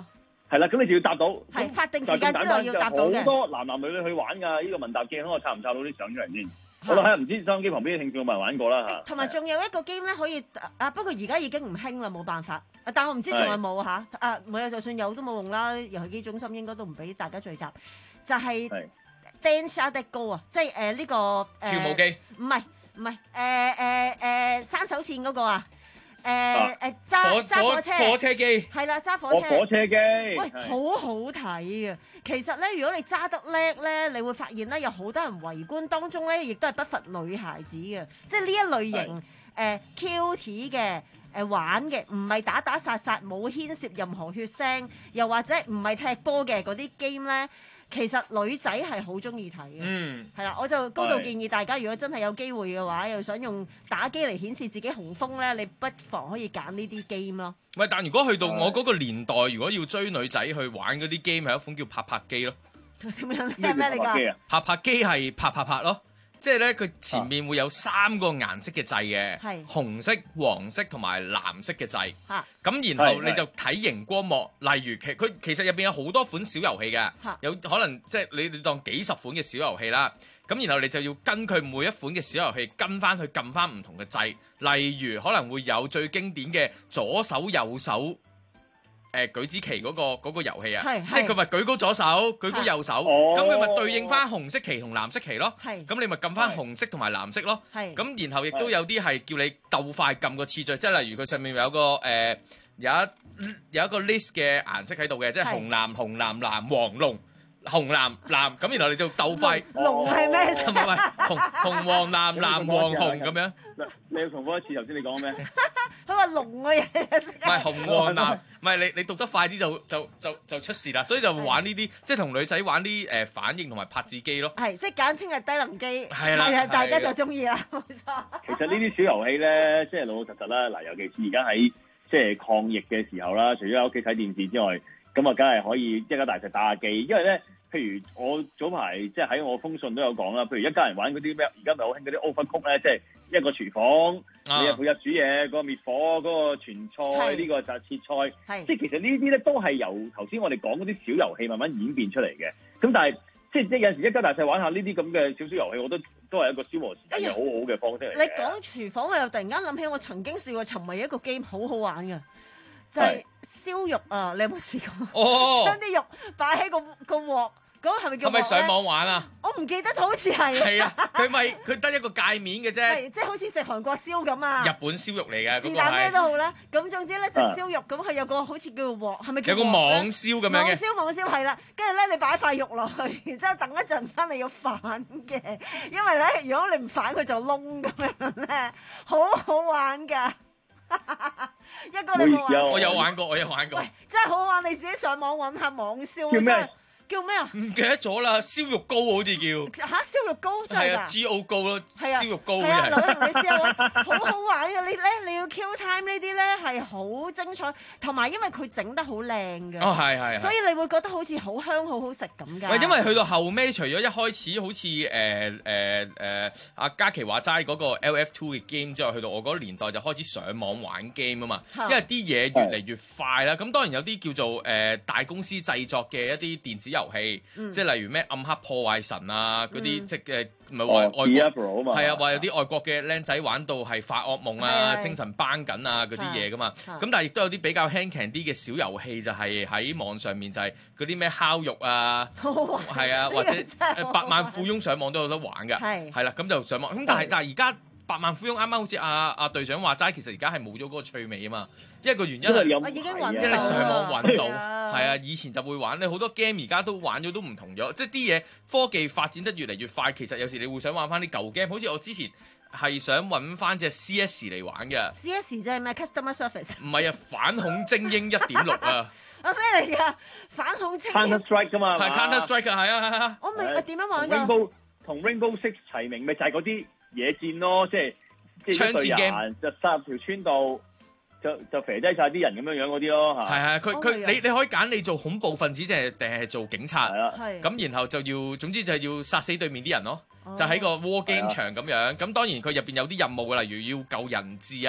係啦，咁你就要答到。 係法定時間之內要答到嘅。 好多男男女女去玩㗎，呢個問答 game，我插唔插到啲相出嚟先？我睇下，唔知收音機旁邊嘅聽眾有冇人玩過啦嚇。 同埋仲有一個 game 咧，可以啊，不過而家已經唔興啦，冇辦法。但我唔知仲有冇嚇啊！冇啊，就算有都冇用啦。遊戲機中心應該都唔俾大家聚集。就係 Dance的高啊，即係誒呢個跳舞機。 唔係唔係誒誒誒山手線嗰個啊。誒誒揸揸火車火車機係啦，揸火車火車機喂，好好睇嘅。其實咧，如果你揸得叻咧，你會發現咧有好多人圍觀，當中咧亦都係不乏女孩子嘅，即係呢一類型誒 cute 嘅誒玩嘅，唔係打打殺殺，冇牽涉任何血腥，又或者唔係踢波嘅嗰啲 game 咧。其實女仔係好中意睇嘅， 嗯， 係啦，我就高度建議大家，如果真係有機會嘅話，又想用打機嚟顯示自己雄風咧，你不妨可以揀呢啲 game 咯。 喂，但如果去到我嗰個年代，如果要追女仔去玩嗰啲 game，係一款叫拍拍機咯。 點樣咩咩嚟㗎？ 拍拍機係拍拍拍咯。即係咧，佢前面會有三個顏色嘅掣嘅， 係紅色、黃色同埋藍色嘅掣。 嚇， 咁然後你就睇熒光幕，例如其佢其實入邊有好多款小遊戲嘅，有可能即係你你當幾十款嘅小遊戲啦。咁然後你就要跟佢每一款嘅小遊戲跟翻去撳翻唔同嘅掣，例如可能會有最經典嘅左手右手。誒舉子旗嗰個嗰個遊戲啊，即係佢咪舉高左手，舉高右手，咁佢咪對應翻紅色旗同藍色旗咯。咁你咪撳翻紅色同埋藍色咯。咁然後亦都有啲係叫你鬥快撳個次序，即係例如佢上面有個誒有一有一個 list 嘅顏色喺度嘅，即係紅藍紅藍藍黃龍紅藍藍，咁然後你就鬥快。 龍係咩？ 唔係唔係紅紅黃藍藍黃紅咁樣。 你要重複一次頭先你講咩？ 佢話龍嘅嘢， 唔係紅黃藍，唔係你你讀得快啲就就就就出事啦，所以就玩呢啲，即係同女仔玩啲誒反應同埋拍子機咯。 係，即係簡稱係低能機。 係啦， 係啊，大家就中意啦，冇錯。 其實呢啲小遊戲咧，即係老老實實啦。嗱，尤其是而家喺即係抗疫嘅時候啦，除咗喺屋企睇電視之外，咁啊，梗係可以一家大細打下機，因為咧。譬如我早排即係喺我封信都有講啦，譬如一家人玩嗰啲咩，而家咪好興嗰啲 overcook 咧，即係一個廚房，啊、你又負責煮嘢，嗰個滅火，嗰、嗰個傳菜，呢個就係切菜，即係其實呢啲咧都係由頭先我哋講嗰啲小遊戲慢慢演變出嚟嘅。咁但係即係即係有時一家大細玩下呢啲咁嘅小小遊戲，我覺得都係一個消磨時間嘅好好嘅方式嚟嘅。 你講廚房，我又突然間諗起我曾經試過沉迷一個 game，好好玩嘅。就係燒肉啊！你有冇試過？ 哦， 將啲肉擺喺個個鑊，嗰個係咪叫？係咪上網玩啊？ 我唔記得，好似係。 係啊，佢咪佢得一個界面嘅啫。 係，即係好似食韓國燒咁啊！ 日本燒肉嚟嘅， 是但咩都好啦。咁總之咧就燒肉，咁佢有個好似叫鑊，係咪叫？ 有個網燒咁樣嘅。 網燒網燒係啦，跟住咧你擺塊肉落去，然之後等一陣間你要反嘅，因為咧如果你唔反佢就燶咁樣咧，好好玩㗎。一個你冇玩， 我有玩過，我有玩過。 喂，真係好好玩！你自己上網揾下網燒。 叫咩？ 叫咩啊？ 唔記得咗啦，燒肉糕好似叫。 嚇！燒肉糕真係㗎。 G O 糕咯，燒肉糕嘅。 係啊，劉一同你試下喎，好好玩嘅。你咧你要 Q time 呢啲咧係好精彩，同埋因為佢整得好靚嘅。 哦，係係。 所以你會覺得好似好香好好食咁㗎。 喂，因為去到後尾，除咗一開始好似誒誒誒阿嘉琪話齋嗰個 L F two 嘅 game 之外，去到我嗰個年代就開始上網玩 game 啊嘛。因為啲嘢越嚟越快啦，咁當然有啲叫做誒大公司製作嘅一啲電子遊戲，嗯、即係例如咩暗黑破壞神啊嗰啲，嗯、即係誒唔係話外國係啊，話有啲外國嘅僆仔玩到係發惡夢啊、精神繃緊啊嗰啲嘢噶嘛。咁但係亦都有啲比較輕鬆啲嘅小遊戲，就係喺網上面就係嗰啲咩烤肉啊，係啊，或者百萬富翁上網都有得玩㗎，係啦，咁就上網。咁但係但係而家百萬富翁啱啱好似阿阿隊長話齋，其實而家係冇咗嗰個趣味啊嘛。一個原因係， 我已經揾到， 因為上網揾到，係啊，以前就會玩，你好多 game 而家都玩咗都唔同咗，即係啲嘢科技發展得越嚟越快，其實有時你會想玩翻啲舊 game，好似我之前係想揾翻隻 C S 嚟玩嘅。 C S 即係咩 Customer Service？ 唔係啊，反恐精英一點六啊！ 啊咩嚟㗎？反恐精英 Counter Strike 㗎嘛？ 係 Counter Strike 係啊係啊！ 我未點樣玩㗎 ？Rainbow 同 Rainbow Six 齊名，咪就係嗰啲野戰咯，即係即係一隊人就殺入條村度。就就肥低晒啲人咁樣樣嗰啲咯嚇， 係係佢佢你你可以揀你做恐怖分子，即係定係做警察， 係啦， 咁然後就要總之就係要殺死對面啲人咯，就喺個 war game 場咁樣。咁當然佢入邊有啲任務嘅，例如要救人質啊，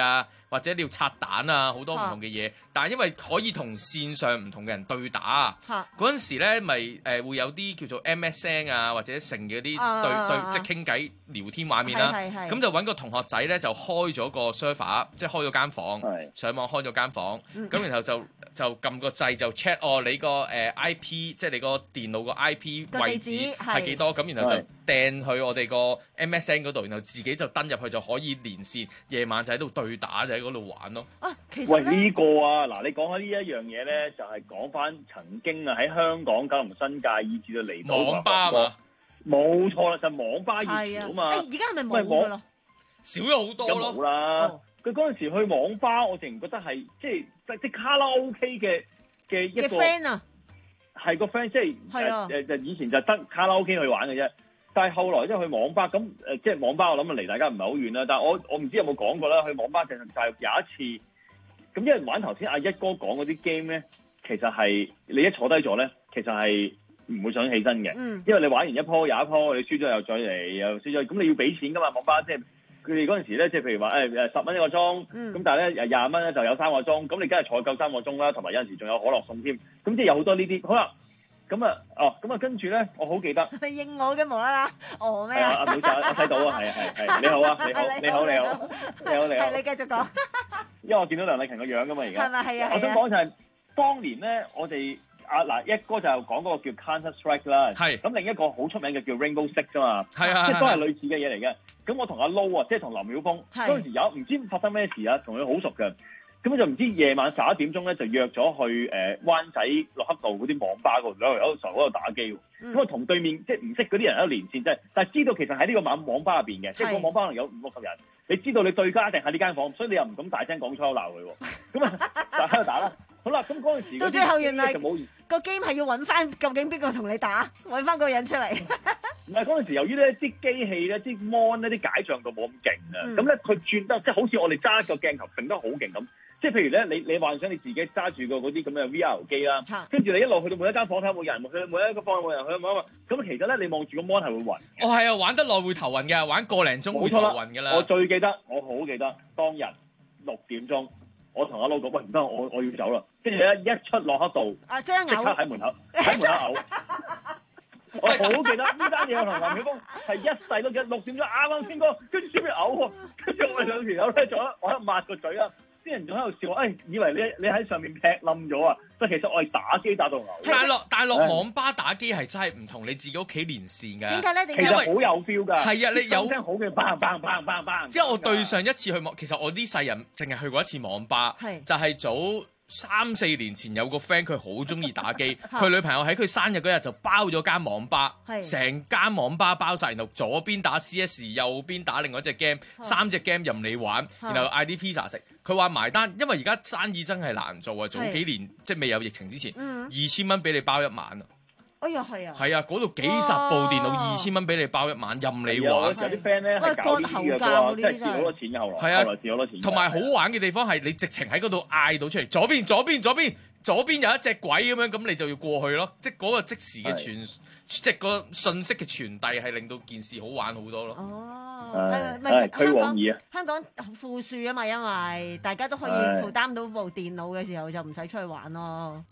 或者你要拆彈啊，好多唔同嘅嘢。但係因為可以同線上唔同嘅人對打，嗰陣時咧咪誒會有啲叫做 M S N 啊或者成嘅啲對、啊、對即係傾偈聊天畫面啦。咁就揾個同學仔咧就開咗個 server， 即係開咗間房，上網開咗間房，咁、嗯、然後就就撳個掣就 check 哦你個誒 I P， 即係你個電腦個 I P 位置係幾多，咁然後就掟去我哋個 M S N 嗰度，然後自己就登入去就可以連線，夜晚就喺度對打，就喺嗰度玩咯。 啊，其實喂呢、呢個啊，嗱你講開呢一樣嘢咧，就係講翻曾經啊喺香港九龍新界以至到離島網吧嘛， 冇錯啦，就係、網吧熱潮啊嘛。 而家係咪冇㗎咯？ 少咗好多咯。 冇啦，佢嗰陣時去網吧，我淨覺得係即係即係卡拉 OK 嘅嘅一個 friend 啊， 係個 friend 即係誒誒以前就得卡拉 OK 去玩嘅啫。但係後來即係去網吧咁誒、呃，即係網吧我諗離大家唔係好遠啦。但係我我唔知有冇講過啦。去網吧就就係有一次咁，因為玩頭先阿一哥講嗰啲 game 咧，其實係你一坐低咗咧，其實係唔會想起身嘅、嗯。因為你玩完一鋪又一鋪，你輸咗又再嚟又輸咗，咁你要俾錢噶嘛？網吧即係佢哋嗰陣時咧，即係譬如話誒誒十蚊一個鐘，咁、嗯、但係咧廿蚊咧就有三個鐘，咁你梗係坐夠三個鐘啦，同埋有陣時仲有可樂送添，咁即係有好多呢啲好啦。咁啊，哦，咁啊，跟住咧，我好記得。 你應我嘅無啦啦，哦咩啊？ 啊，冇錯，我睇到啊，係係係，你好啊，你好，你好，你好，你好，你好。 係你繼續講。 因為我見到梁麗勤個樣噶嘛，而家。 係咪係啊？ 我想講就係、是，當年咧，我哋啊嗱一哥就講嗰個叫 Counter Strike 啦，係。咁另一個好出名嘅叫 Rainbow Six 啊嘛，係啊，即係都係類似嘅嘢嚟嘅。咁我同阿 Low 啊，即係同林曉峰，嗰陣時有唔知發生咩事啊，同佢好熟嘅。咁就唔知夜晚十一點鐘咧，就約咗去誒、呃、灣仔駱克道嗰啲網吧嗰度，兩條友喺度打機喎。咁啊同對面即係唔識嗰啲人喺度連線，即係但係知道其實喺呢個網網吧入邊嘅，即係個網吧可能有五六十人，你知道你對家一定喺呢間房，所以你又唔敢大聲講粗口鬧佢喎。咁啊就喺度打啦。好啦，咁嗰陣時到最後原來就冇個 game 係要揾翻究竟邊個同你打，揾翻個人出嚟。 唔係嗰陣時，由於咧啲機器咧啲 mon 咧啲解像度冇咁勁啊，咁咧佢轉得即係好似我哋揸一個鏡頭揈得好勁咁。即係譬如咧，你你幻想你自己揸住個嗰啲咁嘅 V R 機啦，跟住你一路去到每一間房睇下冇人，去每一個房有冇人，去冇啊嘛。咁其實咧，你望住個 mon 係會暈。哦， 係啊，玩得耐會頭暈嘅，玩個零鐘會頭暈㗎啦。 我最記得，我好記得當日六點鐘，我同阿老講：喂，唔得，我我要走啦。跟住咧一出駱克道， 啊，即刻喺門口，喺門口嘔。我好記得呢單嘢，我同林曉峰係一世都記得。六點鐘啱啱先過，跟住出邊嘔喎，跟住我哋兩條友咧，仲喺我喺度抹個嘴啊！啲人仲喺度笑我，誒、哎，以為你你喺上面劈冧咗啊！但其實我係打機打到嘔。 但係落但係落網吧打機係真係唔同你自己屋企連線㗎。 點解咧？ 其實好有 feel 㗎。 係啊，你有聲好嘅，bang bang bang bang bang。 因為我對上一次去網，其實我呢世人淨係去過一次網吧，就係、是、早三四年前有個 friend 佢好中意打機，佢女朋友喺佢生日嗰日就包咗間網吧，成間網吧包晒，然後左邊打 C S， 右邊打另外一隻 game， 三隻 game 任你玩，然後嗌啲 pizza 食。佢話埋單，因為而家生意真係難做啊！早幾年即係未有疫情之前，二千蚊俾你包一晚啊！ 哎呀，係啊！ 係啊，嗰度幾十部電腦，二千蚊俾你包一晚，任你玩。 有啲 friend 咧係搞呢啲嘅喎，即係蝕好多錢嘅後來。係啊，後來蝕好多錢。 同埋好玩嘅地方係你直情喺嗰度嗌到出嚟，左邊左邊左邊左邊有一隻鬼咁樣，咁你就要過去咯。即係嗰個即時嘅傳，即係個信息嘅傳遞係令到件事好玩好多咯。 哦， 係係推往二啊！ 香港富庶啊嘛，因為大家都可以負擔到部電腦嘅時候，就唔使出去玩咯。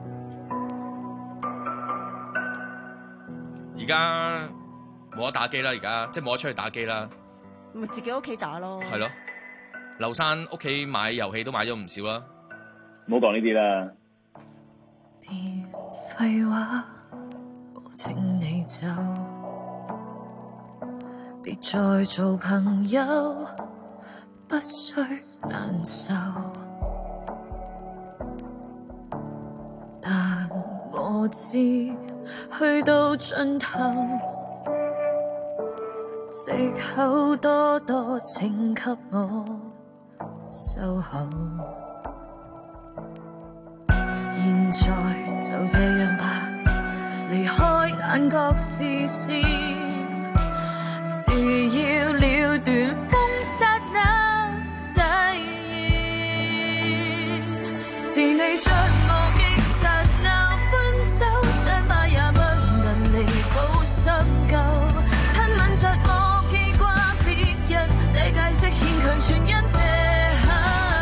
而家冇得打機啦，而家即係冇得出去打機啦， 咪自己屋企打咯。 係咯，劉生屋企買遊戲都買咗唔少啦。 唔好講呢啲啦。 別廢話，我請你走，別再做朋友，不需難受。但我知去到盡頭，藉口多多，請給我收好。現在就這樣吧，離開眼角視線，是要了斷風剎那誓言，是你將我擊殺那分手，想把也不能彌補深舊，親吻着我記掛別人，這解釋牽強全因借口。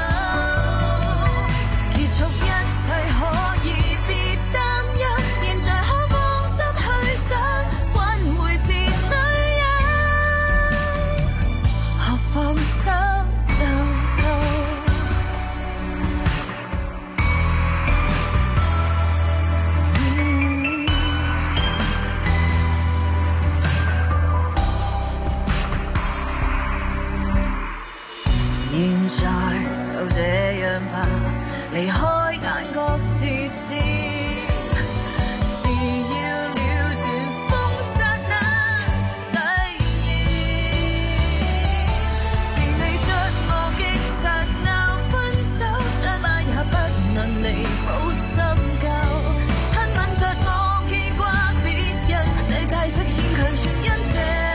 離開眼角視線，是要了斷風剎那誓言。是你將我擊殺鬧分手，想把也不能彌補深究。親吻着我記掛別人，這解釋牽強全因這。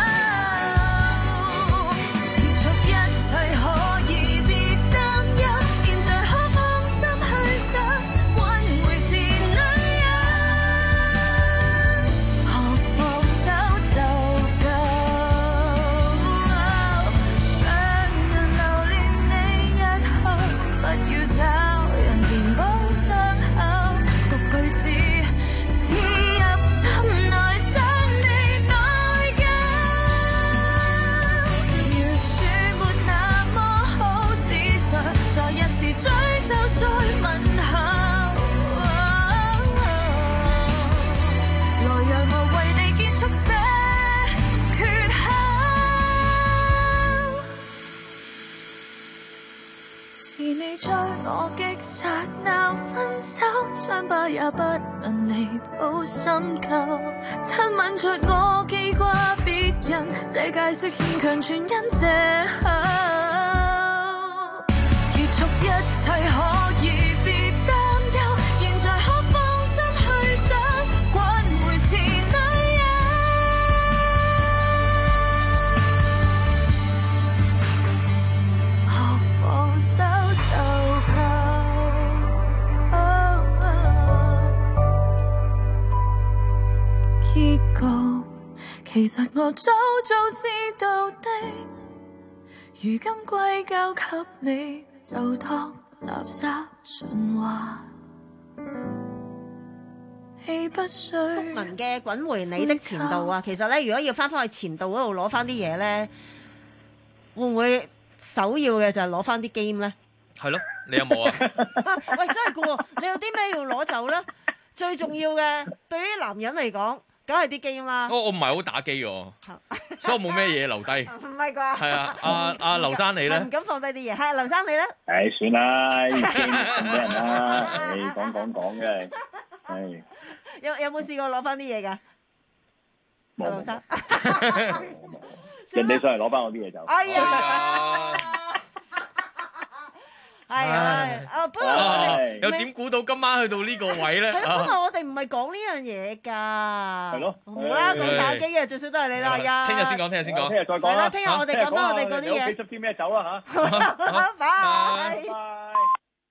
是你將我擊殺鬧分手，傷疤也不能彌補深究。親吻着我記掛別人，這解釋牽強全因這口。結束一切可以別擔憂，現在可放心去想，滾回前女友。何放手就夠。結局其實我早早知道的，如今歸交給你，就當垃圾循環。氣不衰。 福文嘅滾回你的前度啊，其實咧，如果要翻返去前度嗰度攞翻啲嘢咧，會唔會首要嘅就係攞翻啲 game 咧？ 係咯，你有冇啊？ 喂，真係嘅喎，你有啲咩要攞走咧？最重要嘅對於男人嚟講，梗係啲 game 啦。 我我唔係好打機喎，所以我冇咩嘢留低。 唔係啩？ 係啊，阿阿劉生你咧？ 唔敢放低啲嘢。係劉生你咧？ 誒，算啦，已經咁俾人啦。誒，講講講嘅，係。 有有冇試過攞翻啲嘢㗎？ 冇。 劉生。 人哋上嚟攞翻我啲嘢就。 哎呀！係係，啊不過我哋又點估到今晚去到呢個位咧？ 係咯，不過我哋唔係講呢樣嘢㗎。 係咯， 好啦，講打機嘅最少都係你啦，呀！ 聽日先講，聽日先講， 聽日再講啦。 係啦，聽日我哋講翻我哋嗰啲嘢。 你屋企執啲咩走啦嚇？ 拜拜。